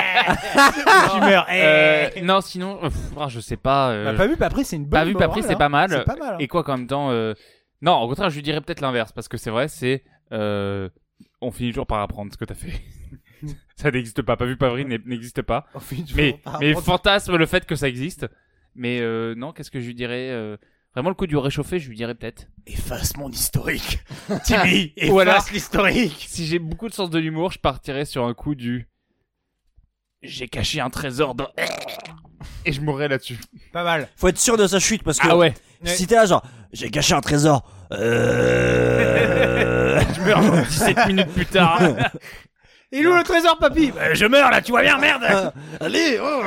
C: Tu meurs.
B: Euh, non, sinon, euh, pff, ah, je sais pas. euh,
C: Bah, pas vu, pas pris, c'est une bonne
B: pas vu, pas
C: morale,
B: pris, c'est
C: hein.
B: pas mal.
C: C'est pas mal. hein.
B: Et quoi qu'en même temps, euh, non, au contraire, je lui dirais peut-être l'inverse parce que c'est vrai, c'est euh, on finit toujours par apprendre ce que t'as fait. Ça n'existe pas. Pas vu, pas vrai, n'est- n'existe pas.
C: On fait une-
B: Mais,
C: par
B: mais
C: rapport-
B: fantasme le fait que ça existe. Mais euh, non, qu'est-ce que je lui dirais euh, Vraiment, le coup du réchauffé, je lui dirais peut-être.
E: Efface mon historique. Timmy,
B: Ou alors-
E: efface l'historique.
B: Si j'ai beaucoup de sens de l'humour, je partirais sur un coup du. J'ai caché un trésor dans. Et je mourrais là-dessus.
C: Pas mal.
D: Faut être sûr de sa chute parce que
B: Ah ouais.
D: si t'es là genre j'ai caché un trésor. Euh...
B: Je meurs dix-sept minutes plus tard.
C: Il est où le trésor, papy?
E: Euh, je meurs là, tu vois bien, merde.
D: Allez, oh,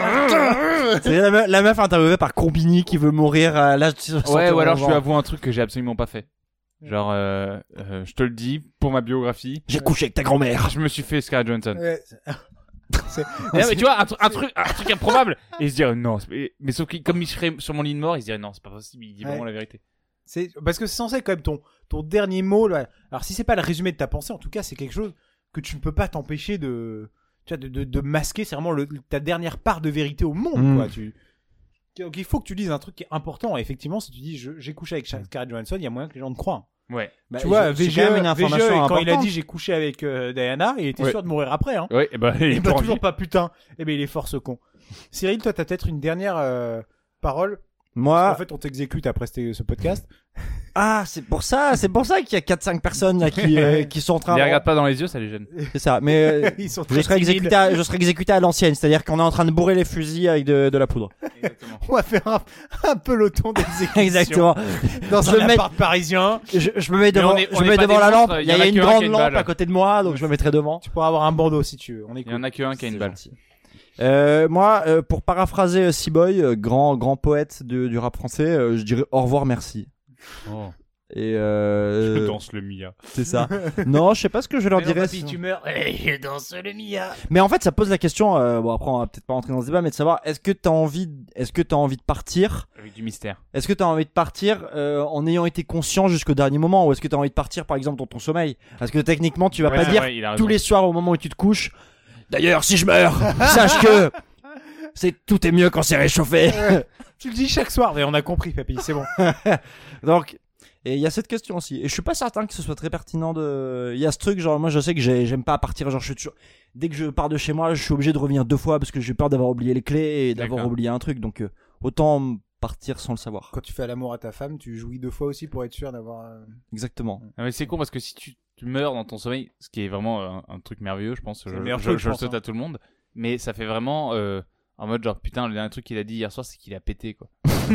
D: c'est la, meuf, la meuf interviewée par Combini qui veut mourir à l'âge de soixante
B: Ouais, ou alors je
D: ans.
B: lui avoue un truc que j'ai absolument pas fait. Genre, euh, euh, je te le dis, pour ma biographie,
D: J'ai couché avec ta grand-mère.
B: je me suis fait Scarlett Johansson.
C: Ouais, c'est- c'est-
B: Mais, mais tu vois, un, tru- un truc, un truc improbable. Et il se dirait non. c'est- Mais, mais sauf que comme il serait sur mon lit de mort, il se dirait non, c'est pas possible. Il dit
C: Ouais.
B: vraiment la vérité.
C: C'est parce que c'est censé être quand même ton ton dernier mot là. Alors si c'est pas le résumé de ta pensée, en tout cas c'est quelque chose que tu ne peux pas t'empêcher de tu vois, de, de, de masquer. C'est vraiment le, ta dernière part de vérité au monde.
D: Mm.
C: Quoi. Tu... Donc il faut que tu dises un truc qui est important. Et effectivement, si tu dis je- j'ai couché avec Scarlett Johansson, il y a moyen que les gens te croient.
B: Ouais.
D: Bah,
C: tu vois,
D: je- c'est
C: V G
D: quand
C: E,
D: même une
C: V G E,
D: information
C: quand il a
D: importante.
C: dit j'ai couché avec euh, Diana, il était
B: Ouais.
C: sûr de mourir après. Hein.
B: Ouais, et bah, il
C: Et
B: est
C: bah
B: pas en
C: toujours
B: vie.
C: pas putain. Et ben il est fort ce con. Cyril, toi t'as peut-être une dernière euh, parole.
D: Moi,
C: En fait, on t'exécute après ce ce podcast.
D: ah, c'est pour ça, c'est pour ça qu'il y a quatre cinq personnes là qui euh, qui sont en train
B: Les
D: de
B: regarde pas dans les yeux, ça les gêne.
D: C'est ça, mais euh,
C: Ils sont
D: je
C: très
D: serai
C: timides.
D: exécuté à, je serai exécuté à l'ancienne, c'est-à-dire qu'on est en train de bourrer les fusils avec de, de la poudre.
B: Exactement.
C: On va faire un, un peloton d'exécution.
D: Exactement.
C: Dans
D: Je
C: un
D: mets-
C: appart parisien.
D: Je, je me mets devant,
B: on est- on
D: je me
B: est
D: mets
B: pas
D: devant
B: des
D: la lampe.
B: monstres,
D: Il y a,
B: y en a
D: une
B: qu'un qui a
D: grande
B: une
D: lampe
B: balle.
D: à côté de moi, donc je me mettrai devant.
C: Tu pourras avoir un bandeau si tu veux. On
B: Il y
C: écoute.
B: en a que un qui a une
D: C'est
B: balle.
D: gentil. Euh, moi, euh, pour paraphraser euh, Seaboy, euh, grand grand poète de- du rap français, euh, je dirais au revoir, merci.
B: Oh.
D: Et euh,
B: Je danse le Mia.
D: c'est ça. Non, je sais pas ce que je leur
C: Mais non,
D: dirais.
C: papy,
D: sinon.
C: tu meurs.
E: Je danse le Mia.
D: Mais en fait, ça pose la question. Euh, bon, après, on va peut-être pas rentrer dans ce débat, mais de savoir est-ce que t'as envie, est-ce que t'as envie de partir,
B: Avec du mystère.
D: est-ce que t'as envie de partir euh, en ayant été conscient jusqu'au dernier moment, ou est-ce que t'as envie de partir, par exemple, dans ton sommeil? Parce que techniquement, tu vas
B: Ouais,
D: pas
B: c'est
D: dire
B: vrai, il a raison.
D: tous les soirs au moment où tu te couches. D'ailleurs, si je meurs, sache que c'est tout est mieux quand c'est réchauffé.
C: Tu le dis chaque soir. Mais on a compris, papy. C'est bon.
D: Donc, et il y a cette question aussi. Et je suis pas certain que ce soit très pertinent de. Il y a ce truc, genre, moi je sais que j'ai- j'aime pas partir. Genre, je suis toujours. Dès que je pars de chez moi, je suis obligé de revenir deux fois parce que j'ai peur d'avoir oublié les clés et d'avoir
B: D'accord.
D: oublié un truc. Donc, euh, autant partir sans le savoir.
C: Quand tu fais l'amour à ta femme, tu jouis deux fois aussi pour être sûr d'avoir. euh,
D: Exactement.
B: Ah, mais c'est con parce que si tu, tu meurs dans ton sommeil, ce qui est vraiment un, un truc merveilleux, je pense, je,
C: le meilleur
B: je-
C: truc,
B: je
C: je
B: le
C: pense,
B: souhaite
C: hein.
B: à tout le monde, mais ça fait vraiment euh, en mode genre putain, le dernier truc qu'il a dit hier soir, c'est qu'il a pété quoi.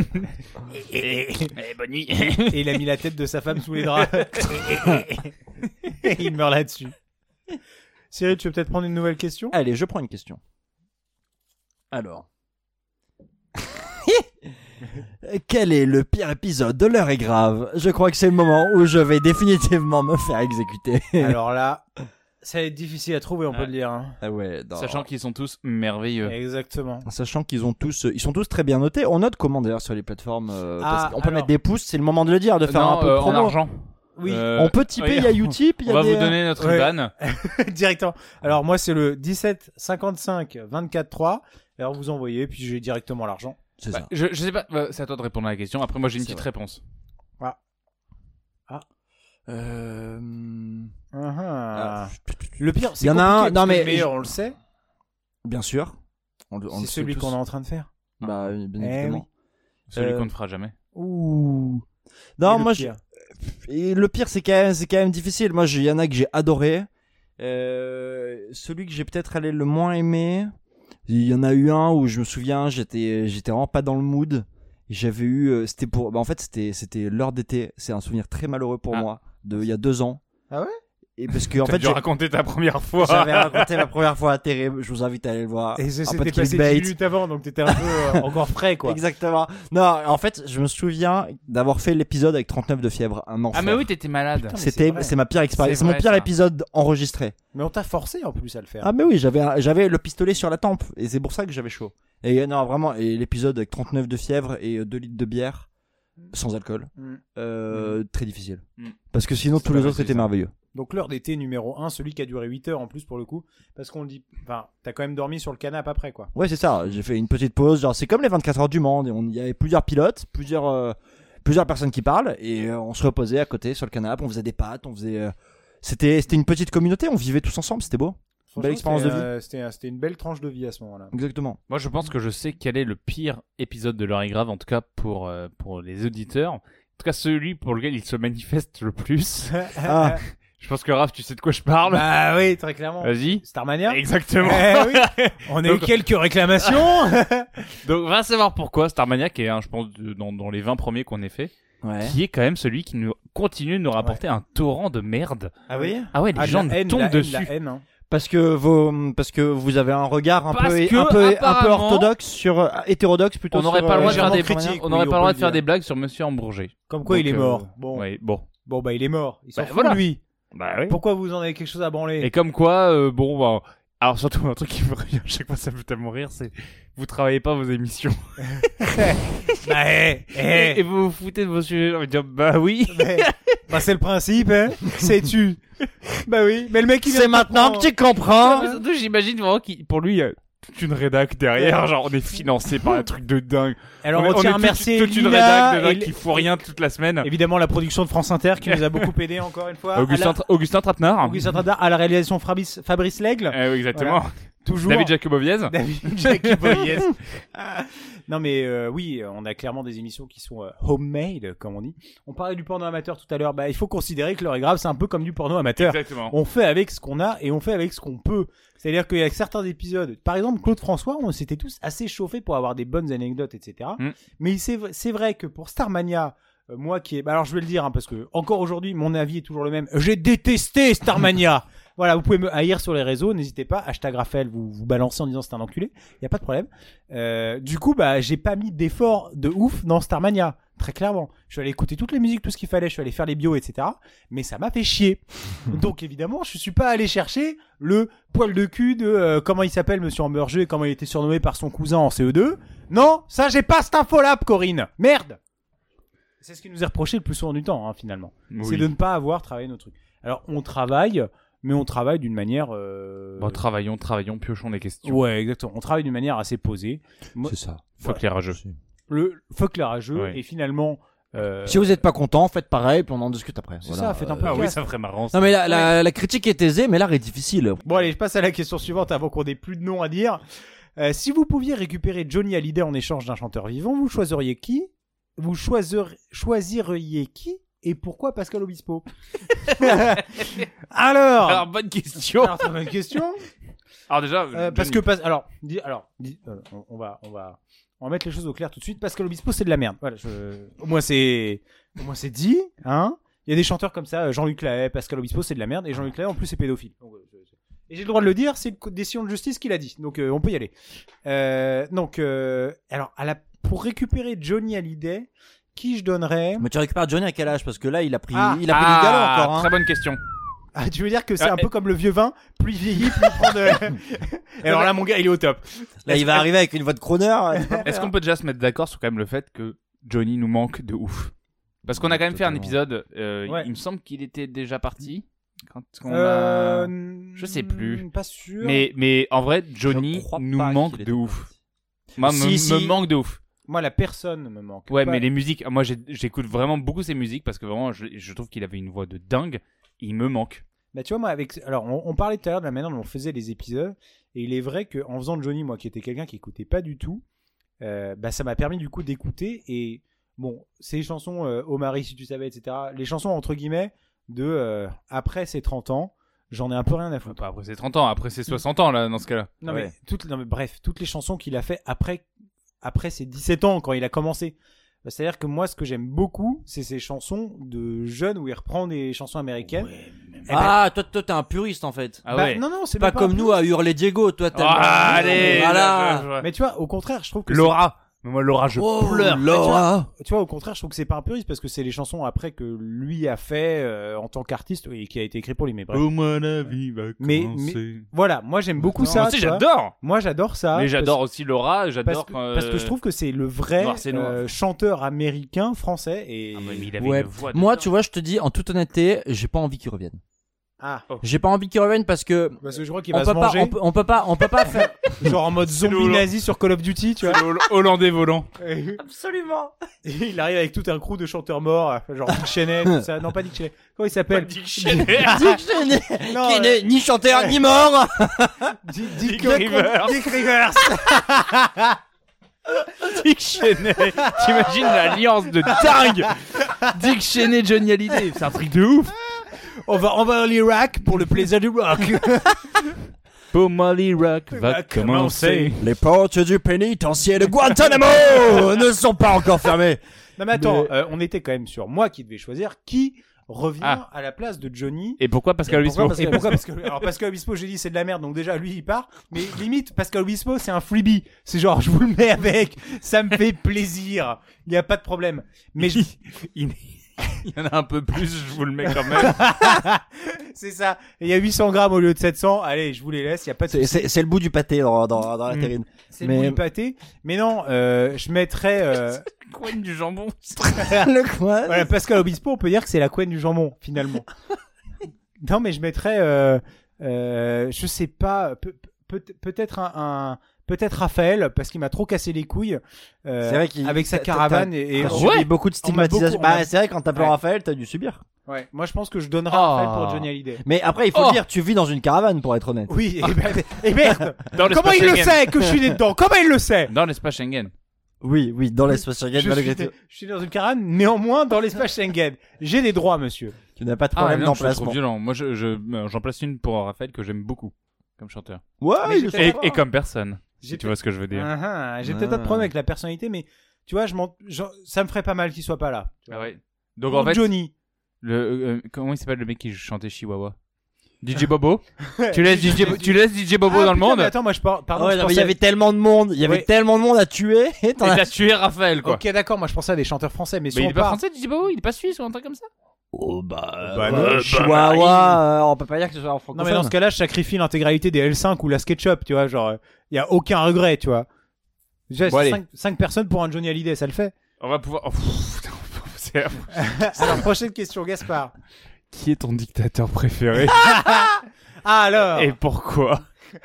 E: Eh, bonne nuit.
C: Et il a mis la tête de sa femme sous les draps. Et il meurt là-dessus. Cyril, tu veux peut-être prendre une nouvelle question?
D: Allez, je prends une question. Alors. Quel est le pire épisode de L'heure est grave? Je crois que c'est le moment où je vais définitivement me faire exécuter.
C: Alors là, ça va être difficile à trouver, on peut
B: Ouais.
C: le dire. hein.
D: Ah ouais, non.
B: Sachant qu'ils sont tous merveilleux.
C: Exactement.
D: Sachant qu'ils ont tous, ils sont tous très bien notés. On note comment d'ailleurs sur les plateformes. euh,
C: Ah,
D: parce qu'on peut
C: alors.
D: mettre des pouces, c'est le moment de le dire, de faire
B: Non,
D: un peu de
B: euh, en
D: promo.
B: argent.
C: Oui,
B: Euh,
D: On peut tiper, il
B: oui.
D: y a Utip, il y
B: On
D: a
B: va
D: des...
B: vous donner notre
C: Ouais.
B: I B A N.
C: directement. Alors moi, c'est le dix-sept cinquante-cinq vingt-quatre trois. Alors vous envoyez, puis j'ai directement l'argent.
D: C'est
B: Bah,
D: ça.
B: je, je sais pas, bah, c'est à toi de répondre à la question. Après, moi j'ai une
D: C'est
B: petite
D: vrai.
B: réponse.
D: Euh...
C: Ah.
D: ah,
C: Le pire, c'est
D: Il y en a un-
C: compliqué,
D: non,
C: parce que
D: mais
C: le meilleur,
D: je-
C: on le sait.
D: Bien sûr. On, le- on le
C: C'est
D: sait
C: celui
D: tous.
C: qu'on est en train de faire.
D: Bah, oui, bien
C: Eh
D: évidemment.
B: Celui
D: Euh,
B: qu'on ne fera jamais.
D: Ouh.
C: Et
D: Non,
C: le
D: moi, je...
C: pire.
D: Et le pire, c'est quand même, c'est quand même difficile. Moi, il y en a que j'ai adoré. Euh, celui que j'ai peut-être allé le moins aimé, il y en a eu un où je me souviens, j'étais, j'étais vraiment pas dans le mood. J'avais eu, euh, c'était pour, bah en fait, c'était, c'était l'heure d'été. C'est un souvenir très malheureux pour
B: Ah.
D: moi, de il y a deux ans.
C: Ah ouais?
D: Et parce que en
B: T'as
D: fait,
B: dû
D: j'ai-
B: raconter ta première fois.
D: j'avais raconté ma première fois à terrible. Je vous invite à aller le voir.
C: Et c'est-
D: Un peu de
C: c'était passé
D: clickbait.
C: dix minutes avant, donc t'étais un peu euh, encore frais, quoi.
D: Exactement. Non, en fait, je me souviens d'avoir fait l'épisode avec trente-neuf de fièvre, un enfer.
B: Ah, mais oui, t'étais malade.
C: Putain, mais
D: C'était,
C: c'est vrai.
D: c'est ma pire expérience.
B: C'est
D: C'est mon
B: vrai,
D: pire
B: ça.
D: épisode enregistré.
C: Mais on t'a forcé en plus à le faire.
D: Ah mais oui, j'avais un- j'avais le pistolet sur la tempe et c'est pour ça que j'avais chaud. Et euh, non, vraiment, et l'épisode avec trente-neuf de fièvre et deux litres de bière sans alcool,
C: Mm.
D: euh, très difficile.
B: Mm.
D: Parce que sinon
B: C'est
D: tous
B: pas
D: les autres
B: facile,
D: étaient
B: ça.
D: merveilleux.
C: Donc l'heure d'été numéro un, celui qui a duré huit heures en plus pour le coup, parce qu'on le dit, enfin, t'as quand même dormi sur le canapé après, quoi.
D: Ouais, c'est ça. J'ai fait une petite pause, genre c'est comme les vingt-quatre heures du Mans, et on- il y avait plusieurs pilotes, plusieurs euh, plusieurs personnes qui parlent et euh, on se reposait à côté sur le canapé, on faisait des pâtes, on faisait euh, c'était c'était une petite communauté, on vivait tous ensemble, c'était beau.
C: Franchement,
D: expérience
C: c'était,
D: de vie.
C: euh, C'était, un- c'était une belle tranche de vie à ce moment-là.
D: Exactement.
B: Moi, je pense que je sais quel est le pire épisode de l'heure est grave, en tout cas pour, euh, pour les auditeurs. En tout cas, celui pour lequel il se manifeste le plus.
D: Ah.
B: Je pense que Raph, tu sais de quoi je parle.
C: Bah oui, très clairement.
B: Vas-y.
C: Starmania.
B: Exactement.
C: Eh oui. On a eu
B: Donc-
C: quelques réclamations.
B: Donc, va savoir pourquoi Starmania, qui est, un, je pense, de- dans, dans les vingt premiers qu'on ait fait,
D: Ouais.
B: qui est quand même celui qui nous continue de nous rapporter un torrent de merde.
D: Ah oui.
B: Ah ouais, les
C: Ah, de
B: gens
C: la
B: nous
C: haine,
B: tombent
C: la haine,
B: dessus.
C: la haine, hein.
D: Parce que vos, parce que vous avez un regard un
B: Parce
D: peu,
B: que,
D: un peu, un peu
B: apparemment,
D: orthodoxe sur, euh, hétérodoxe plutôt.
B: On n'aurait
D: sur,
B: pas le
D: euh,
B: droit de faire des,
C: légèrement critique,
B: on
C: oui,
B: n'aurait
C: on
B: pas le
C: peut
B: droit
C: le
B: de faire
C: dire.
B: des blagues sur Monsieur Hambourger.
C: Comme quoi,
B: Donc,
C: il est
B: euh,
C: mort. Bon.
B: Ouais, bon.
C: Bon, bah, il est mort. Il s'en
B: Bah,
C: fout,
B: voilà.
C: lui.
B: Bah oui.
C: Pourquoi vous en avez quelque chose à branler?
B: Et comme quoi, euh, bon, bah, alors surtout un truc qui me revient à chaque fois, ça me fait tellement rire, c'est vous travaillez pas vos émissions.
C: Bah, eh, eh.
B: Et vous vous foutez de vos sujets, j'ai envie de dire, bah oui.
C: Mais- bah, c'est le principe, hein. Sais-tu? Bah oui. Mais le mec, il vient
D: C'est
C: de
D: maintenant
C: comprendre.
D: que tu comprends.
B: Mais surtout, j'imagine vraiment qu'il, pour lui, il y a toute une rédac derrière, genre on est financé par un truc de dingue.
C: Alors,
B: on, est-
C: on, tient à
B: est toute-
C: remercier
B: toute, une
C: Lina
B: rédac de
C: et
B: dingue qui fout rien toute la semaine.
C: évidemment la production de France Inter qui nous a beaucoup aidé encore une fois.
B: Augustin,
C: À la-
B: Tra- Augustin Trapenard.
C: Augustin Tradar à la réalisation Fabrice, Fabrice Lègle.
B: Eh oui, exactement.
C: Toujours.
B: David Jacoboviez.
C: David Jacoboviez. Non mais euh, oui, on a clairement des émissions qui sont euh, homemade, comme on dit. On parlait du porno amateur tout à l'heure. Bah, il faut considérer que l'heure est grave, c'est un peu comme du porno amateur.
B: Exactement.
C: On fait avec ce qu'on a et on fait avec ce qu'on peut. C'est-à-dire qu'il y a certains épisodes, par exemple Claude François, on s'était tous assez chauffés pour avoir des bonnes anecdotes, et cetera.
B: Mm.
C: Mais c'est c'est vrai que pour Starmania, euh, moi qui est, bah alors je vais le dire hein, parce que encore aujourd'hui mon avis est toujours le même. J'ai détesté Starmania. Voilà, vous pouvez me haïr sur les réseaux, n'hésitez pas. Hashtag Raphaël, vous vous balancez en disant c'est un enculé, y a pas de problème. Euh, du coup, bah j'ai pas mis d'effort de ouf dans Starmania, très clairement. Je suis allé écouter toutes les musiques, tout ce qu'il fallait, je suis allé faire les bios, et cetera. Mais ça m'a fait chier. Donc évidemment, je suis pas allé chercher le poil de cul de euh, comment il s'appelle Monsieur Hamburger et comment il était surnommé par son cousin en C E deux. Non, ça j'ai pas cette info-là, Corinne. Merde. C'est ce qui nous est reproché le plus souvent du temps, hein, finalement.
B: Oui.
C: C'est de ne pas avoir travaillé nos trucs. Alors on travaille, mais on travaille d'une manière. Euh...
B: Bon, travaillons, travaillons, piochons les questions.
C: Ouais, exactement. On travaille d'une manière assez posée. Moi,
D: C'est ça.
B: Fuck les rageux.
C: le fuck l'arrageux
B: Ouais.
C: et finalement. Euh...
D: Si vous êtes pas content, faites pareil, puis on en discute après.
C: C'est ça, faites un peu-
B: Ah
C: Ok.
B: oui, ça ferait marrant. ça.
D: Non mais la, la, la critique est aisée, mais l'art est difficile.
C: Bon allez, je passe à la question suivante avant qu'on ait plus de noms à dire. Euh, si vous pouviez récupérer Johnny Hallyday en échange d'un chanteur vivant, vous choisiriez qui? Vous choisir- choisiriez qui et pourquoi Pascal Obispo? Alors,
B: Alors, bonne question.
C: alors très bonne question.
B: Alors déjà,
C: Euh, parce
B: Johnny.
C: que pas- alors, dis- alors, dis- euh, on, on va, on va, on va mettre les choses au clair tout de suite. Pascal Obispo, c'est de la merde. Voilà, je- au moins c'est, au moins c'est dit, hein. Il y a des chanteurs comme ça, Jean-Luc Lahaye, Pascal Obispo, c'est de la merde, et Jean-Luc Lahaye en plus c'est pédophile. Donc, euh, je- je- et j'ai le droit de le dire, c'est une décision de justice qu'il a dit, donc euh, on peut y aller. Euh, donc, euh, alors, à la, pour récupérer Johnny Hallyday, qui je donnerais?
D: Mais tu récupères Johnny à quel âge? Parce que là, il a pris,
C: Ah.
D: il a pris du galon
B: Ah,
D: encore. Hein.
B: Très bonne question.
C: Ah, tu veux dire que c'est
B: Ah,
C: un peu comme le vieux vin, plus il vieillit, plus il prend de. Et alors là, mon gars, il est au top.
D: Là, il va arriver avec une voix de crooner.
B: Est-ce qu'on peut déjà se mettre d'accord sur quand même le fait que Johnny nous manque de ouf? Parce qu'on a quand même fait un
D: Totalement.
B: épisode, euh,
C: Ouais.
B: il me semble qu'il était déjà parti. Quand on
C: Euh,
B: a... Je sais plus.
C: Pas sûr.
B: Mais, mais en vrai, Johnny
D: Je crois
B: nous
D: pas
B: manque
D: qu'il
B: de
D: était
B: ouf.
D: parti.
B: Moi,
D: Si,
B: me,
D: si.
B: me manque de ouf.
C: Moi, la personne me manque.
B: Ouais,
C: Pas-
B: mais les musiques, moi j'ai- j'écoute vraiment beaucoup ses musiques parce que vraiment, je, je trouve qu'il avait une voix de dingue. Il me manque.
C: Bah, tu vois, moi, avec. Alors, on, on parlait tout à l'heure de la manière dont on faisait les épisodes. Et il est vrai qu'en faisant Johnny, moi qui étais quelqu'un qui écoutait pas du tout, euh, bah, ça m'a permis du coup d'écouter. Et bon, ces chansons, euh, Oh Marie, si tu savais, et cetera. Les chansons entre guillemets de euh, après ses trente ans, j'en ai un peu rien à foutre.
B: Pas après ses trente ans, après ses soixante ans là, dans ce cas-là.
C: Non,
D: Ouais.
C: mais, toutes, non, mais bref, toutes les chansons qu'il a fait après, après ses dix-sept ans, quand il a commencé. Bah, c'est-à-dire que moi, ce que j'aime beaucoup, c'est ces chansons de jeunes où il reprend des chansons américaines. Eh ben,
D: Ah, toi, toi, t'es un puriste en fait.
B: Ah
C: bah,
B: ouais.
C: non, non, c'est
D: Pas
C: même
D: comme
C: un
D: nous
C: peu-
D: à hurler Diego. Toi, t'as.
B: Ah, allez,
D: Voilà.
B: je- je- je-
C: Mais tu vois, au contraire, je trouve que
B: Laura. Mais moi, Laura, je
D: Oh,
B: pleure.
D: Laura.
C: c'est- tu vois, au contraire, je trouve que c'est pas un puriste parce que c'est les chansons après que lui a fait euh, en tant qu'artiste et qui a été écrit pour lui. Mais bref.
B: Au moins la vie va
C: Mais-
B: commencer.
C: Voilà, moi j'aime beaucoup
B: Moi
C: ça.
B: aussi,
C: tu vois.
B: j'adore.
C: Moi j'adore ça.
B: Mais
C: parce-
B: j'adore aussi Laura,
C: Parce
B: j'adore
C: que,
B: quand,
C: parce que je
B: euh,
C: trouve que c'est le vrai
B: Noir, c'est noir.
C: euh, chanteur américain français et
B: Ah, mais il avait
D: Ouais.
B: une voix de
D: Moi,
B: dingue.
D: tu vois, je te dis en toute honnêteté, j'ai pas envie qu'il revienne.
C: Ah.
D: J'ai pas envie qu'il revienne parce que
C: Parce que je crois qu'il
D: on
C: va
D: peut
C: se
D: pas,
C: manger.
D: on peut, on peut pas, on peut pas faire.
C: Genre en mode zombie
B: le-
C: nazi sur Call of Duty, tu vois.
B: Le Hol- Hollandais volant.
C: Et
D: Absolument.
C: il arrive avec tout un crew de chanteurs morts, genre Dick Cheney, tout ça. Non, pas Dick Cheney. Comment il s'appelle?
B: Dick Cheney.
D: Dick Cheney,
C: Non,
D: qui
C: euh,
D: n'est ni chanteur ni mort.
C: Dick,
B: Dick
C: Dick
B: Rivers.
C: Dick Rivers.
B: Dick Cheney. T'imagines l'alliance de dingue. Dick Cheney, Johnny Hallyday. C'est un truc de ouf.
C: On va, on va en Irak pour le plaisir du rock.
B: Pour Molly Rock va
C: Va
B: commencer.
C: commencer.
D: Les portes du pénitencier de Guantanamo ne sont pas encore fermées.
C: Non mais attends,
D: Mais-
C: euh, on était quand même sur moi qui devais choisir qui revient
B: Ah.
C: à la place de Johnny.
B: Et pourquoi Pascal
D: Et pourquoi
B: Obispo
C: Et pourquoi? Parce que alors Pascal Obispo, j'ai dit c'est de la merde, donc déjà lui il part. Mais limite Pascal Obispo c'est un freebie. C'est genre je vous le mets avec, ça me fait plaisir. Il y a pas de problème. Mais je...
B: il... il y en a un peu plus, je vous le mets quand même.
C: c'est ça. Et il y a huit cents grammes au lieu de sept cents. Allez, je vous les laisse. Il y a pas de
D: C'est,
C: souci.
D: c'est, c'est le bout du pâté dans, dans, dans la
C: Mm.
D: terrine.
C: C'est
D: mais-
C: le bout du pâté. Mais non, euh, je mettrais. Euh...
B: Coin du jambon.
D: Le quoi?
C: voilà, Pascal Obispo, on peut dire que c'est la couenne du jambon finalement. Non, mais je mettrais. Euh... Euh... Je sais pas. Pe- pe- peut-être un. un... Peut-être Raphaël, parce qu'il m'a trop cassé les couilles. Euh,
D: C'est vrai qu'il
C: avec sa
D: t'as-
C: caravane
D: t'as-
C: et, et
D: T'as
B: Ouais.
D: subi beaucoup de
C: On m'a beaucoup-
D: stigmatisation.
C: on m'a-
D: Bah, c'est vrai, quand t'appelles
C: Ouais.
D: Raphaël, t'as dû subir.
C: ouais. Moi, je pense que je donnerais
B: Oh.
C: Raphaël pour Johnny Hallyday.
D: Mais après, il faut
B: Oh.
D: dire, tu vis dans une caravane, pour être honnête.
C: Oui. Et, ben- et merde.
B: Dans l'espace
C: Comment il le
B: Schengen.
C: sait que je suis né dedans? Comment il le sait?
B: Dans l'espace Schengen.
D: Oui, oui, dans l'espace Schengen,
C: je,
D: malgré
C: suis,
D: tout.
C: je suis dans une caravane, néanmoins dans l'espace Schengen. J'ai des droits, monsieur.
D: Tu n'as pas de
B: Ah,
D: problème
B: non, je suis trop
D: d'emplacement.
B: violent. Moi, je, je, euh, j'en place une pour Raphaël que j'aime beaucoup comme chanteur.
D: Ouais,
C: Mais
D: il
C: j'ai-
D: est
B: Et,
D: sympa.
B: et comme personne.
C: J'ai
B: Si tu vois ce que je veux dire.
C: Ah, ah, J'ai
D: Ah.
C: peut-être pas de problème avec la personnalité, mais tu vois, je m'en, genre, ça me ferait pas mal qu'il soit pas là. Tu vois.
B: Ah ouais. Donc
C: Pour
B: en fait,
C: Johnny.
B: le, euh, comment il s'appelle le mec qui chantait Chihuahua? D J Bobo. tu laisses D J, Bo- tu laisses D J Bobo
C: Ah,
B: dans le
C: putain,
B: monde.
C: mais attends, moi je par... pardon.
D: Ah ouais,
C: je
D: non, mais
C: pensais...
D: il y avait tellement de monde, il y avait
C: Ouais.
D: tellement de monde à tuer, et t'en
B: Et
D: as...
B: t'as tué Raphaël quoi.
C: Ok, d'accord. Moi je pensais à des chanteurs français, mais, si
B: Mais il
C: on
B: est pas
C: part-
B: français D J Bobo, il est pas suisse ou un truc comme ça?
D: Oh bah,
C: Bah,
D: euh,
C: non.
D: euh,
C: Bah,
D: Chihuahua, euh, on peut pas dire que ce soit en
C: Non,
D: francophone.
C: mais dans ce cas-là, je sacrifie l'intégralité des L cinq ou la SketchUp, tu vois. Genre, il y a aucun regret, tu vois. Déjà,
B: Bon, allez.
C: cinq personnes pour un Johnny Hallyday, ça le fait.
B: On va pouvoir. Oh, pff, putain, c'est-
C: Alors, prochaine question, Gaspard.
B: Qui est ton dictateur préféré?
C: Ah, alors.
B: Et pourquoi?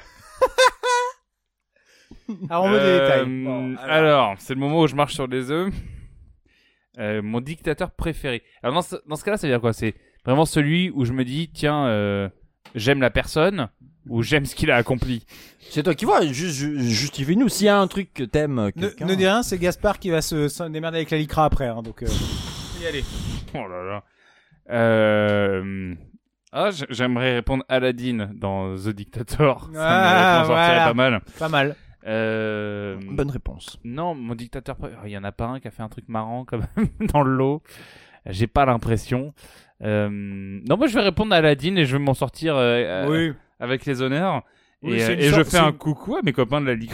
C: Alors, on veut des
B: Euh,
C: détails.
D: Bon, alors.
B: alors, c'est le moment où je marche sur les œufs. Euh, mon dictateur préféré. Alors dans ce, dans ce cas-là, ça veut dire quoi? C'est vraiment celui où je me dis, tiens, euh, j'aime la personne ou j'aime ce qu'il a accompli.
D: C'est toi qui vois, juste, ju- justifie-nous s'il y a un truc que t'aimes.
C: Ne,
D: quelqu'un.
C: ne dis rien, c'est Gaspard qui va se, se démerder avec la Lycra après. Hein, donc, euh...
B: Y aller. Oh là là. Euh... Ah, j- j'aimerais répondre Aladdin dans The Dictator. Ça me-
C: Ah,
B: ça m'en sortirait
C: voilà.
B: pas mal.
C: pas mal.
B: Euh...
D: Bonne réponse.
B: Non, mon dictateur préféré, il y en a pas un qui a fait un truc marrant quand même dans le lot. J'ai pas l'impression. Euh... Non, moi je vais répondre à Aladdin et je vais m'en sortir euh, euh,
C: Oui.
B: avec les honneurs.
C: Oui,
B: et
C: c'est
B: euh,
C: une
B: et je
C: sorte-
B: fais
C: c'est
B: un
C: une-
B: coucou à mes copains de la Ligue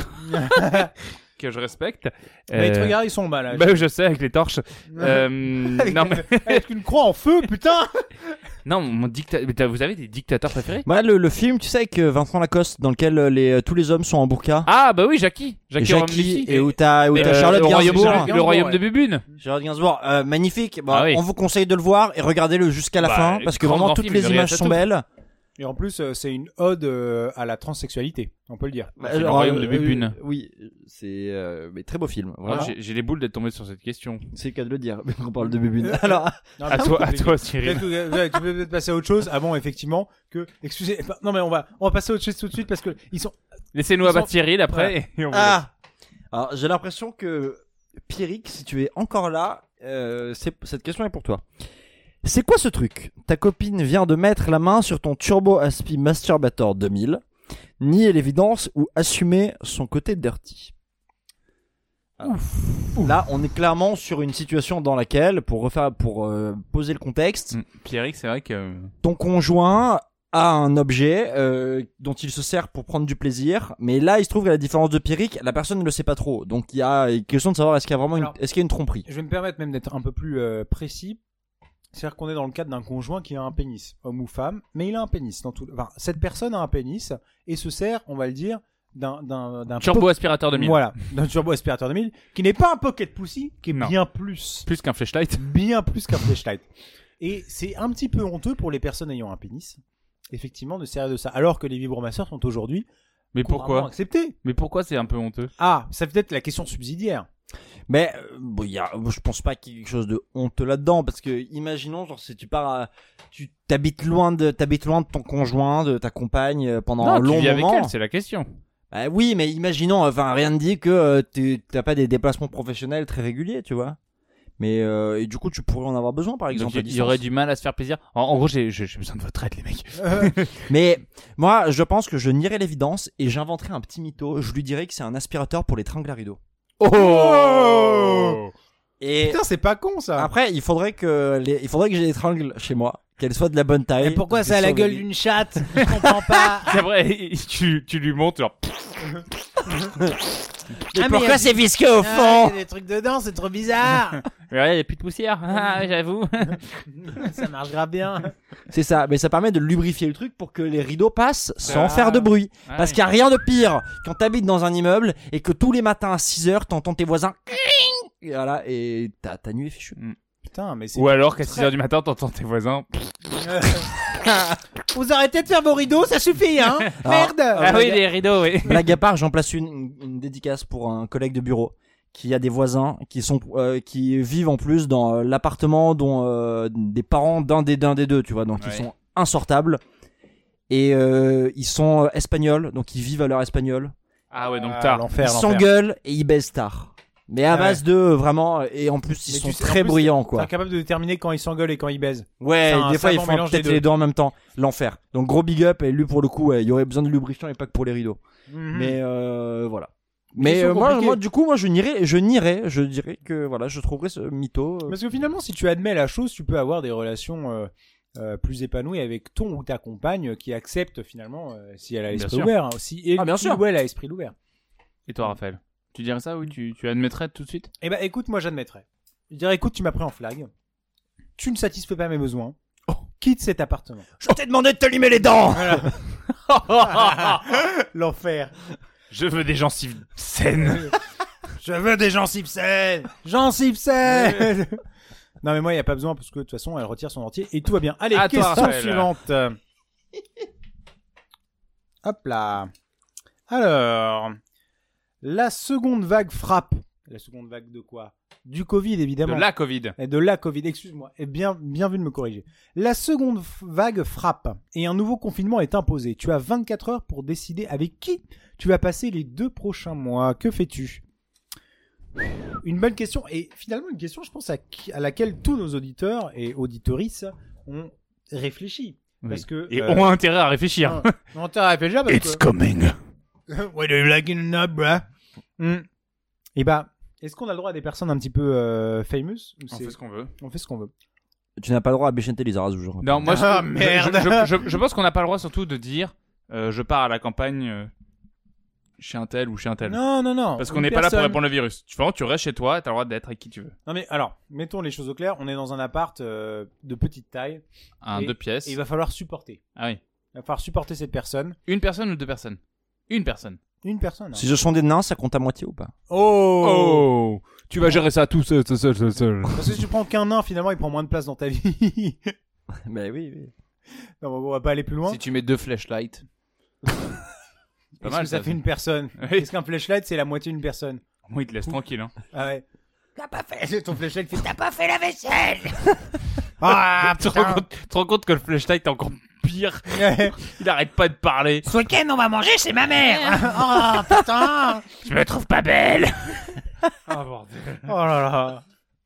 B: que je respecte.
C: Mais tu
B: Euh,
C: regardes, ils sont bas là.
B: Bah, je sais, avec les torches. Euh,
C: Avec-
B: non, mais...
C: Avec une croix en feu, putain.
B: non, mon dictateur. Vous avez des dictateurs préférés?
D: Ouais, le, le film, tu sais, avec euh, Vincent Lacoste, dans lequel euh, les, euh, tous les hommes sont en burqa.
B: Ah, bah oui, Jackie.
D: Et
B: Jackie,
D: Jackie,
B: Romney.
D: et où t'as, où
B: Et,
D: t'as
B: euh,
D: Charlotte
B: le royaume,
D: Gainsbourg.
C: Gainsbourg,
B: le royaume
C: ouais.
B: de Bubune.
D: Charlotte Gainsbourg, euh, magnifique. Bon,
B: Ah oui.
D: on vous conseille de le voir et regardez-le jusqu'à la
B: Bah,
D: fin parce que
B: grand,
D: vraiment
B: grand
D: toutes
B: film,
D: les
B: le
D: images
B: réalisateur.
D: sont belles.
C: Et en plus, euh, c'est une ode euh, à la transsexualité, on peut le dire.
B: C'est le royaume de Bubune.
D: euh, oui, c'est euh, mais très beau film.
B: Ah,
D: Vraiment,
B: j'ai- J'ai les boules d'être tombé sur cette question.
D: c'est le cas de le dire. Mais on parle de Bubune. Alors,
C: Non,
B: À
C: mais-
B: toi, à toi, Cyril.
C: Peut-être que- ouais, tu peux peut-être passer à autre chose avant, effectivement, que. Excusez. Non, mais on va, on va passer à autre chose tout de suite parce que ils sont.
B: Laissez-nous
C: Ils
B: abattre
C: sont-
B: Cyril après. et on vous
D: ah, alors j'ai l'impression que Pierrick, si tu es encore là, euh, c'est- cette question est pour toi. C'est quoi ce truc? Ta copine vient de mettre la main sur ton Turbo Aspi Masturbator deux mille. Nier l'évidence ou assumer son côté dirty. Alors, là, on est clairement sur une situation dans laquelle, pour refaire, pour euh, poser le contexte,
B: laisse. Pierrick, c'est vrai que.
D: ton conjoint a un objet euh, dont il se sert pour prendre du plaisir, mais là, il se trouve qu'à la différence de Pierrick, la personne ne le sait pas trop. Donc, il y a une question de savoir est-ce qu'il y a vraiment une,
C: Alors,
D: est-ce qu'il y a une tromperie.
C: Je vais me permettre même d'être un peu plus euh, précis. C'est-à-dire qu'on est dans le cadre d'un conjoint qui a un pénis, homme ou femme, mais il a un pénis. Dans tout... enfin, cette personne a un pénis et se sert, on va le dire, d'un d'un d'un
B: Turbo
C: po-
B: aspirateur deux mille.
C: Voilà, d'un turbo aspirateur deux mille, qui n'est pas un pocket pussy, qui est
B: Non.
C: bien plus,
B: Plus qu'un flashlight.
C: bien plus qu'un flashlight. Et c'est un petit peu honteux pour les personnes ayant un pénis effectivement de servir de ça. Alors que les vibromasseurs sont aujourd'hui
B: Mais
C: couramment
B: pourquoi
C: acceptés.
B: Mais pourquoi c'est un peu honteux?
C: Ah, ça peut être la question subsidiaire.
D: Mais euh, bon, y a, je pense pas qu'il y ait quelque chose de honteux là-dedans, parce que imaginons, genre, si tu pars, à, tu t'habites loin de, t'habites loin de ton conjoint, de ta compagne euh, pendant
B: Non,
D: un
B: tu
D: long
B: vis avec
D: moment.
B: elle, c'est la question.
D: Bah oui, mais imaginons, enfin, rien ne dit que euh, tu t'as pas des déplacements professionnels très réguliers, tu vois. Mais euh, et du coup, tu pourrais en avoir besoin, par exemple.
B: Donc, il y, y aurait du mal à se faire plaisir. En, en gros, j'ai, j'ai j'ai besoin de votre aide, les mecs.
D: Mais moi, je pense que je nierais l'évidence et j'inventerais un petit mytho. Je lui dirais que c'est un aspirateur pour les tringles à rideaux.
C: Oh
D: Et
C: Putain, c'est pas con ça.
D: après, il faudrait que les, il faudrait que j'ai des tringles chez moi, qu'elles soient de la bonne taille.
C: Mais pourquoi
D: que
C: ça a la
D: soient
C: gueule
D: des-
C: d'une chatte? Je comprends pas.
B: C'est vrai, tu, tu lui montes genre.
D: Mais
C: Ah, mais
D: pourquoi
C: y a-
D: c'est visqueux au
C: Ah,
D: fond?
C: il y a des trucs dedans, c'est trop bizarre.
B: Ouais, il y a plus de poussière. Ah, j'avoue.
C: Ça marche grave bien.
D: C'est ça, mais ça permet de lubrifier le truc pour que les rideaux passent sans
C: Ah.
D: faire de bruit.
B: Ah
D: Parce
B: oui.
D: qu'il n'y a rien de pire quand t'habites dans un immeuble et que tous les matins à six heures t'entends tes voisins. Et voilà, et ta, ta nuit est fichue.
C: Putain, mais c'est.
B: Ou alors qu'à six heures du matin, t'entends tes voisins.
C: Vous arrêtez de faire vos rideaux, ça suffit, hein. Merde.
B: Ah oui, les rideaux, oui.
D: Blague à part, j'en place une, une, une dédicace pour un collègue de bureau qui a des voisins qui sont euh, qui vivent en plus dans euh, l'appartement dont euh, des parents d'un des d'un des deux, tu vois, donc
B: Ouais.
D: ils sont insortables et euh, ils sont euh, espagnols, donc ils vivent à l'heure espagnole.
B: Ah ouais, donc
C: Ah,
B: tard.
C: l'enfer,
D: Ils
C: l'enfer.
D: s'engueulent et ils baissent tard. Mais à
C: Ah
D: base de euh, vraiment et en plus ils
C: Mais
D: sont
C: tu sais, en
D: très
C: plus,
D: bruyants
C: T'es
D: quoi.
C: incapable de déterminer quand ils s'engueulent et quand ils baisent.
D: Ouais,
C: c'est un
D: des fois ils
C: savant
D: font
C: mélange
D: peut-être
C: des deux.
D: les deux en même temps. L'enfer. Donc gros big up et lui pour le coup, ouais, il y aurait besoin de lubrifiant et pas que pour les rideaux. Mais euh, voilà. Mais
C: Question
D: euh, moi,
C: compliquée.
D: moi, du coup, moi, je nierais, je nierais, je dirais que voilà, je trouverais ce mytho. euh,
C: Parce que finalement, si tu admets la chose, tu peux avoir des relations euh, euh, plus épanouies avec ton ou ta compagne qui accepte finalement euh, si elle a
B: Bien
C: l'esprit
B: sûr.
C: ouvert. Hein, si et
D: Ah, bien
C: si
D: sûr.
C: ou elle a l'esprit ouvert.
B: Et toi, Raphaël? Tu dirais ça ou tu, tu admettrais tout de suite?
C: Eh ben, écoute, moi, j'admettrais. Je dirais, écoute, tu m'as pris en flag. Tu ne satisfais pas mes besoins. Quitte cet appartement.
D: Je t'ai demandé de te limer les dents.
C: L'enfer.
B: Je veux des gencives saines.
C: Je veux des gencives saines. Gencives saines. Non, mais moi, il n'y a pas besoin parce que de toute façon, elle retire son dentier et tout va bien. Allez,
B: À toi,
C: question
B: Raphaël.
C: suivante. Hop là. Alors, la seconde vague frappe. La seconde vague de quoi? Du Covid,
B: De
C: évidemment.
B: la Covid.
C: Et de la Covid, excuse-moi. Et bien, bien vu de me corriger. La seconde f- vague frappe et un nouveau confinement est imposé. Tu as vingt-quatre heures pour décider avec qui tu vas passer les deux prochains mois. Que fais-tu? Une bonne question. Et finalement, une question, je pense, à, qui- à laquelle tous nos auditeurs et auditorices ont réfléchi. Parce que.
B: Et
C: euh,
B: ont intérêt à réfléchir.
C: on on t'a réfléchi parce que.
B: coming.
C: What do you like in a nut, bruh? Hmm. Et bah, est-ce qu'on a le droit à des personnes un petit peu euh, famous ou
B: On
C: c'est-
B: fait ce qu'on veut.
C: on fait ce qu'on veut.
D: Tu n'as pas le droit à Béchanter les Arras aujourd'hui.
B: Non, moi, je,
C: Ah,
B: je-
C: merde.
B: Je, je- je- je pense qu'on n'a pas le droit surtout de dire euh, je pars à la campagne euh, chez un tel ou chez un tel.
C: Non, non, non.
B: Parce qu'on
C: Une
B: n'est pas là pour
C: personne-
B: répondre le virus. Tu vois, tu restes chez toi, t'as le droit d'être avec qui tu veux.
C: Non mais alors, mettons les choses au clair. On est dans un appart euh, de petite taille
B: Un,
C: Et-
B: deux pièces.
C: et il va falloir supporter.
B: Ah oui.
C: Il va falloir supporter cette personne.
B: Une personne ou deux personnes? Une personne.
C: Une personne. hein.
D: Si ce sont des nains, ça compte à moitié ou pas?
C: Oh,
B: Tu vas gérer ça tout seul, tout seul, tout seul.
C: Parce que si tu prends qu'un nain, finalement, il prend moins de place dans ta vie.
D: Mais oui, oui.
C: Non, bon, on va pas aller plus loin.
B: Si tu mets deux flashlights.
C: Est-ce
B: mal,
C: que ça
B: ça,
C: fait une personne.
B: Oui.
C: Est-ce qu'un flashlight c'est la moitié d'une personne?
B: Moi, il te laisse tranquille. Hein.
C: Ah ouais.
F: T'as pas fait,
C: Ton flashlight fait.
F: t'as pas fait la vaisselle.
C: Ah
B: tu, te rends compte, tu te rends compte que le flashlight est encore pire.
C: putain.
B: Il arrête pas de parler.
F: Ce week-end, on va manger chez ma mère.
C: Oh putain.
B: Je me trouve pas belle.
C: Oh bordel. Oh là là.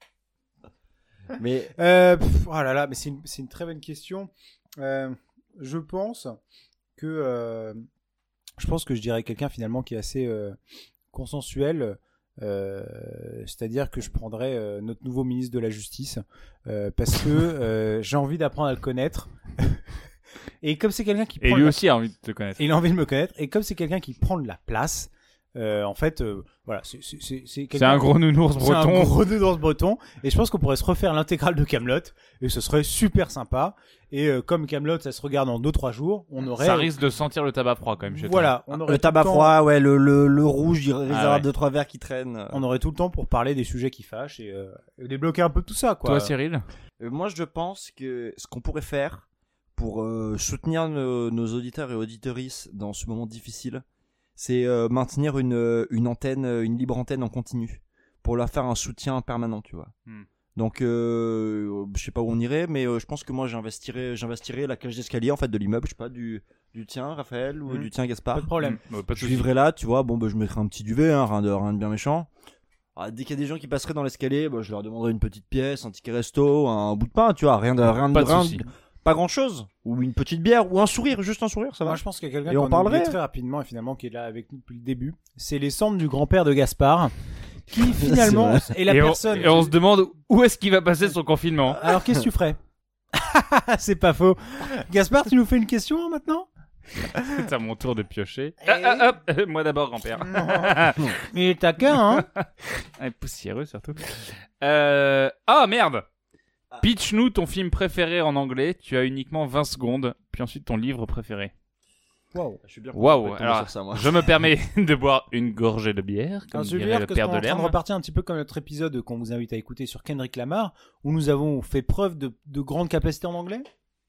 D: Mais
C: Euh, pff, oh là là, mais c'est une, c'est une très bonne question. Euh, je pense que euh, je pense que je dirais quelqu'un finalement qui est assez euh, consensuel. Euh, c'est-à-dire que je prendrais euh, notre nouveau ministre de la Justice euh, parce que euh, j'ai envie d'apprendre à le connaître. Et comme c'est quelqu'un qui
B: Et
C: prend
B: lui
C: de la-
B: aussi a envie de te connaître.
C: il a envie de me connaître, et comme c'est quelqu'un qui prend de la place, euh, en fait, euh, voilà, c'est c'est c'est c'est
B: C'est
C: quelqu'un-
B: un gros nounours
C: c'est un
B: breton.
C: gros nounours breton, et je pense qu'on pourrait se refaire l'intégrale de Camelot, et ce serait super sympa. Et euh, comme Camelot, ça se regarde en deux trois jours, on aurait
B: Ça risque de sentir le tabac froid quand même chez toi.
C: voilà, on aurait
D: le
C: tout
D: tabac
C: temps-
D: froid, ouais, le, le, le rouge, il réserve
B: Ah ouais.
D: deux, trois verres qui traînent.
C: on aurait tout le temps pour parler des sujets qui fâchent et, euh, et débloquer un peu tout ça, quoi.
B: Toi, Cyril?
D: Euh, moi, je pense que ce qu'on pourrait faire pour euh, soutenir nos, nos auditeurs et auditrices dans ce moment difficile, c'est euh, maintenir une, une antenne, une libre antenne en continu, pour leur faire un soutien permanent, tu vois.
B: Hmm.
D: Donc, euh, je sais pas où on irait, mais euh, je pense que moi j'investirais, j'investirais la cage d'escalier en fait de l'immeuble, je sais pas, du, du tien, Raphaël, ou
C: Hmm.
D: du tien, Gaspard.
C: Pas de problème.
B: Hmm, bah, pas de
D: Je
B: souci.
D: vivrais là, tu vois. Bon, bah, je mettrais un petit duvet, hein, rien de, rien de bien méchant. Ah, dès qu'il y a des gens qui passeraient dans l'escalier, bah, je leur demanderais une petite pièce, un ticket resto, un bout de pain, tu vois, rien de, rien de,
B: Pas de
D: rien
B: souci.
D: de- pas grand chose. Ou une petite bière, ou un sourire, juste un sourire, ça va.
C: Moi, je pense qu'il y a quelqu'un
D: Et on
C: qu'on a oublié
D: parlerait.
C: très rapidement et finalement qui est là avec nous depuis le début. C'est les cendres du grand-père de Gaspard, qui finalement est la
B: et,
C: personne.
B: on, et on se demande où est-ce qu'il va passer son confinement.
C: Alors qu'est-ce que tu ferais? C'est pas faux. Gaspard, tu nous fais une question hein, maintenant?
B: C'est à mon tour de piocher. Ah, ah, hop, moi d'abord, grand-père.
C: Mais t'as qu'un, hein?
B: Ah, poussiéreux surtout. Euh... Ah merde. Pitch-nous ton film préféré en anglais. Tu as uniquement vingt secondes. Puis ensuite ton livre préféré.
C: Wow.
D: Je suis bien
B: Waouh,
D: content de tomber
B: alors,
D: sur ça, moi.
B: Je me permets de boire une gorgée de bière, comme
C: Alors, je veux
B: dirait
C: dire
B: le
C: que
B: père
C: qu'on
B: de
C: est en train de
B: l'herbe.
C: repartir un petit peu comme notre épisode qu'on vous invite à écouter sur Kendrick Lamar, où nous avons fait preuve de, de grande capacité en anglais.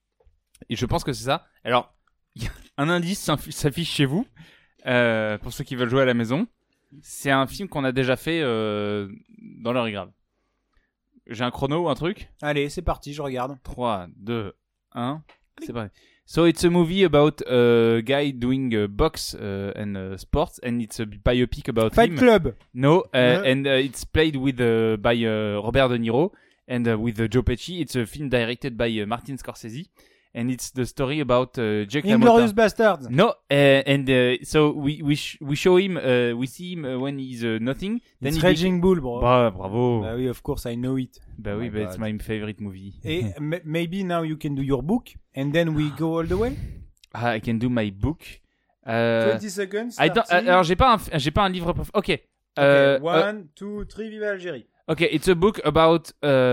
B: Et je pense que c'est ça. Alors, y a un indice s'inf- s'affiche chez vous, euh, pour ceux qui veulent jouer à la maison. C'est un film qu'on a déjà fait euh, dans l'heure est grave. J'ai un chrono ou un truc?
C: Allez, c'est parti, je regarde.
B: trois, deux, un. C'est parti. So it's a movie about a guy doing uh, box uh, and uh, sports, and it's a biopic about
C: Fight
B: him.
C: Club.
B: No, uh,
C: Ouais.
B: and uh, it's played with uh, by uh, Robert De Niro and uh, with uh, Joe Pesci. It's a film directed by uh, Martin Scorsese, and it's the story about uh, Jake
C: Inglorious
B: LaMotta.
C: Bastards.
B: No, uh, and uh, so we we sh- we show him, uh, we see him uh, when he's uh, nothing. Then
C: It's
B: he
C: Raging Bull, bro.
B: Bah, bravo.
C: Bah oui, of course, I know it.
B: Bah oui,
D: my
B: bah, it's
D: God.
B: my favorite movie.
C: Et m- maybe now you can do your book, and then we go all the way.
B: Ah, I can do my book. Uh,
C: twenty seconds.
B: I don't-
C: starting.
B: alors j'ai pas un, j'ai pas un livre préf- Ok.
C: Ok,
B: Euh, euh,
C: one, two, three, vive Algérie.
B: ok, it's a book about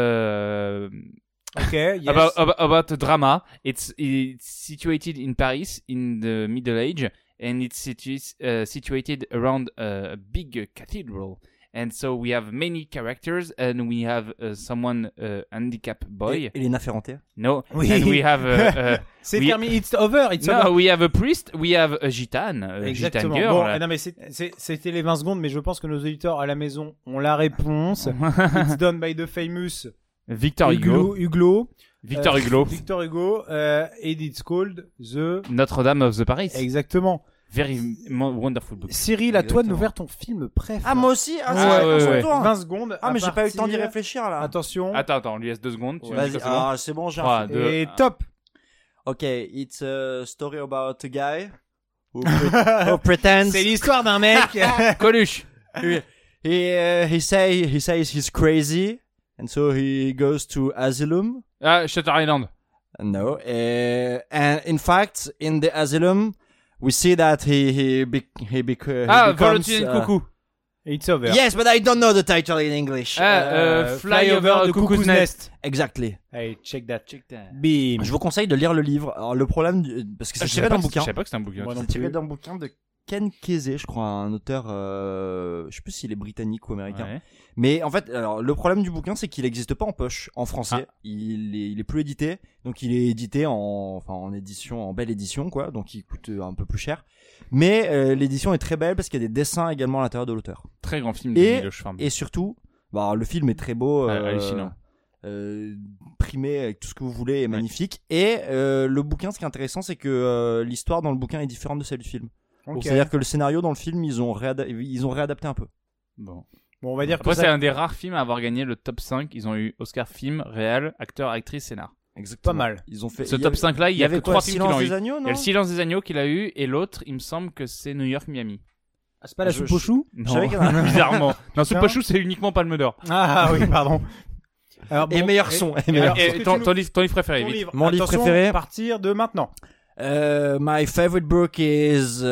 B: uh,
C: Ok, yes.
B: about, about about a drama. It's it's situated in Paris in the Middle Age, and it's situ- uh, situated around a big cathedral. And so we have many characters, and we have uh, someone uh, handicapped boy.
D: Et- Elena Ferrante.
B: No,
C: Oui.
B: and we have uh, uh,
C: C'est
B: we-
C: terminé, it's over, it's
B: no,
C: over.
B: we have a priest, we have a gitane, a
C: Exactement.
B: gitane girl.
C: Bon, non mais c'est- c'est- c'était les vingt secondes, mais je pense que nos auditeurs à la maison ont la réponse. It's done by the famous
B: Victor Hugo.
C: Hugo. Hugo.
B: Victor
C: Euh,
B: Hugo.
C: Victor Hugo. Euh, and it's called the.
B: Notre-Dame of the Paris.
C: Exactement.
B: Very mo- wonderful book.
C: Cyril, à toi de nous
D: Exactement.
C: faire ton film préf.
D: Ah, moi aussi? Ah,
B: Ouais,
D: c'est
B: ouais,
D: à son
B: ouais.
D: tour.
C: vingt secondes.
D: Ah,
C: à
D: mais j'ai pas eu le temps d'y
C: partir-
D: réfléchir, là.
C: Attention.
B: Attends, attends, on lui laisse deux secondes. Tu me dis
D: Vas-y,
B: quand c'est bon
D: ah, c'est bon, j'ai un
B: trois,
D: film.
B: deux,
C: Et
B: un.
C: top.
D: Ok, it's a story about a guy who, pre- who pretends.
C: C'est l'histoire d'un mec.
B: Coluche.
D: he, uh, he say he says he's crazy, and so he goes to asylum.
B: Ah, Shutter Island.
D: No, uh, and in fact, in the asylum, we see that he he be, he, bec- he
B: Ah,
D: becomes.
B: Volontiers
D: uh,
B: Coucou.
C: It's over.
D: Yes, but I don't know the title in English.
B: Ah, euh,
C: Euh,
B: Fly over the Cuckoo's Nest.
D: Exactly.
C: Hey, check that.
B: Check that.
C: Bim.
D: Je vous conseille de lire le livre. Alors le problème, du- parce que c'est
B: Ah, je
D: tiré
B: savais
D: d'un
B: pas que-
D: bouquin.
B: Je savais pas que c'était un bouquin.
C: Moi non
D: C'est tiré
C: plus.
D: d'un bouquin de Ken Kesey, je crois, un auteur, euh, je sais plus s'il est britannique ou américain.
B: Ouais.
D: Mais en fait, alors le problème du bouquin, c'est qu'il n'existe pas en poche, en français.
B: Ah.
D: Il est, il est plus édité, donc il est édité en, enfin en édition, en belle édition, quoi. Donc il coûte euh, un peu plus cher. Mais euh, l'édition est très belle parce qu'il y a des dessins également à l'intérieur de l'auteur.
B: Très grand film de
D: Et-
B: Miloš Forman.
D: Et surtout, bah le film est très beau,
B: Ah,
D: euh,
B: hallucinant.
D: euh, primé avec tout ce que vous voulez, est magnifique. Et euh, le bouquin, ce qui est intéressant, c'est que euh, l'histoire dans le bouquin est différente de celle du film. Donc,
C: Ok.
D: c'est-à-dire que le scénario dans le film, ils ont, réada- ils ont réadapté un peu.
B: Bon.
C: Bon, on va dire
B: Après,
C: que
B: c'est
C: ça...
B: un des rares films à avoir gagné le top cinq. Ils ont eu Oscar film, réal, acteur, actrice, scénar.
D: Exactement.
C: Pas mal.
D: Ils ont fait.
B: Ce
D: il y
B: top
D: avait-
B: cinq là, il y, a que
D: avait quoi,
B: trois films qui
D: Silence
B: l'ont eu.
D: des agneaux,
B: Il y
D: non
B: a le Silence des agneaux qu'il a eu et l'autre, il me semble que c'est New York Miami.
C: Ah, c'est pas la
D: Je-
C: soupe au chou
B: Non,
D: savais qu'il y en a-
B: bizarrement. Non, Soupe
C: Non.
B: au chou, c'est uniquement Palme d'Or.
C: Ah oui, pardon. Alors,
D: Et
C: bon,
D: meilleur son, et
C: et
D: meilleur
C: alors,
B: Et
C: est-ce que
B: ton,
C: tu nous-
B: ton livre, ton livre préféré,
C: ton
B: vite.
C: livre.
D: Mon livre
C: Attention,
D: préféré.
C: à partir de maintenant.
D: Euh, my favorite book is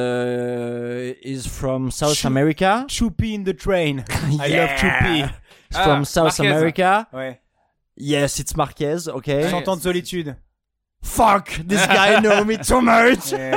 D: uh, is from South
C: Chou-
D: America.
C: Choupi in the train. I
D: Yeah.
C: love Choupi.
D: It's
B: Ah,
D: from South
B: Marquez.
D: America.
C: Ouais.
D: Yes, it's Marquez. Okay.
C: Cent ans de solitude.
D: Fuck, this guy know me too much.
C: Ouais.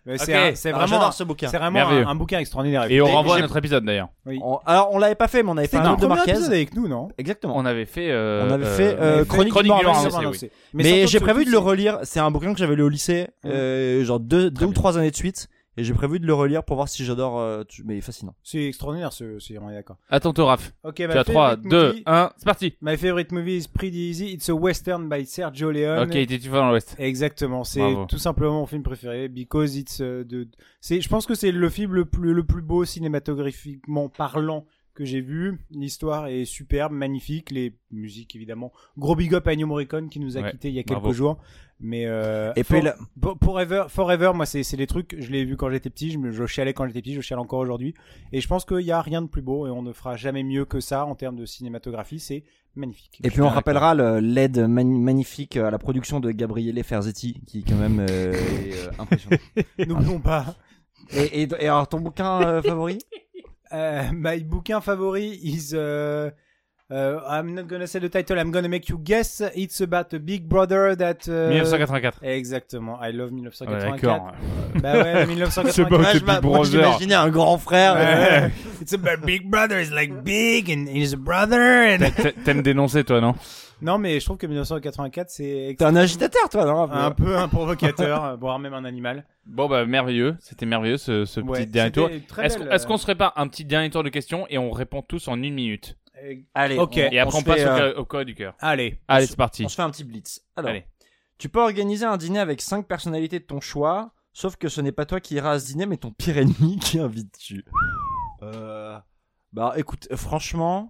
C: Mais c'est,
B: Ok.
C: un- c'est
D: Ah,
C: vraiment,
D: j'adore ce bouquin.
C: c'est vraiment
B: Merveilleux.
C: un, un bouquin extraordinaire.
B: Et on
D: Mais
B: renvoie à
D: j'ai-
B: notre épisode d'ailleurs.
C: Oui.
D: On- Alors, on l'avait pas fait, mais on avait fait
C: C'était
D: un
C: le
D: autre de
C: premier
D: Marquez.
C: épisode avec nous, non?
D: Exactement.
B: On avait fait. euh,
D: On avait
B: euh,
D: fait, euh,
C: On avait fait
D: Chronique
B: Chronique
D: du
B: du
D: Morvan,
B: Morvan,
C: Morvan,
B: oui.
C: c'est-
D: Mais,
C: surtout
D: j'ai
C: que
D: prévu de le
C: c'est-
D: relire. C'est un bouquin que j'avais lu au lycée, euh, genre deux, deux ou trois années de suite. Et j'ai prévu de le relire pour voir si j'adore. euh, tu- Mais fascinant.
C: C'est extraordinaire, ce, c'est, on est d'accord.
B: Attends, toi, Raph.
C: Ok,
B: Tu
C: ma
B: as trois,
C: favorite
B: deux,
C: movie-
B: un, c'est parti.
C: My favorite movie is Pretty Easy. It's a western by Sergio Leone.
B: Ok, t'es-tu vas dans l'Ouest.
C: Exactement, c'est
B: Bravo.
C: tout simplement mon film préféré because it's euh, de c'est je pense que c'est le film le plus le plus beau cinématographiquement parlant que j'ai vu. L'histoire est superbe, magnifique, les musiques évidemment. Gros big up à Ennio Morricone qui nous a
B: Ouais,
C: quitté il y a quelques
B: bravo.
C: jours. Mais euh,
D: Et puis
C: for-
D: la-
C: for- Forever, Forever, moi c'est c'est des trucs, je l'ai vu quand j'étais petit, je me je chialais quand j'étais petit, je chiale encore aujourd'hui. Et je pense qu'il y a rien de plus beau et on ne fera jamais mieux que ça en termes de cinématographie, c'est magnifique.
D: Et puis on rappellera le- l'aide mani- magnifique à la production de Gabriele Ferzetti, qui quand même euh, est euh, impressionnant.
C: N'oublions pas.
D: Et, et, et alors ton bouquin euh, favori?
C: Uh, my bouquin favori is uh, uh, I'm not gonna say the title, I'm gonna make you guess. It's about a big brother that uh,
B: mille neuf cent quatre-vingt-quatre.
C: Exactement, I love
B: Ouais,
C: dix-neuf cent quatre-vingt-quatre.
B: d'accord.
C: Bah ouais,
B: C'est
C: dix-neuf cent
B: pas
C: quatre-vingt-quatre.
B: Big
D: je- moi,
B: Brother.
D: j'imaginais un grand frère.
C: Ouais. It's about big brother, is like big and he's a brother. And...
B: T'a- T'aimes dénoncer, toi, non?
C: Non, mais je trouve que dix-neuf cent quatre-vingt-quatre c'est
D: T'es un agitateur, toi, non?
C: un peu un provocateur, voire même un animal.
B: Bon, bah, merveilleux. C'était merveilleux, ce, ce
C: Ouais,
B: petit dernier tour.
C: c'était très
B: Est-ce
C: belle,
B: qu'on est-ce
C: euh,
B: qu'on se ferait pas un petit dernier tour de questions et on répond tous en une minute?
C: euh,
D: Allez,
C: Ok.
B: Et après, on,
D: se
B: passe
D: fait,
B: au,
D: euh,
B: ca- au corps du cœur.
C: Allez.
B: Allez,
D: se-
B: c'est parti.
D: on se fait un petit blitz. Alors,
B: Allez.
D: tu peux organiser un dîner avec cinq personnalités de ton choix, sauf que ce n'est pas toi qui iras à ce dîner, mais ton pire ennemi qui invite-tu. Euh... Bah, écoute, euh, franchement,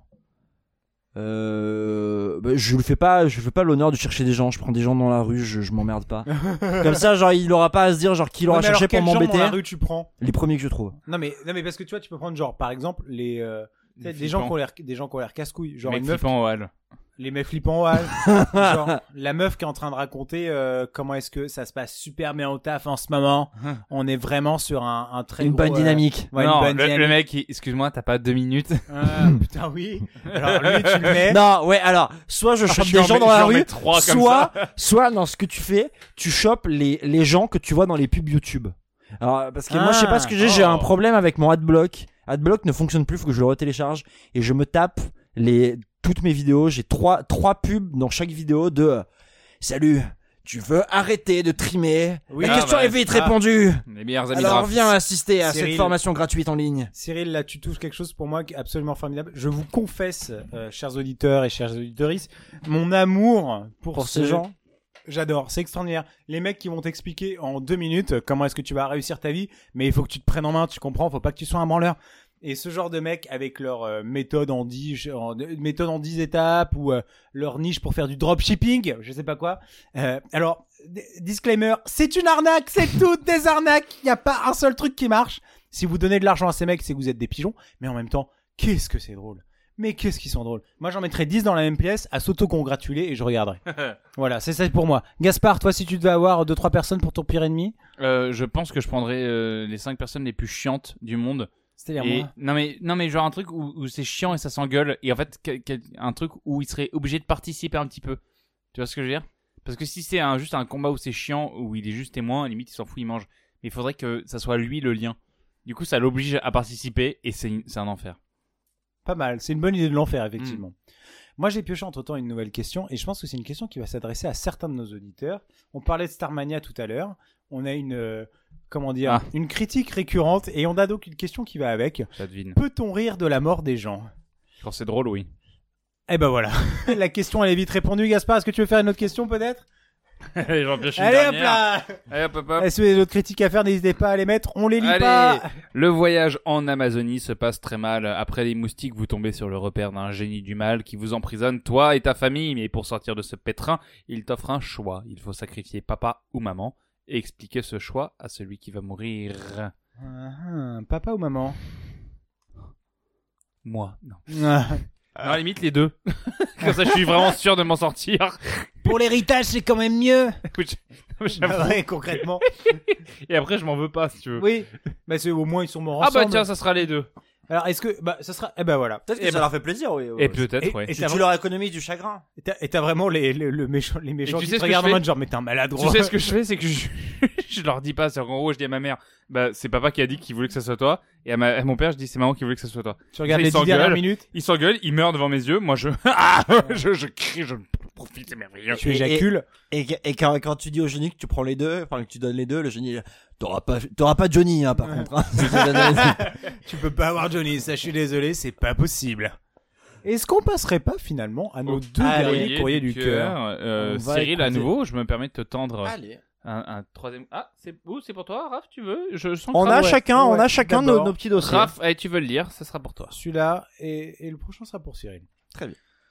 D: euh... bah, je lui fais pas, je lui fais pas l'honneur de chercher des gens. Je prends des gens dans la rue, je, je m'emmerde pas. Comme ça, genre, il aura pas à se dire genre qui l'aura
C: Ouais, mais alors,
D: cherché pour
C: quels gens
D: m'embêter.
C: dans la rue tu prends?
D: Les premiers que je trouve.
C: Non mais non mais parce que tu vois, tu peux prendre genre par exemple les euh, tu sais,
B: Les
C: des gens
B: flippants.
C: qui ont l'air des gens qui ont l'air casse-couilles, genre
B: Mec
C: une meuf,
B: flippant au hall.
C: les meufs flippants ouais. Genre la meuf qui est en train de raconter euh, comment est-ce que ça se passe super bien au taf en ce moment. On est vraiment sur un, un très
D: Une
C: gros,
D: bonne
C: euh,
D: dynamique.
C: ouais,
B: non,
C: une bonne
B: le, le
C: dynamique.
B: mec, il- excuse-moi, t'as pas deux minutes?
C: Ah, putain oui. Alors lui tu le mets.
D: Non, ouais, alors, soit je chope
B: je
D: des
B: vais en
D: gens
B: mettre-
D: dans
B: je
D: la
B: vais en
D: rue,
B: mettre trois comme
D: soit,
B: ça.
D: soit dans ce que tu fais, tu chopes les, les gens que tu vois dans les pubs YouTube. Alors, parce que moi, je sais pas ce que j'ai,
C: Ah,
D: j'ai
B: oh.
D: un problème avec mon Adblock. Adblock ne fonctionne plus, faut que je le retélécharge. Et je me tape les, toutes mes vidéos. J'ai trois, trois pubs dans chaque vidéo de, euh, salut, tu veux arrêter de trimer?
C: Oui.
D: La
B: Ah,
D: question
B: bah,
D: est vite
C: ah.
D: répondue.
B: Les meilleurs amis
D: Alors,
B: graphes.
D: viens assister à
C: Cyril.
D: cette formation gratuite en ligne.
C: Cyril, là, tu touches quelque chose pour moi qui est absolument formidable. Je vous confesse, euh, chers auditeurs et chères auditrices, mon amour pour,
D: Pour
C: ce-
D: ces gens.
C: J'adore, c'est extraordinaire. Les mecs qui vont t'expliquer en deux minutes euh, comment est-ce que tu vas réussir ta vie, mais il faut que tu te prennes en main, tu comprends, faut pas que tu sois un branleur. Et ce genre de mecs avec leur euh, méthode en dix, en, méthode en dix étapes ou euh, leur niche pour faire du dropshipping, je sais pas quoi. Euh, alors, d- disclaimer, c'est une arnaque, c'est toutes des arnaques. Il y a pas un seul truc qui marche. Si vous donnez de l'argent à ces mecs, c'est que vous êtes des pigeons. Mais en même temps, qu'est-ce que c'est drôle. Mais qu'est-ce qu'ils sont drôles. Moi, j'en mettrais dix dans la même pièce à s'auto-congratuler et je regarderai. Voilà, c'est ça pour moi. Gaspard, toi, si tu devais avoir deux trois personnes pour ton pire ennemi,
B: Euh, je pense que je prendrais euh, les cinq personnes les plus chiantes du monde.
C: c'est-à-dire
B: Et
C: moi.
B: non mais non mais genre un truc où, où c'est chiant et ça s'engueule et en fait que- que- un truc où il serait obligé de participer un petit peu. Tu vois ce que je veux dire? Parce que si c'est un, juste un combat où c'est chiant où il est juste témoin, à la limite il s'en fout, il mange. Mais il faudrait que ça soit lui le lien. Du coup ça l'oblige à participer et c'est une- c'est un enfer.
C: Pas mal, c'est une bonne idée de l'enfer, effectivement. Moi, j'ai pioché entre-temps une nouvelle question, et je pense que c'est une question qui va s'adresser à certains de nos auditeurs. On parlait de Starmania tout à l'heure. On a une, euh, comment dire,
B: Ah.
C: une critique récurrente, et on a donc une question qui va avec.
B: Ça devine.
C: Peut-on rire de la mort des gens?
B: Quand c'est drôle, oui.
C: Eh ben voilà. La question, elle est vite répondue. Gaspard, est-ce que tu veux faire une autre question, peut-être?
B: Allez, j'en pioche une
C: Allez, hop
B: dernière.
C: là!
B: Allez, hop, hop, hop.
C: Et si vous avez d'autres critiques à faire, n'hésitez pas à les mettre. On les lit
B: Allez,
C: pas.
B: le voyage en Amazonie se passe très mal. Après les moustiques, vous tombez sur le repère d'un génie du mal qui vous emprisonne, toi et ta famille. Mais pour sortir de ce pétrin, il t'offre un choix. Il faut sacrifier papa ou maman et expliquer ce choix à celui qui va mourir.
C: Ah, ah, papa ou maman?
B: Moi, non.
C: Ah.
B: Non, à la limite, les deux. Comme ça, je suis vraiment sûr de m'en sortir.
C: Pour l'héritage, c'est quand même mieux.
B: J'avoue.
C: Ah ouais, concrètement.
B: Et après, je m'en veux pas, si tu veux.
C: Oui. Mais c'est au moins ils sont morts
B: Ah
C: ensemble.
B: bah tiens, ça sera les deux.
C: Alors, est-ce que, bah, ça sera, eh ben voilà.
D: Peut-être que
C: Eh
D: ça
C: ben,
D: leur fait plaisir, oui.
B: Et
D: ouais.
B: peut-être,
C: Et-
B: ouais.
C: et
D: Tu,
C: t'as
D: tu
C: vra-
D: leur économises du chagrin.
C: et t'as, et t'as vraiment les, les, le méchant, les méchants
B: tu
C: qui
B: sais
C: te
B: ce que
C: regardent
B: je
C: en mode
B: fais
C: genre, mais t'es un maladroit.
B: Tu sais ce que je fais, c'est que je, je leur dis pas. C'est en gros, je dis à ma mère, bah c'est papa qui a dit qu'il voulait que ça soit toi, et à, ma... à mon père, je dis c'est maman qui voulait que ça soit toi.
C: Tu regardes
B: Ils
C: les dix dernières
B: s'engueulent.
C: minutes,
B: Il s'engueule, il meurt devant mes yeux. Moi, je, ah, je, je crie, je profite, c'est merveilleux.
C: tu
D: Et-
C: éjacules.
D: Et, et quand, quand tu dis au génie que tu prends les deux, enfin que tu donnes les deux, le génie, il- t'auras pas, t'auras pas Johnny, hein, par contre. Hein. C'est ça, la- la-
C: Tu peux pas avoir Johnny, ça je suis désolé, c'est pas possible. Est-ce qu'on passerait pas finalement à nos deux
D: allez,
C: derniers courriers du cœur?
B: Euh,
D: On va
B: Cyril, à
D: écouter.
B: nouveau, je me permets de te tendre
D: Allez.
B: un, un troisième. Ah, c'est où? C'est pour toi, Raph? Tu veux? Je sens.
D: On
B: que
D: a
B: Raph-
C: ouais,
D: chacun, on
C: ouais,
D: a chacun nos,
C: d'abord.
D: nos petits dossiers.
B: Raph, eh, tu veux le lire? Ça sera pour toi.
C: Celui-là et, et le prochain sera pour Cyril.
D: Très bien.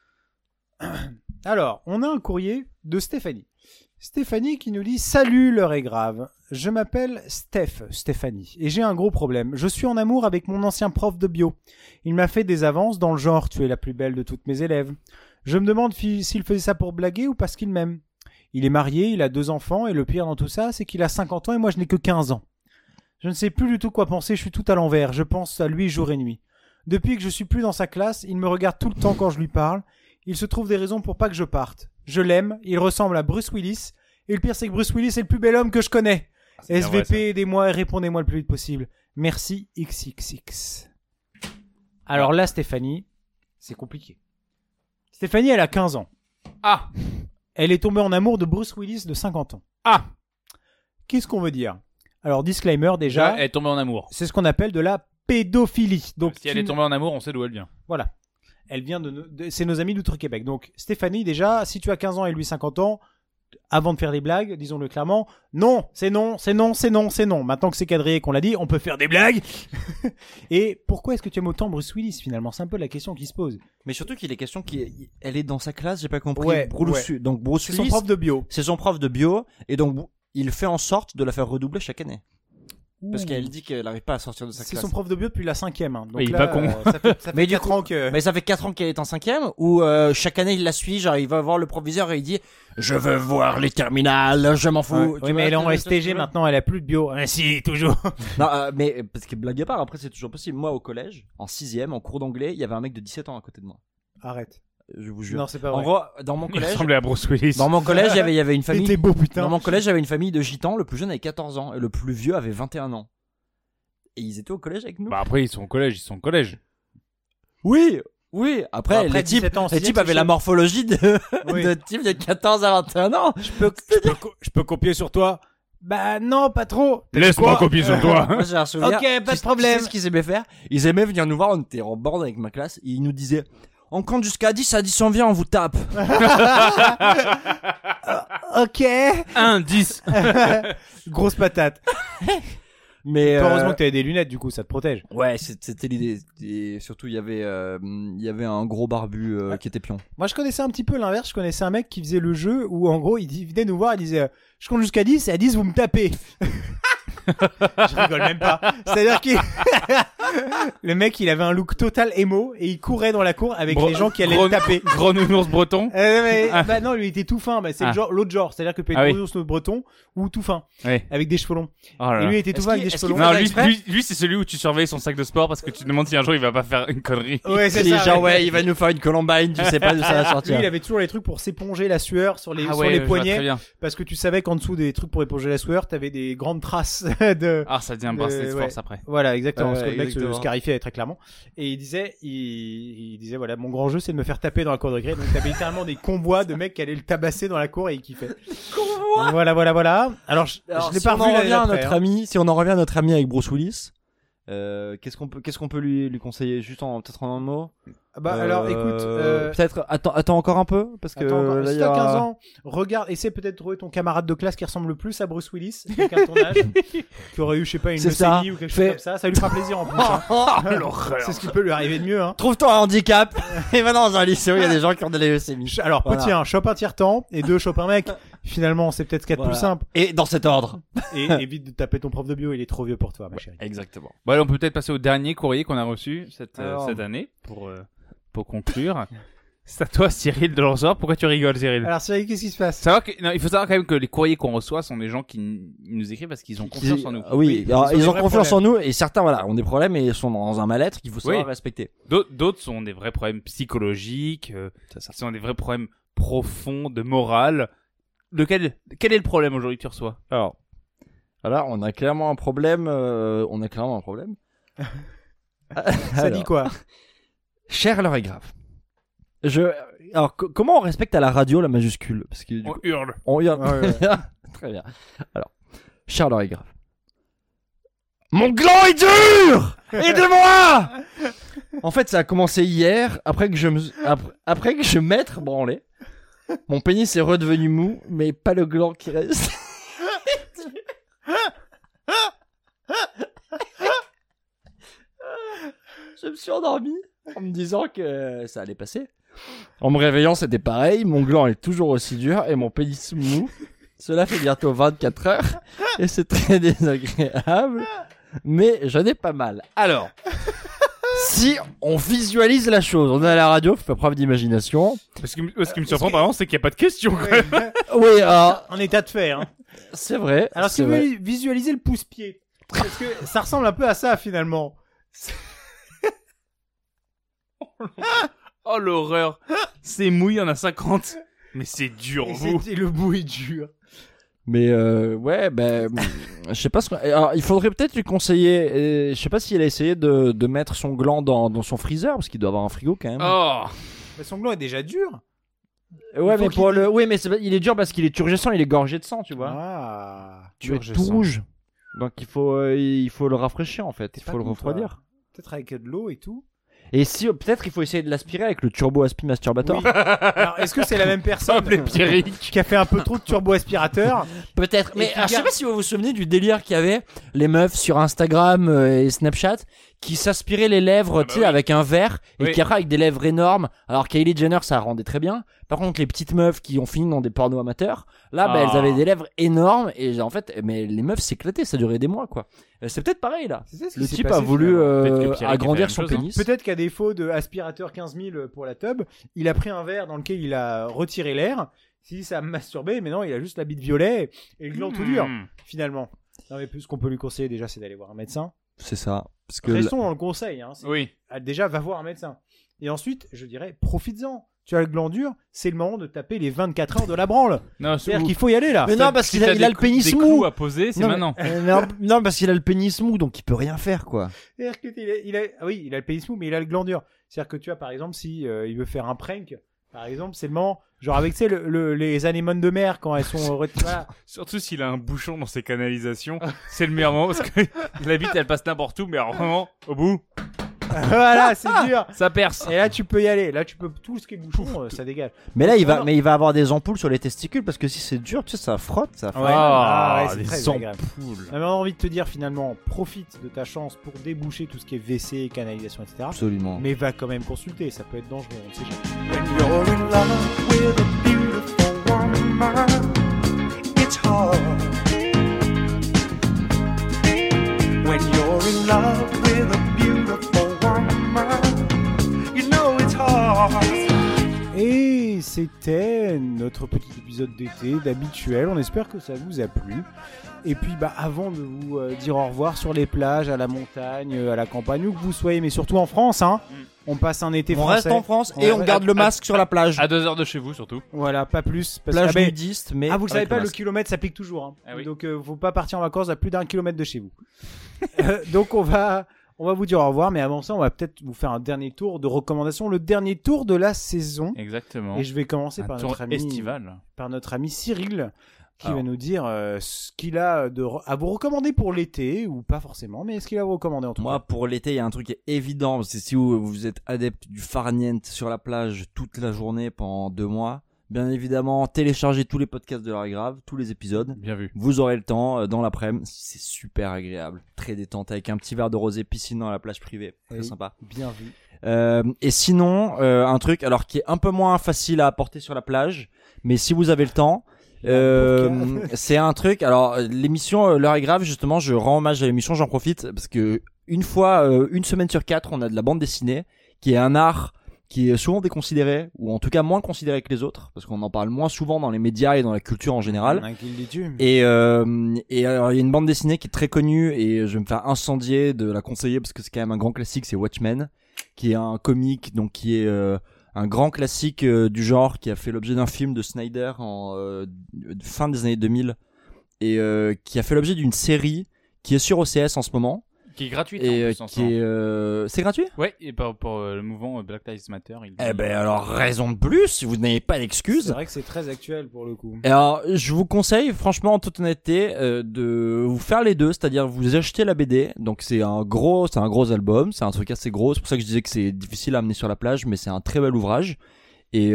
C: Alors, on a un courrier de Stéphanie. Stéphanie qui nous dit « Salut, l'heure est grave. Je m'appelle Steph, Stéphanie, et j'ai un gros problème. Je suis en amour avec mon ancien prof de bio. Il m'a fait des avances dans le genre « Tu es la plus belle de toutes mes élèves ». Je me demande fi- s'il faisait ça pour blaguer ou parce qu'il m'aime. Il est marié, il a deux enfants, et le pire dans tout ça, c'est qu'il a cinquante ans et moi je n'ai que quinze ans. Je ne sais plus du tout quoi penser, je suis tout à l'envers. Je pense à lui jour et nuit. Depuis que je suis plus dans sa classe, il me regarde tout le temps quand je lui parle. Il se trouve des raisons pour pas que je parte. Je l'aime, il ressemble à Bruce Willis, et le pire c'est que Bruce Willis est le plus bel homme que je connais.
B: C'est bien
C: S V P,
B: vrai,
C: aidez-moi et répondez-moi le plus vite possible. Merci X X X. Alors là, Stéphanie, c'est compliqué. Stéphanie, elle a quinze ans.
B: Ah,
C: Elle est tombée en amour de Bruce Willis de cinquante ans.
B: ah.
C: Qu'est-ce qu'on veut dire? Alors, disclaimer déjà,
B: Déjà, elle est tombée en amour.
C: c'est ce qu'on appelle de la pédophilie. Donc,
B: si elle
C: tu
B: est
C: n-
B: tombée en amour, on sait d'où elle vient.
C: Voilà. Elle vient de, nos- de- c'est nos amis d'Outre-Québec. Donc, Stéphanie, déjà, si tu as quinze ans et lui cinquante ans, avant de faire des blagues, disons-le clairement, non, c'est non, c'est non, c'est non, c'est non. Maintenant que c'est cadré et qu'on l'a dit, on peut faire des blagues. Et pourquoi est-ce que tu aimes autant Bruce Willis, finalement? C'est un peu la question qui se pose.
D: Mais surtout qu'il est question qu'elle est dans sa classe, j'ai pas compris.
C: Ouais,
D: Bruce, donc Bruce
C: C'est son
D: Willis,
C: prof de bio.
D: c'est son prof de bio, et donc il fait en sorte de la faire redoubler chaque année. Parce
C: Ouh.
D: qu'elle dit qu'elle n'arrive pas à sortir de sa
C: C'est
D: classe.
C: son prof de bio depuis la cinquième. Hein. Donc
B: Oui, il est
C: là,
B: pas con.
C: euh, ça fait, ça fait
D: Mais du
C: quatre
D: coup-
C: ans que...
D: Mais ça fait quatre ans qu'elle est en cinquième, où euh, chaque année il la suit, genre il va voir le proviseur et il dit « Je veux voir les terminales, je m'en fous.
C: Ouais.
D: Tu
C: Oui,
D: vois,
C: mais elle est en
D: tu vois,
C: S T G
D: tu vois.
C: maintenant, elle a plus de bio. Ah, si, toujours.
D: Non, euh, mais parce que blague à part, après c'est toujours possible. Moi au collège, en sixième, en cours d'anglais, il y avait un mec de dix-sept ans à côté de moi.
C: Arrête.
D: Je vous jure.
C: Non, c'est pas
D: En
C: vrai.
D: gros, dans mon
B: Il
D: collège,
B: ressemblait à Bruce Willis.
D: dans mon collège, il y avait, il y avait une
C: Il
D: famille.
C: était beau, putain.
D: Dans mon collège, j'avais une famille de gitans. Le plus jeune avait quatorze ans et le plus vieux avait vingt et un ans. Et ils étaient au collège avec nous.
B: Bah après, ils sont au collège, ils sont au collège.
D: Oui, oui. Après,
C: Après,
D: les types,
C: dix-sept ans,
D: les
C: sixième,
D: types
C: c'est
D: avaient la
C: chaud.
D: morphologie de,
C: Oui.
D: de types de quatorze à vingt et un ans.
C: Je peux, je peux, co- je peux copier sur toi? Bah non, pas trop. T'as dit
B: Laisse-moi
C: quoi
B: copier sur toi.
D: Moi, j'ai un souvenir.
C: Ok, pas de
D: Tu- tu
C: problème.
D: sais ce qu'ils aimaient faire? Ils aimaient venir nous voir. On était en bande avec ma classe et ils nous disaient, on compte jusqu'à dix, à dix on vient, on vous tape.
C: Ok.
B: un, dix.
C: Grosse patate.
D: Mais, euh,
C: Heureusement que t'avais des lunettes, du coup, ça te protège.
D: ouais, c'est- c'était l'idée. Et surtout, il y avait, euh, il y avait un gros barbu euh, qui était pion.
C: Moi, je connaissais un petit peu l'inverse. Je connaissais un mec qui faisait le jeu où, en gros, il dit- il venait nous voir, il disait, euh, je compte jusqu'à dix, et à dix, vous me tapez. Je rigole même pas. C'est-à-dire qu'il, le mec, il avait un look total émo, et il courait dans la cour avec
B: Bro-
C: les gens qui allaient
B: gros-
C: le taper.
B: Gros nounours breton.
C: Euh, mais-
B: Ah.
C: Bah non, lui il était tout fin. Bah, c'est
B: Ah.
C: le genre, l'autre genre. C'est-à-dire que peut être
B: Ah oui.
C: gros ours breton ou tout fin,
B: Ouais.
C: avec des cheveux longs.
B: Oh là
C: Et
B: là.
C: lui il était tout
D: Est-ce
C: fin avec
D: qu'il-
C: des
D: est-ce
C: cheveux
D: qu'il
C: longs.
B: Non,
D: fait
B: lui,
D: exprès
B: lui, lui, c'est celui où tu surveilles son sac de sport parce que tu te demandes si un jour il va pas faire une connerie.
C: Ouais, c'est
D: Il est
C: ça.
D: genre,
C: ouais.
D: ouais, il va nous faire une columbine, tu sais pas d'où ça va
C: Lui,
D: sortir.
C: il avait toujours les trucs pour s'éponger la sueur sur les,
B: Ah
C: sur
B: ouais,
C: les
B: je vois
C: poignets,
B: très bien.
C: parce que tu savais qu'en dessous des trucs pour éponger la sueur, t'avais des grandes traces de.
B: Ah, ça devient un
C: Euh,
B: bracelet de
C: ouais.
B: force après.
C: Voilà, exactement.
D: Ouais,
C: parce que le mec se
D: exactement.
C: scarifiait très clairement. Et il disait, il, il disait, voilà, mon grand jeu, c'est de me faire taper dans la cour de récré. Donc t'avais littéralement des convois de mecs qui allaient le tabasser dans la cour et il kiffait.
D: Convoi.
C: Voilà, voilà, voilà. Alors, je,
D: Alors,
C: je l'ai
D: si
C: pas
D: on en
C: revu l'année
D: revient à
C: d'après,
D: notre
C: hein.
D: ami, si on en revient à notre ami avec Bruce Willis, euh, qu'est-ce qu'on peut, qu'est-ce qu'on peut lui, lui conseiller juste en, peut-être en un mot?
C: Bah, alors,
D: Euh,
C: écoute, euh,
D: peut-être, attends, attends encore un peu, parce que,
C: Attends, encore-
D: là,
C: si
D: il y
C: t'as
D: aura-
C: quinze ans, regarde, essaie peut-être de trouver ton camarade de classe qui ressemble le plus à Bruce Willis, quelqu'un de ton âge, qui aurait eu, je sais pas, une
D: C'est ça.
C: leucémie ou quelque
D: Fais-
C: chose comme ça. Ça lui fera plaisir en plus. hein. C'est ce qui peut lui arriver de mieux. Hein.
D: Trouve-toi un handicap. Et maintenant, dans un lycée, il y a des gens qui ont de la leucémie.
C: Ch- Alors,
D: Voilà.
C: petit un, chope un tiers-temps, et deux, chope un mec. Finalement, c'est peut-être ce qu'il y a de
D: Voilà.
C: plus simple.
D: Et dans cet ordre.
C: Et évite de taper ton prof de bio, il est trop vieux pour toi, ma chérie.
D: Exactement.
B: Bon, allez, on peut peut-être passer au dernier courrier qu'on a reçu cette, euh,
D: Alors.
B: cette année pour, euh, pour conclure. C'est à toi, Cyril, de le recevoir. Pourquoi tu rigoles, Cyril?
C: Alors, Cyril, qu'est-ce qui se passe?
B: Savoir que, non, il faut savoir quand même que les courriers qu'on reçoit sont des gens qui n- nous écrivent parce qu'ils ont confiance en nous.
D: Ah oui,
C: Oui,
D: alors,
C: ils ont
D: ils
C: des
D: ont
C: vrais
D: confiance
C: problèmes.
D: en nous et certains voilà ont des problèmes et sont dans un mal-être qu'il faut savoir
B: Oui.
D: respecter.
B: D'autres, d'autres sont des vrais problèmes psychologiques, euh,
D: C'est ça.
B: qui sont des vrais problèmes profonds de morale. Lequel, quel est le problème aujourd'hui que tu reçois?
D: Alors, alors on a clairement un problème. euh, on a clairement un problème.
C: Ça dit quoi?
D: Cher l'heure est grave. Je alors co- comment on respecte à la radio la majuscule parce que du
B: On
D: coup,
B: hurle.
D: on y a-
C: Ouais, ouais.
D: Très bien. Alors, cher l'heure est grave. Mon gland est dur. Aidez-moi. En fait, ça a commencé hier après que je me après, après que je m'être branlé. Mon pénis est redevenu mou, mais pas le gland qui reste. Je me suis endormi en me disant que ça allait passer. En me réveillant, c'était pareil. Mon gland est toujours aussi dur et mon pénis mou. Cela fait bientôt vingt-quatre heures et c'est très désagréable. Mais j'en ai pas mal. Alors, si on visualise la chose, on est à la radio, fait preuve d'imagination.
B: Parce que, ce qui me surprend, par exemple, c'est qu'il n'y a pas de question. quoi.
C: Ouais.
D: Oui, alors,
C: En état de fait, hein.
D: c'est vrai.
C: Alors, si
D: c'est
C: vous
D: vrai.
C: voulez visualiser le pouce-pied, parce que ça ressemble un peu à ça, finalement.
B: Oh, l'horreur. C'est mou, il y en a cinquante. Mais c'est dur,
C: Et,
B: vous.
C: c'est- et le bout est dur.
D: Mais euh, ouais, ben, je sais pas ce qu'on- alors, il faudrait peut-être lui conseiller. euh, Je sais pas s'il a essayé de, de mettre son gland dans, dans son freezer parce qu'il doit avoir un frigo quand même.
B: Oh.
C: Mais son gland est déjà dur.
D: ouais,
C: il faut
D: mais pour
C: qu'il-
D: le, oui, mais c'est pas- il est dur parce qu'il est turgescent, il est gorgé de sang, tu vois.
C: Ah,
D: tu es
C: je
D: tout
C: sens.
D: rouge. Donc il faut, euh, il faut le rafraîchir en fait.
C: T'es
D: Il
C: pas
D: faut le
C: con, toi.
D: refroidir.
C: Peut-être avec de l'eau et tout.
D: Et si euh, peut-être il faut essayer de l'aspirer avec le turbo aspi masturbator.
C: Oui. Alors, est-ce que c'est la même personne
B: Appelez Pierrick.
C: qui a fait un peu trop de turbo-aspirateur?
D: Peut-être.
C: Et
D: Mais
C: qui
D: alors, je sais
C: garde-
D: pas si vous vous souvenez du délire qu'il y avait les meufs sur Instagram euh, et Snapchat qui s'aspiraient les lèvres,
B: Ah bah
D: tu sais,
B: oui.
D: avec un verre et
B: Oui.
D: qui après avec des lèvres énormes. Alors Kylie Jenner ça rendait très bien. Par contre les petites meufs qui ont fini dans des pornos amateurs, là bah,
B: Ah.
D: elles avaient des lèvres énormes et en fait mais les meufs s'éclataient, ça durait des mois quoi. Euh, C'est peut-être pareil là.
C: C'est ça ce qui
D: Le
C: s'est
D: type
C: passé,
D: a voulu
C: finalement.
D: euh,
B: Peut-être que Pierrick a fait
D: agrandir
B: la
D: son
B: même chose, hein.
D: pénis.
C: Peut-être qu'à défaut de aspirateur quinze mille pour la tub, il a pris un verre dans lequel il a retiré l'air. Si ça a masturbé, mais non, il a juste la bite violet et le gland tout dur,
B: Hmm.
C: finalement. Non, mais ce qu'on peut lui conseiller déjà, c'est d'aller voir un médecin.
D: C'est ça. Parce que
C: Restons dans le conseil. Hein. C'est-
B: Oui.
C: Ah, déjà, va voir un médecin. Et ensuite, je dirais, profites-en. Tu as le gland dur, c'est le moment de taper les vingt-quatre heures de la branle.
B: Non, c'est
C: C'est-à-dire qu'il faut y aller là.
D: Mais non, parce
B: Si
D: qu'il a,
B: t'as
D: il a
B: des
D: le pénis
B: clous- des
D: mou.
B: clous à poser, c'est
D: Non, mais-
B: maintenant.
D: Euh, non, non, parce qu'il a le pénis mou, donc il peut rien faire, quoi.
C: C'est-à-dire que il a, il a- ah oui, il a le pénis mou, mais il a le gland dur. C'est-à-dire que tu vois, par exemple, si euh, il veut faire un prank, par exemple, c'est le moment, genre avec tu sais, le, le- les anémones de mer quand elles sont, euh, voilà.
B: Surtout s'il a un bouchon dans ses canalisations, c'est le meilleur moment parce que la bite elle passe n'importe où, mais alors vraiment, au bout,
C: Voilà, c'est dur.
B: ça perce.
C: Et là, tu peux y aller. Là, tu peux tout ce qui est bouchon, euh, ça dégage.
D: Mais là, il va,
C: Non.
D: mais il va avoir des ampoules sur les testicules parce que si c'est dur, tu sais, ça frotte, ça.
C: Ouais.
B: Ah,
C: Ah, ouais, c'est
B: des
C: très
B: ampoules.
C: agréable. Mais on a envie de te dire finalement, profite de ta chance pour déboucher tout ce qui est W C, canalisation, et cetera.
D: Absolument.
C: Mais va quand même consulter, ça peut être dangereux, on ne sait jamais.
A: When you're in love with a beautiful woman, it's hard. When you're in love with a beautiful woman, you know it's hard.
C: Et c'était notre petit épisode d'été d'habituel. On espère que ça vous a plu. Et puis, bah, avant de vous euh, dire au revoir sur les plages, à la montagne, euh, à la campagne, où que vous soyez, mais surtout en France, hein, on passe un été
D: On
C: français.
D: reste en France et
C: Ouais.
D: on garde le masque sur la plage.
B: À deux heures de chez vous surtout.
C: Voilà, pas plus. Parce
D: Plage
C: que, ah, ben,
D: nudiste, mais.
C: ah, vous le savez
D: avec
C: pas, le
D: masque.
C: kilomètre s'applique toujours. Hein.
B: Ah oui.
C: Donc, euh, faut pas partir en vacances à plus d'un kilomètre de chez vous. Euh, donc, on va, on va vous dire au revoir, mais avant ça, on va peut-être vous faire un dernier tour de recommandations, le dernier tour de la saison.
B: Exactement.
C: Et je vais commencer
B: Un
C: par
B: tour
C: notre ami,
B: estival.
C: par notre ami Cyril, qui
B: Alors.
C: va nous dire euh, ce qu'il a de re- à vous recommander pour l'été, ou pas forcément, mais ce qu'il a à vous recommander en tout
D: Moi, pour l'été, il y a un truc qui est évident. C'est si vous, vous êtes adepte du farniente sur la plage toute la journée pendant deux mois, bien évidemment, téléchargez tous les podcasts de l'heure est grave, tous les épisodes.
B: Bien vu.
D: Vous aurez le temps euh, dans l'après-midi. C'est super agréable, très détente avec un petit verre de rosé, piscine dans la plage privée, très
C: Oui.
D: sympa.
C: cas. Bien vu.
D: Euh, et sinon, euh, un truc alors qui est un peu moins facile à apporter sur la plage, mais si vous avez le temps, euh, c'est un truc. Alors l'émission euh, l'heure est grave, justement, je rends hommage à l'émission, j'en profite parce que une fois, euh, une semaine sur quatre, on a de la bande dessinée qui est un art qui est souvent déconsidéré, ou en tout cas moins considéré que les autres, parce qu'on en parle moins souvent dans les médias et dans la culture en général.
C: Un qui le tue.
D: Et, euh, et alors il y a une bande dessinée qui est très connue, et je vais me faire incendier de la conseiller parce que c'est quand même un grand classique, c'est Watchmen, qui est un comique, donc qui est euh, un grand classique euh, du genre, qui a fait l'objet d'un film de Snyder en euh, fin des années deux mille, et euh, qui a fait l'objet d'une série qui est sur O C S en ce moment.
B: Qui est gratuite.
D: Et
B: en
D: euh,
B: plus, en ce
D: qui
B: moment.
D: est euh... c'est gratuit.
B: Ouais, et pour, pour euh, le mouvement euh, Black Lives Matter. Il
D: Eh ben alors raison de plus, si vous n'avez pas
C: C'est
D: d'excuses.
C: vrai que c'est très actuel pour le coup.
D: Alors je vous conseille franchement en toute honnêteté euh, de vous faire les deux, c'est-à-dire vous achetez la B D, donc c'est un gros, c'est un gros album, c'est un truc assez gros, c'est pour ça que je disais que c'est difficile à amener sur la plage, mais c'est un très bel ouvrage. Et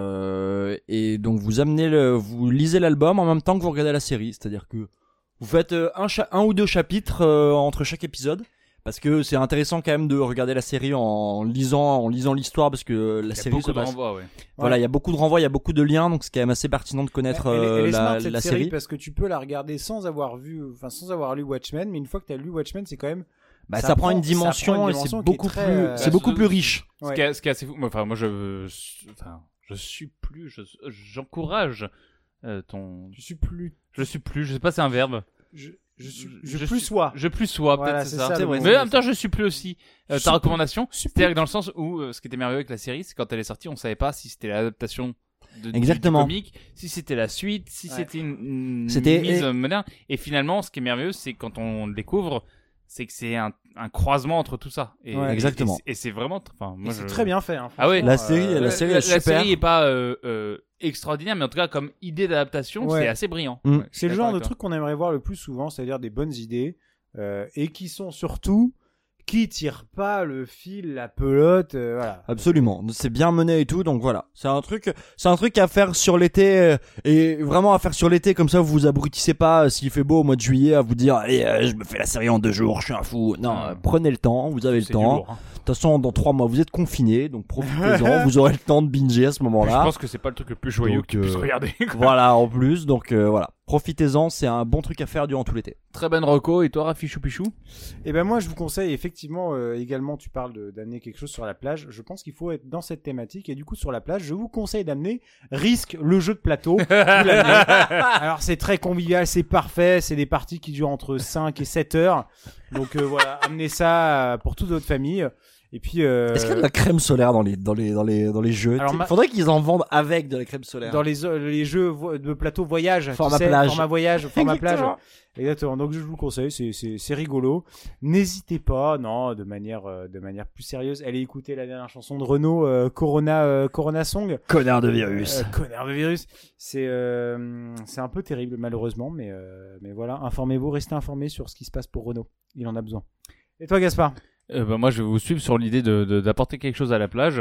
D: euh, et donc vous amenez le, vous lisez l'album en même temps que vous regardez la série, c'est-à-dire que vous faites euh, un cha- un ou deux chapitres euh, entre chaque épisode. Parce que c'est intéressant quand même de regarder la série en lisant, en lisant l'histoire, parce que la
B: Il y a
D: série
B: beaucoup
D: se
B: de
D: passe.
B: renvois, ouais.
D: Voilà, il y a beaucoup de renvois, il y a beaucoup de liens, donc c'est quand même assez pertinent de connaître
C: Elle, elle est- elle
D: euh,
C: est
D: la,
C: smart, cette
D: la
C: série,
D: série.
C: parce que tu peux la regarder sans avoir vu, enfin sans avoir lu Watchmen, mais une fois que tu as lu Watchmen, c'est quand même
D: Bah, ça,
C: ça
D: prend
C: prend-
D: une
C: ça
D: dimension
C: prend une
D: et
C: dimension
D: c'est
C: qui est
D: beaucoup
C: très,
D: plus,
C: euh,
D: c'est beaucoup
B: ce-
D: plus riche.
B: Ce,
C: Ouais.
B: qui est, ce qui est assez fou. Moi, Enfin, moi, je, enfin, je suis plus, je, j'encourage euh, ton.
C: je suis plus,
B: Je suis plus. Je sais pas, c'est un verbe.
C: je, je suis,
B: Je
C: je, plus
B: suis-
C: sois.
B: Je plus sois,
C: Voilà,
B: peut-être c'est
C: c'est
B: ça.
C: ça,
D: C'est
C: le
D: vrai.
C: mot.
B: Mais en même temps, je suis plus aussi. Euh,
C: Je suis
B: ta recommandation,
C: Je suis
B: c'est-à-dire
C: plus-
B: que dans le sens où euh, ce qui était merveilleux avec la série, c'est quand elle est sortie, on savait pas si c'était l'adaptation de, du-
D: Exactement.
B: du comic, si c'était la suite, si
C: Ouais.
B: c'était une, une
D: C'était-
B: mise
D: et-
B: euh, moderne. Et finalement, ce qui est merveilleux, c'est quand on le découvre, c'est que c'est un, un croisement entre tout ça. Et,
C: Ouais.
B: et-
D: Exactement.
B: Et, c'est vraiment, enfin,
C: Et
B: moi,
C: c'est
B: je-
C: très bien fait. Hein,
B: Ah ouais.
C: franchement,
D: La série,
C: euh,
D: la série est
B: la,
D: super.
B: série est pas euh, euh, extraordinaire, mais en tout cas, comme idée d'adaptation,
C: Ouais.
B: c'est assez brillant.
D: Mm.
B: Ouais, je suis
C: C'est le
B: d'accord
C: genre de
B: avec toi.
C: truc qu'on aimerait voir le plus souvent, c'est-à-dire des bonnes idées euh, et qui sont surtout qui tirent pas le fil, la pelote, euh, voilà.
D: Absolument, c'est bien mené et tout, donc voilà. C'est un truc, c'est un truc à faire sur l'été euh, et vraiment à faire sur l'été comme ça vous vous abrutissez pas euh, s'il fait beau au mois de juillet à vous dire allez euh, je me fais la série en deux jours, je suis un fou. Non,
B: Mm.
D: euh, prenez le temps, vous avez le
B: C'est du
D: temps.
B: lourd, hein.
D: De toute façon dans trois mois vous êtes confinés, donc profitez-en, vous aurez le temps de binger à ce
B: Je
D: moment-là.
B: pense que c'est pas le truc le plus joyeux
D: Donc,
B: que tu puisses
D: euh,
B: regarder. quoi.
D: Voilà en plus, donc euh, voilà, profitez-en, c'est un bon truc à faire durant tout l'été.
B: Très bonne reco. Et toi, Rafi Choupichou?
C: Et ben moi je vous conseille effectivement euh, également tu parles de- d'amener quelque chose sur la plage. Je pense qu'il faut être dans cette thématique et du coup sur la plage je vous conseille d'amener Risque, le jeu de plateau. Vous l'amenez. Alors c'est très convivial, c'est parfait, c'est des parties qui durent entre cinq et sept heures. Donc euh, voilà, amenez ça euh, pour toute votre famille. Et puis euh,
D: Est-ce qu'il y a de la crème solaire dans les dans les dans les dans les jeux?
C: Alors,
D: Il
C: ma-
D: faudrait qu'ils en vendent avec de la crème solaire.
C: dans les les jeux vo- de plateau voyage, tu
D: Format
C: sais,
D: plage.
C: format voyage, format plage.
D: Exactement.
C: Exactement. Donc je vous conseille, c'est c'est c'est rigolo. N'hésitez pas, non, de manière euh, de manière plus sérieuse, allez écouter la dernière chanson de Renaud, euh, Corona euh, Corona Song.
D: Connard de virus.
C: Euh, connard de virus. C'est euh, c'est un peu terrible malheureusement, mais euh, mais voilà, informez-vous, restez informés sur ce qui se passe pour Renaud. Il en a besoin. Et toi Gaspard?
B: Euh, bah, moi, je vais vous suivre sur l'idée de, de- d'apporter quelque chose à la plage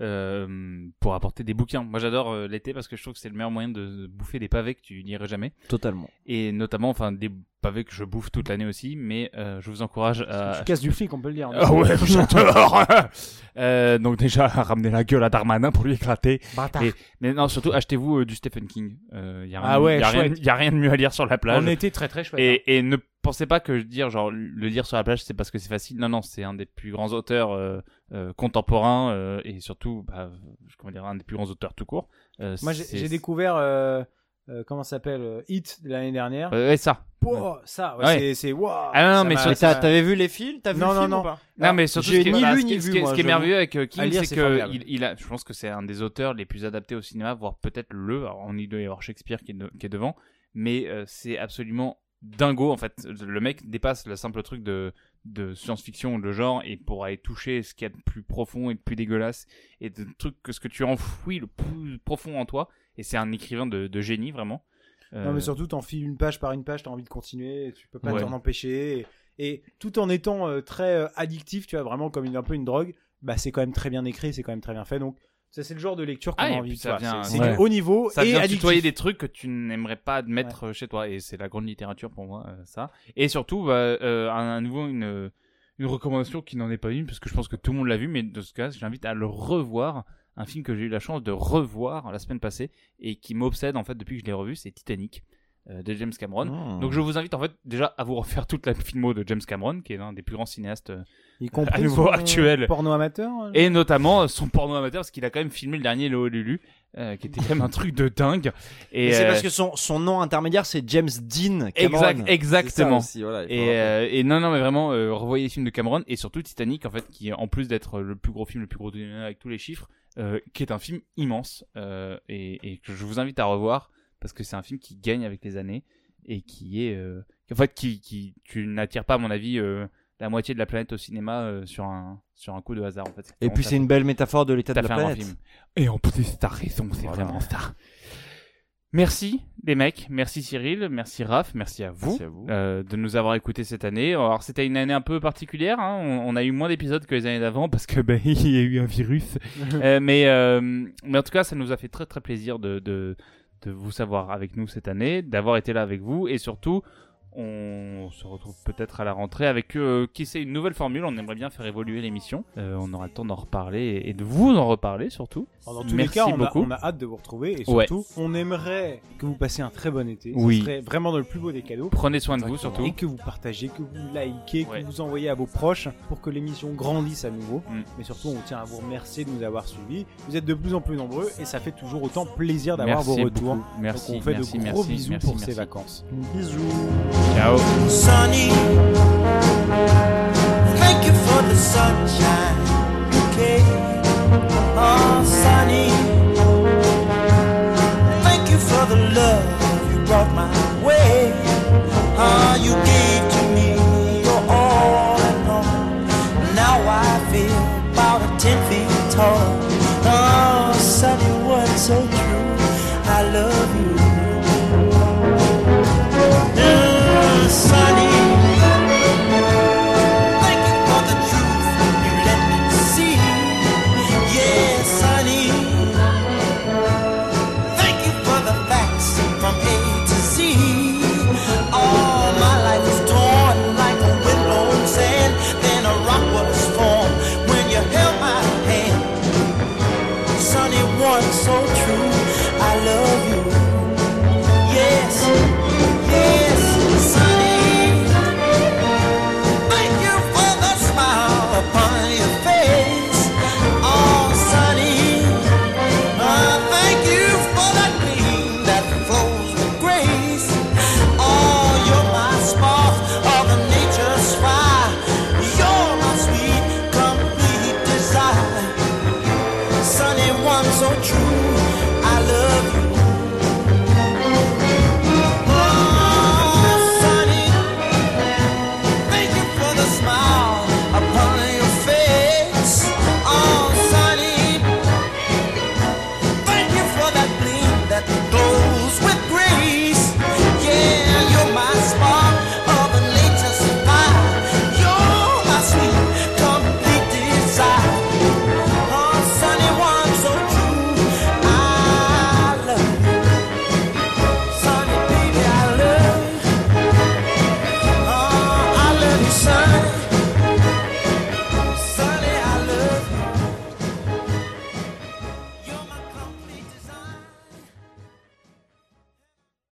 B: euh, pour apporter des bouquins. Moi, j'adore euh, l'été parce que je trouve que c'est le meilleur moyen de, de bouffer des pavés que tu n'irais jamais.
D: Totalement.
B: Et notamment, enfin, des pavés que je bouffe toute l'année aussi. Mais euh, je vous encourage à...
C: Tu casses du flic, on peut le dire.
B: Ah ouais, j'adore. euh, donc déjà, ramener la gueule à Darmanin pour lui éclater.
C: Bâtard.
B: Et- Mais non, surtout, achetez-vous euh, du Stephen King. Euh, y a rien,
C: Ah ouais,
B: y a rien,
C: chouette.
B: y a rien de mieux à lire sur la plage.
C: On était très très chouette. hein.
B: Et, et ne pensez pas que dire genre le lire sur la plage c'est parce que c'est facile. Non non, c'est un des plus grands auteurs euh, euh, contemporains euh, et surtout bah, comment dire un des plus grands auteurs tout court. Euh,
C: Moi j'ai
B: c'est-
C: j'ai découvert euh, euh, comment ça s'appelle euh, Hit de l'année dernière.
B: Euh, ouais, ça.
C: Wow, ça, ouais,
B: Ouais.
C: c'est c'est wow.
B: Ah non,
C: ça
B: mais
C: m'a-
B: sur-
D: Mais
C: ça
D: t'as-
C: m'a-
D: t'avais vu les films? T'as vu
C: Non,
D: le
C: non,
D: film
C: non.
D: ou pas?
B: Non mais surtout
D: j'ai
B: ce qui est,
D: ni
B: voilà,
D: lu
B: ce qui
D: ni
B: est- ce
D: vu,
B: qui est-
D: moi,
B: ce qui est
D: je-
B: merveilleux avec euh,
C: À
B: King
C: lire,
B: c'est
C: c'est
B: que
C: formidable.
B: il, il a je pense que c'est un des auteurs les plus adaptés au cinéma voire peut-être le alors on y doit y avoir Shakespeare qui est, de- qui est devant mais euh, c'est absolument dingo en fait. Le mec dépasse le simple truc de de science-fiction de genre et pour aller toucher ce qu'il y a de plus profond et de plus dégueulasse et de trucs que ce que tu enfouis le plus profond en toi et c'est un écrivain de, de génie vraiment. Euh,
C: Non mais surtout t'enfiles une page par une page, t'as envie de continuer, et tu peux pas
B: Ouais.
C: t'en empêcher. Et, et tout en étant euh, très euh, addictif, tu vois, vraiment comme une, un peu une drogue, bah c'est quand même très bien écrit, c'est quand même très bien fait. Donc ça c'est le genre de lecture qu'on
B: Ah,
C: a
B: et
C: envie
B: puis
C: de
B: ça
C: voir.
B: vient-
C: C'est c'est
D: ouais.
C: du haut niveau
B: ça
C: et
B: vient
C: addictif.
B: tutoyer des trucs que tu n'aimerais pas admettre euh, chez toi et c'est la grande littérature pour moi euh, ça et surtout bah, euh, un, à nouveau une une recommandation qui n'en est pas une parce que je pense que tout le monde l'a vu mais dans ce cas j'invite à le revoir, un film que j'ai eu la chance de revoir la semaine passée et qui m'obsède en fait depuis que je l'ai revu, c'est Titanic. euh, de James Cameron.
D: Mmh.
B: Donc je vous invite en fait déjà à vous refaire toute la filmo de James Cameron, qui est l'un des plus grands cinéastes euh,
C: Y compris
B: à nouveau
C: son
B: actuel.
C: Porno amateur. euh,
B: et notamment son porno amateur, parce qu'il a quand même filmé le dernier Léo Lulu, euh, qui était quand même un truc de dingue. Et
D: Et c'est
B: euh,
D: parce que son, son nom intermédiaire c'est James Dean Cameron.
B: Exact, exactement.
D: C'est ça aussi, voilà, il faut
B: Et,
D: rappeler.
B: euh, et non, non, mais vraiment, euh, revoyez les films de Cameron et surtout Titanic, en fait, qui en plus d'être le plus gros film, le plus gros du avec tous les chiffres, euh, qui est un film immense euh, et, et que je vous invite à revoir parce que c'est un film qui gagne avec les années et qui est, euh, en fait, qui, qui, tu n'attires pas, à mon avis, euh, la moitié de la planète au cinéma euh, sur un, sur un coup de hasard, en fait.
D: Et puis c'est une belle métaphore de l'état de
B: T'as
D: la
B: fait un grand
D: planète.
B: film. Et en plus, t'as raison, c'est
D: Voilà.
B: vraiment ça. Merci les mecs, merci Cyril, merci Raph, merci à vous,
D: Merci à vous.
B: euh, de nous avoir écoutés cette année. Alors c'était une année un peu particulière, hein. on, on a eu moins d'épisodes que les années d'avant parce que ben il y a eu un virus. Euh, mais euh, mais en tout cas ça nous a fait très très plaisir de de de vous savoir avec nous cette année, d'avoir été là avec vous et surtout on se retrouve peut-être à la rentrée avec euh, qui sait une nouvelle formule. On aimerait bien faire évoluer l'émission. Euh, on aura le temps d'en reparler et, et de vous en reparler surtout.
C: Alors, dans tous
B: Merci
C: les cas, on a,
B: beaucoup.
C: on a hâte de vous retrouver et
B: Ouais.
C: surtout, on aimerait que vous passiez un très bon été.
B: Oui.
C: Ce serait vraiment dans le plus beau des cadeaux.
B: Prenez soin de vous
D: Exactement.
B: surtout.
C: Et que vous partagez, que vous likez,
B: Ouais.
C: que vous envoyez à vos proches pour que l'émission grandisse à nouveau.
B: Mm.
C: Mais surtout, on tient à vous remercier de nous avoir suivis. Vous êtes de plus en plus nombreux et ça fait toujours autant plaisir d'avoir vos
B: Merci
C: retours.
B: beaucoup. Merci,
C: Donc on fait
B: merci,
C: de gros
B: merci,
C: bisous
B: merci,
C: pour
B: merci.
C: ces vacances.
D: Bisous.
B: Ciao.
A: Sunny, thank you for the sunshine, okay? Oh, sunny, thank you for the love you brought my way. Ah, you